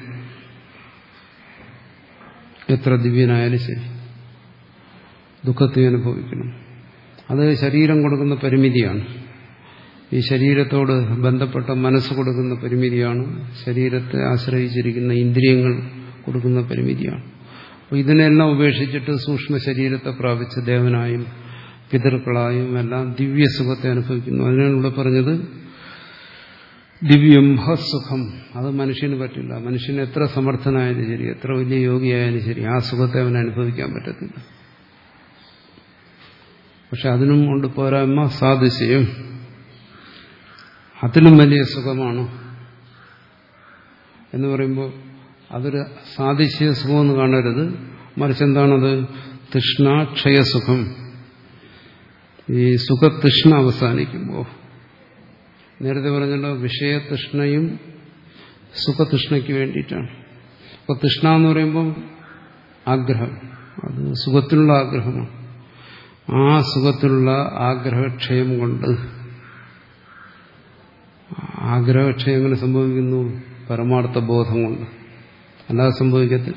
എത്ര ദിവ്യനായാലും ശരി ദുഃഖത്തെ അനുഭവിക്കണം. അത് ശരീരം കൊടുക്കുന്ന പരിമിതിയാണ്. ഈ ശരീരത്തോട് ബന്ധപ്പെട്ട മനസ്സ് കൊടുക്കുന്ന പരിമിതിയാണ്. ശരീരത്തെ ആശ്രയിച്ചിരിക്കുന്ന ഇന്ദ്രിയങ്ങൾ കൊടുക്കുന്ന പരിമിതിയാണ്. അപ്പോൾ ഇതിനെല്ലാം ഉപേക്ഷിച്ചിട്ട് സൂക്ഷ്മ ശരീരത്തെ പ്രാപിച്ച ദേവനായും പിതൃക്കളായും എല്ലാം ദിവ്യസുഖത്തെ അനുഭവിക്കുന്നു. അതിനാണ് ഇവിടെ പറഞ്ഞത് ദിവ്യം സുഖം. അത് മനുഷ്യന് പറ്റില്ല. മനുഷ്യന് എത്ര സമർത്ഥനായാലും ശരി, എത്ര വലിയ യോഗിയായാലും ശരി, ആ സുഖത്തെ അവന് അനുഭവിക്കാൻ പറ്റത്തില്ല. പക്ഷെ അതിനും കൊണ്ട് പോരായ്മ സാദൃശ്യം. അതിലും വലിയ സുഖമാണ് എന്ന് പറയുമ്പോൾ അതൊരു സാദൃശ്യ സുഖമെന്ന് കാണരുത്. മറിച്ച് എന്താണത്? തൃഷ്ണാക്ഷയസുഖം. ഈ സുഖതൃഷ്ണ അവസാനിക്കുമ്പോൾ, നേരത്തെ പറഞ്ഞല്ലോ വിഷയതൃഷ്ണയും സുഖതൃഷ്ണയ്ക്ക് വേണ്ടിയിട്ടാണ്. അപ്പോൾ തൃഷ്ണ എന്ന് പറയുമ്പം ആഗ്രഹം, അത് സുഖത്തിനുള്ള ആഗ്രഹമാണ്. ആ സുഖത്തിലുള്ള ആഗ്രഹക്ഷയം കൊണ്ട്, ആഗ്രഹക്ഷയം എങ്ങനെ സംഭവിക്കുന്നു? പരമാർത്ഥ ബോധം കൊണ്ട്. അല്ലാതെ സംഭവിക്കത്തില്ല.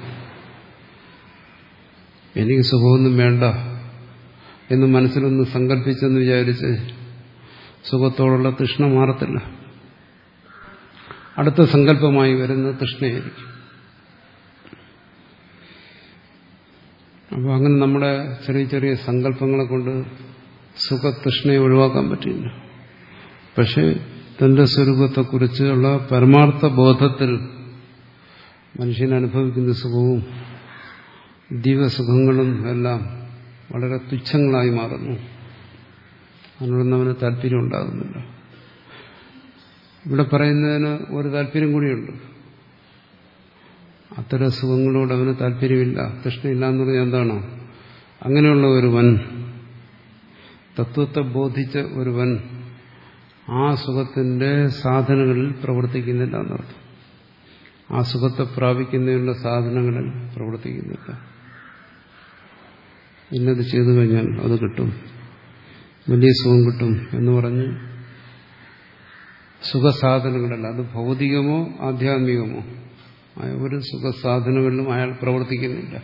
എനിക്ക് സുഖമൊന്നും വേണ്ട എന്ന് മനസ്സിലൊന്ന് സങ്കല്പിച്ചെന്ന് വിചാരിച്ച് സുഖത്തോടുള്ള തൃഷ്ണ മാറത്തില്ല. അടുത്ത സങ്കല്പമായി വരുന്ന തൃഷ്ണയായിരിക്കും. അപ്പോൾ അങ്ങനെ നമ്മുടെ ചെറിയ ചെറിയ സങ്കല്പങ്ങളെ കൊണ്ട് സുഖതൃഷ്ണയെ ഒഴിവാക്കാൻ പറ്റില്ല. പക്ഷെ തന്റെ സ്വരൂപത്തെക്കുറിച്ചുള്ള പരമാർത്ഥ ബോധത്തിൽ മനുഷ്യൻ അനുഭവിക്കുന്ന സുഖവും ദിവസുഖങ്ങളും എല്ലാം വളരെ തുച്ഛങ്ങളായി മാറുന്നു. അതിനോടൊന്നും അവന് താല്പര്യം ഉണ്ടാകുന്നില്ല. ഇവിടെ പറയുന്നതിന് ഒരു താല്പര്യം കൂടിയുണ്ട്. അത്തരം സുഖങ്ങളോട് അവന് താല്പര്യമില്ല, തൃഷ്ണയില്ല എന്ന് പറഞ്ഞാൽ എന്താണ്? അങ്ങനെയുള്ള ഒരുവൻ, തത്വത്തെ ബോധിച്ച ഒരുവൻ ആ സുഖത്തിന്റെ സാധനങ്ങളിൽ പ്രവർത്തിക്കുന്നില്ല എന്നർത്ഥം. ആ സുഖത്തെ പ്രാപിക്കുന്നതിനുള്ള സാധനങ്ങളിൽ പ്രവർത്തിക്കുന്നില്ല. ഇന്നത് ചെയ്തു കഴിഞ്ഞാൽ അത് കിട്ടും, വലിയ സുഖം കിട്ടും എന്ന് പറഞ്ഞ് സുഖസാധനങ്ങളല്ല, അത് ഭൗതികമോ ആധ്യാത്മികമോ ആയ ഒരു സുഖസാധനങ്ങളിലും അയാൾ പ്രവർത്തിക്കുന്നില്ല.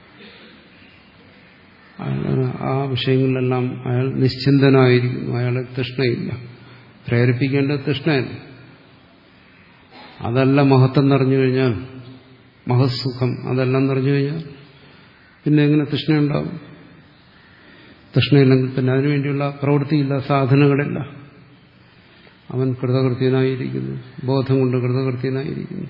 ആ വിഷയങ്ങളിലെല്ലാം അയാൾ നിശ്ചിന്തനായിരിക്കുന്നു. അയാളെ തൃഷ്ണയില്ല. പ്രേരിപ്പിക്കേണ്ടത് തൃഷ്ണയല്ല. അതല്ല മഹത്വം നിറഞ്ഞു കഴിഞ്ഞാൽ, മഹത്സുഖം അതെല്ലാം നിറഞ്ഞു കഴിഞ്ഞാൽ പിന്നെ എങ്ങനെ തൃഷ്ണയുണ്ടാവും? തൃഷ്ണയില്ലെങ്കിൽ പിന്നെ അതിനുവേണ്ടിയുള്ള പ്രവൃത്തിയില്ല, സാധനങ്ങളില്ല. അവൻ കൃതകൃത്യനായിരിക്കുന്നു, ബോധം കൊണ്ട് കൃതകൃത്യനായിരിക്കുന്നു.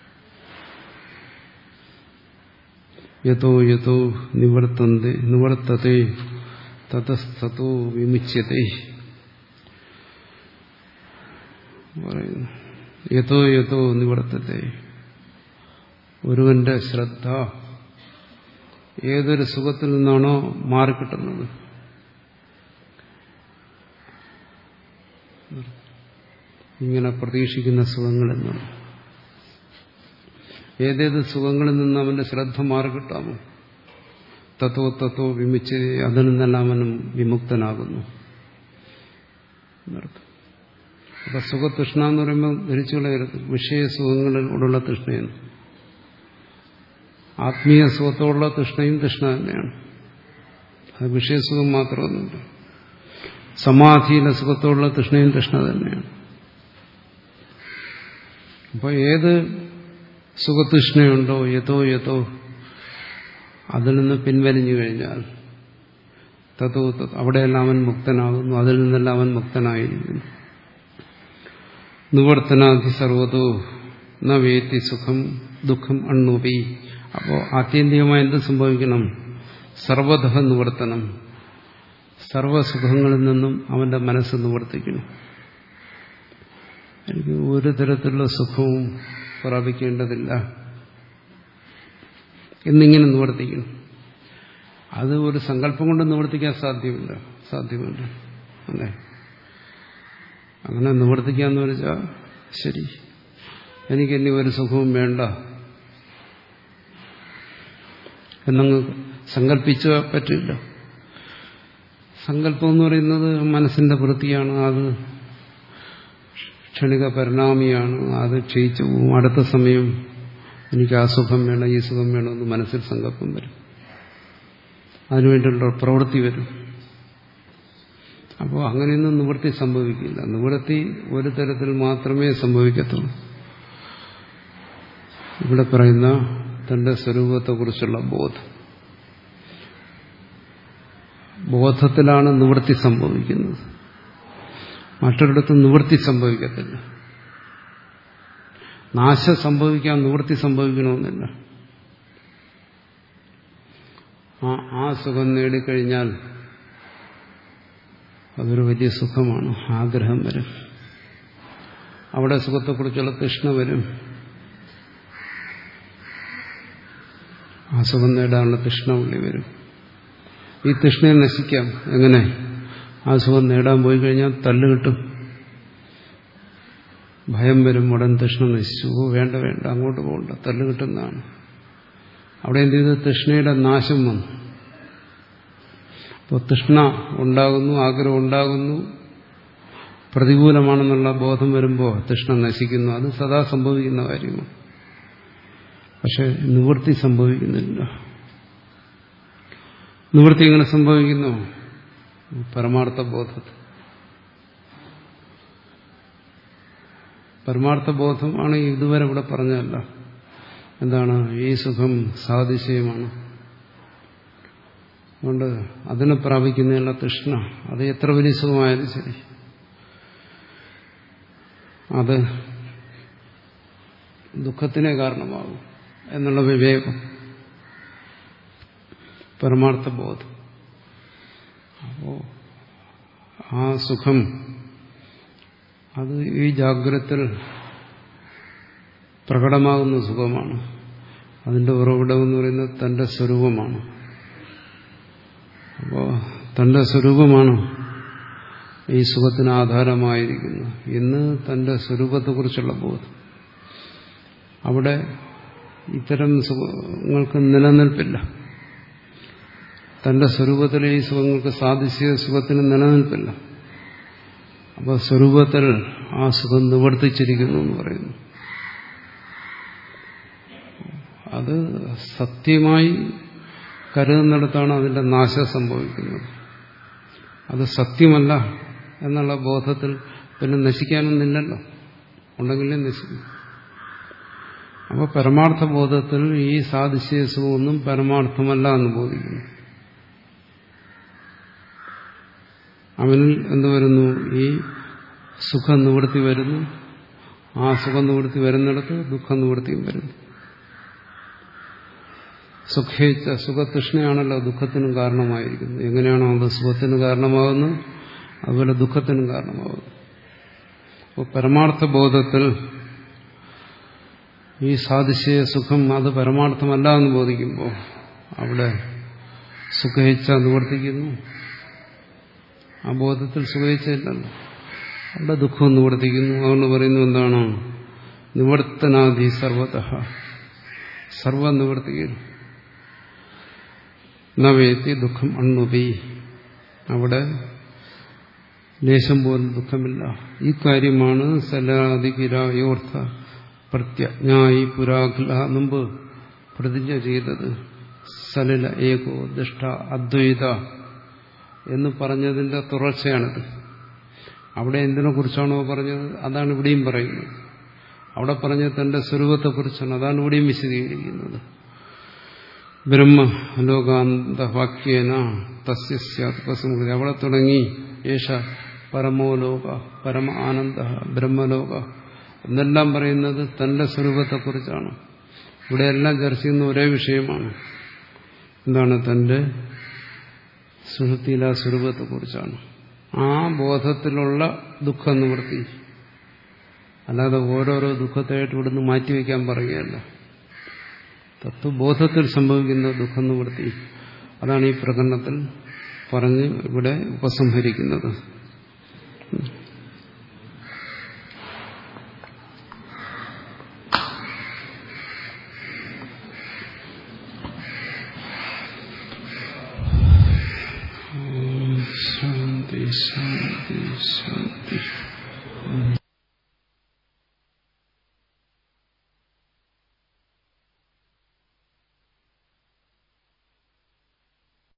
യതോ യതോ നിവർത്തന്തെ നിവർത്തതേ തതസ്തതോ വിമുച്യതേ പറയുന്നു. യതോ യതോ നിവർത്തത്തെ, ഒരുവന്റെ ശ്രദ്ധ ഏതൊരു സുഖത്തിൽ നിന്നാണോ മാറിക്കിട്ടുന്നത്, ഇങ്ങനെ പ്രതീക്ഷിക്കുന്ന സുഖങ്ങളിൽ നിന്നാണ്, ഏതേത് സുഖങ്ങളിൽ നിന്ന് അവന്റെ ശ്രദ്ധ മാറിക്കിട്ടാമോ, തത്വ തത്വ വിമുച്ച് അതിൽ നിന്നെല്ലാം അവനും വിമുക്തനാകുന്നു എന്നർത്ഥം. അപ്പൊ സുഖതൃഷ്ണ എന്ന് പറയുമ്പോൾ ധരിച്ചുള്ള വിഷയസുഖങ്ങളോടുള്ള തൃഷ്ണയാണ്. ആത്മീയ സുഖത്തോടുള്ള തൃഷ്ണയും തൃഷ്ണ തന്നെയാണ്. അത് വിഷയസുഖം മാത്രമൊന്നുമില്ല. സമാധിയിലെ സുഖത്തോടുള്ള തൃഷ്ണയും തൃഷ്ണ തന്നെയാണ്. അപ്പോൾ ഏത് സുഖതൃഷ്ണയുണ്ടോ യഥോ യഥോ അതിൽ നിന്ന് പിൻവലിഞ്ഞു കഴിഞ്ഞാൽ തതോ അവിടെയെല്ലാം അവൻ മുക്തനാകുന്നു. അതിൽ നിന്നെല്ലാം അവൻ മുക്തനായിരിക്കുന്നു. നിവർത്തനാധി സർവതോ ന വേത്തി സുഖം ദുഃഖം അണ്ണുപി. അപ്പോൾ ആത്യന്തികമായി എന്ത് സംഭവിക്കണം? സർവതഃ നിവർത്തനം. സർവസുഖങ്ങളിൽ നിന്നും അവന്റെ മനസ്സ് നിവർത്തിക്കണം. എനിക്ക് ഒരു തരത്തിലുള്ള സുഖവും പ്രാപിക്കേണ്ടതില്ല എന്നിങ്ങനെ നിവർത്തിക്കണം. അത് ഒരു സങ്കല്പം കൊണ്ട് നിവർത്തിക്കാൻ സാധ്യമല്ല സാധ്യമല്ല അല്ലേ? അങ്ങനെ നിവർത്തിക്കാന്ന് വെച്ചാൽ ശരി, എനിക്കിനി ഒരു സുഖവും വേണ്ട എന്നങ്ങ് സങ്കല്പിച്ച പറ്റില്ല. സങ്കല്പം എന്ന് പറയുന്നത് മനസ്സിന്റെ വൃത്തിയാണ്. അത് ക്ഷണിക പരിണാമിയാണ്. അത് ക്ഷയിച്ചു പോകും. അടുത്ത സമയം എനിക്ക് ആ സുഖം വേണം, ഈ സുഖം വേണമെന്ന് മനസ്സിൽ സങ്കല്പം വരും. അതിനുവേണ്ടിയുള്ള പ്രവൃത്തി വരും. അപ്പോൾ അങ്ങനെയൊന്നും നിവൃത്തി സംഭവിക്കില്ല. നിവൃത്തി ഒരു തരത്തിൽ മാത്രമേ സംഭവിക്കത്തുള്ളൂ. ഇവിടെ പറയുന്ന തന്റെ സ്വരൂപത്തെക്കുറിച്ചുള്ള ബോധം. ബോധത്തിലാണ് നിവൃത്തി സംഭവിക്കുന്നത്. മറ്റൊരിടത്തും നിവൃത്തി സംഭവിക്കത്തില്ല. നാശം സംഭവിക്കാൻ നിവൃത്തി സംഭവിക്കണമെന്നില്ല. ആ ആ സുഖം നേടിക്കഴിഞ്ഞാൽ അതൊരു വലിയ സുഖമാണ്. ആഗ്രഹം വരും. അവിടെ സുഖത്തെക്കുറിച്ചുള്ള തൃഷ്ണ വരും. ആ സുഖം നേടാനുള്ള തൃഷ്ണ ഉള്ളി വരും. ഈ തൃഷ്ണയെ നശിക്കാം. എങ്ങനെ? ആ സുഖം നേടാൻ പോയി കഴിഞ്ഞാൽ തല്ല് കിട്ടും, ഭയം വരും. ഉടൻ തൃഷ്ണ നശിച്ചു. ഓ വേണ്ട വേണ്ട അങ്ങോട്ട് പോകണ്ട, തല്ല് കിട്ടുന്നതാണ്. അവിടെ എന്ത് ചെയ്ത്? തൃഷ്ണയുടെ നാശം വന്നു. അപ്പോൾ തൃഷ്ണ ഉണ്ടാകുന്നു, ആഗ്രഹം ഉണ്ടാകുന്നു, പ്രതികൂലമാണെന്നുള്ള ബോധം വരുമ്പോൾ തൃഷ്ണ നശിക്കുന്നു. അത് സദാ സംഭവിക്കുന്ന കാര്യമാണ്. പക്ഷെ നിവൃത്തി സംഭവിക്കുന്നില്ല. നിവൃത്തി എങ്ങനെ സംഭവിക്കുന്നു? പരമാർത്ഥ ബോധത്തിൽ. പരമാർത്ഥ ബോധം ആണ് ഇതുവരെ ഇവിടെ പറഞ്ഞതല്ല. എന്താണ്? ഈ സുഖം സാതിശയമാണ്. അതുകൊണ്ട് അതിനെ പ്രാപിക്കുന്നതിനുള്ള തൃഷ്ണ, അത് എത്ര വലിയ സുഖമായാലും ശരി, അത് ദുഃഖത്തിനെ കാരണമാകും എന്നുള്ള വിവേകം, പരമാർത്ഥ ബോധം. അപ്പോ ആ സുഖം അത് ഈ ജാഗ്രതത്തിൽ പ്രകടമാകുന്ന സുഖമാണ്. അതിന്റെ ഉറവിടം എന്ന് പറയുന്നത് തന്റെ സ്വരൂപമാണ്. അപ്പോൾ തന്റെ സ്വരൂപമാണ് ഈ സുഖത്തിന് ആധാരമായിരിക്കുന്നത്. ഇന്ന് തന്റെ സ്വരൂപത്തെക്കുറിച്ചുള്ള ബോധം. അവിടെ ഇത്തരം സുഖങ്ങൾക്ക് നിലനിൽപ്പില്ല. തന്റെ സ്വരൂപത്തിലെ ഈ സുഖങ്ങൾക്ക് സാധിച്ച സുഖത്തിന് നിലനിൽപ്പില്ല. അപ്പോൾ സ്വരൂപത്തിൽ ആ സുഖം നിവർത്തിച്ചിരിക്കുന്നു എന്ന് പറയുന്നു. അത് സത്യമായി കരുതുന്നിടത്താണ് അതിന്റെ നാശം സംഭവിക്കുന്നത്. അത് സത്യമല്ല എന്നുള്ള ബോധത്തിൽ പിന്നെ നശിക്കാനൊന്നില്ലല്ലോ, ഉണ്ടെങ്കിലേ നശിക്കും. അപ്പോൾ പരമാർത്ഥ ബോധത്തിൽ ഈ സാധിച്ച സുഖമൊന്നും പരമാർത്ഥമല്ല എന്ന് ബോധിക്കുന്നു. അവനിൽ എന്ത് വരുന്നു? ഈ സുഖം നിവൃത്തി വരുന്നു. ആ സുഖം നിവൃത്തി വരുന്നിടത്ത് ദുഃഖം നിവൃത്തിയും വരുന്നു. സുഖേച്ഛ സുഖതൃഷ്ണയാണല്ലോ ദുഃഖത്തിനും കാരണമായിരിക്കുന്നത്. എങ്ങനെയാണോ അത് സുഖത്തിന് കാരണമാകുന്നത്, അതുപോലെ ദുഃഖത്തിനും കാരണമാകുന്നു. അപ്പോൾ പരമാർത്ഥ ബോധത്തിൽ ഈ സാധിച്ച സുഖം അത് പരമാർത്ഥമല്ല എന്ന് ബോധിക്കുമ്പോൾ അവിടെ സുഖേച്ഛ നിവർത്തിക്കുന്നു. ആ ബോധത്തിൽ സുഖേച്ഛയില്ലല്ലോ, അവിടെ ദുഃഖം നിവർത്തിക്കുന്നു. അതുകൊണ്ട് പറയുന്നു എന്താണ്? നിവർത്തനാധി സർവതഃ, സർവം നിവർത്തിക്കുന്നു. നവേത്തി ദുഃഖം അണ്ണുപി, അവിടെ ലേശം പോലും ദുഃഖമില്ല. ഈ കാര്യമാണ് സലാദികിരായോർത്ഥ പ്രത്യജ്ഞായി പുരാഖില മുമ്പ് പ്രതിജ്ഞ ചെയ്തത്. സലില ഏകോ ദുഷ്ട അദ്വൈത എന്ന് പറഞ്ഞതിന്റെ തുടർച്ചയാണിത്. അവിടെ എന്തിനെ കുറിച്ചാണോ പറഞ്ഞത് അതാണ് ഇവിടെയും പറയുന്നത്. അവിടെ പറഞ്ഞത് തന്റെ സ്വരൂപത്തെക്കുറിച്ചാണ്, അതാണ് ഇവിടെയും വിശദീകരിക്കുന്നത്. ബ്രഹ്മലോകാന്തവാക്യേന തസ്യ സ്യാത് ഉപസംഹൃതി. അവിടെ തുടങ്ങി യേശ പരമോലോക പരമ ആനന്ദ ബ്രഹ്മലോക എന്നെല്ലാം പറയുന്നത് തന്റെ സ്വരൂപത്തെക്കുറിച്ചാണ്. ഇവിടെയെല്ലാം ചർച്ച ചെയ്യുന്ന ഒരേ വിഷയമാണ്. എന്താണ്? തന്റെ സുഹൃത്തിയിലെ സ്വരൂപത്തെക്കുറിച്ചാണ്. ആ ബോധത്തിലുള്ള ദുഃഖ നിവൃത്തി, അല്ലാതെ ഓരോരോ ദുഃഖത്തെയായിട്ട് ഇവിടുന്ന് മാറ്റിവെക്കാൻ പറയുകയല്ല. തത്വബോധത്തിൽ സംഭവിക്കുന്ന ദുഃഖ നിവൃത്തി, അതാണ് ഈ പ്രകടനത്തിൽ പറഞ്ഞ് ഇവിടെ ഉപസംഹരിക്കുന്നത്. ശാന്തി ശാന്തി ശാന്തി.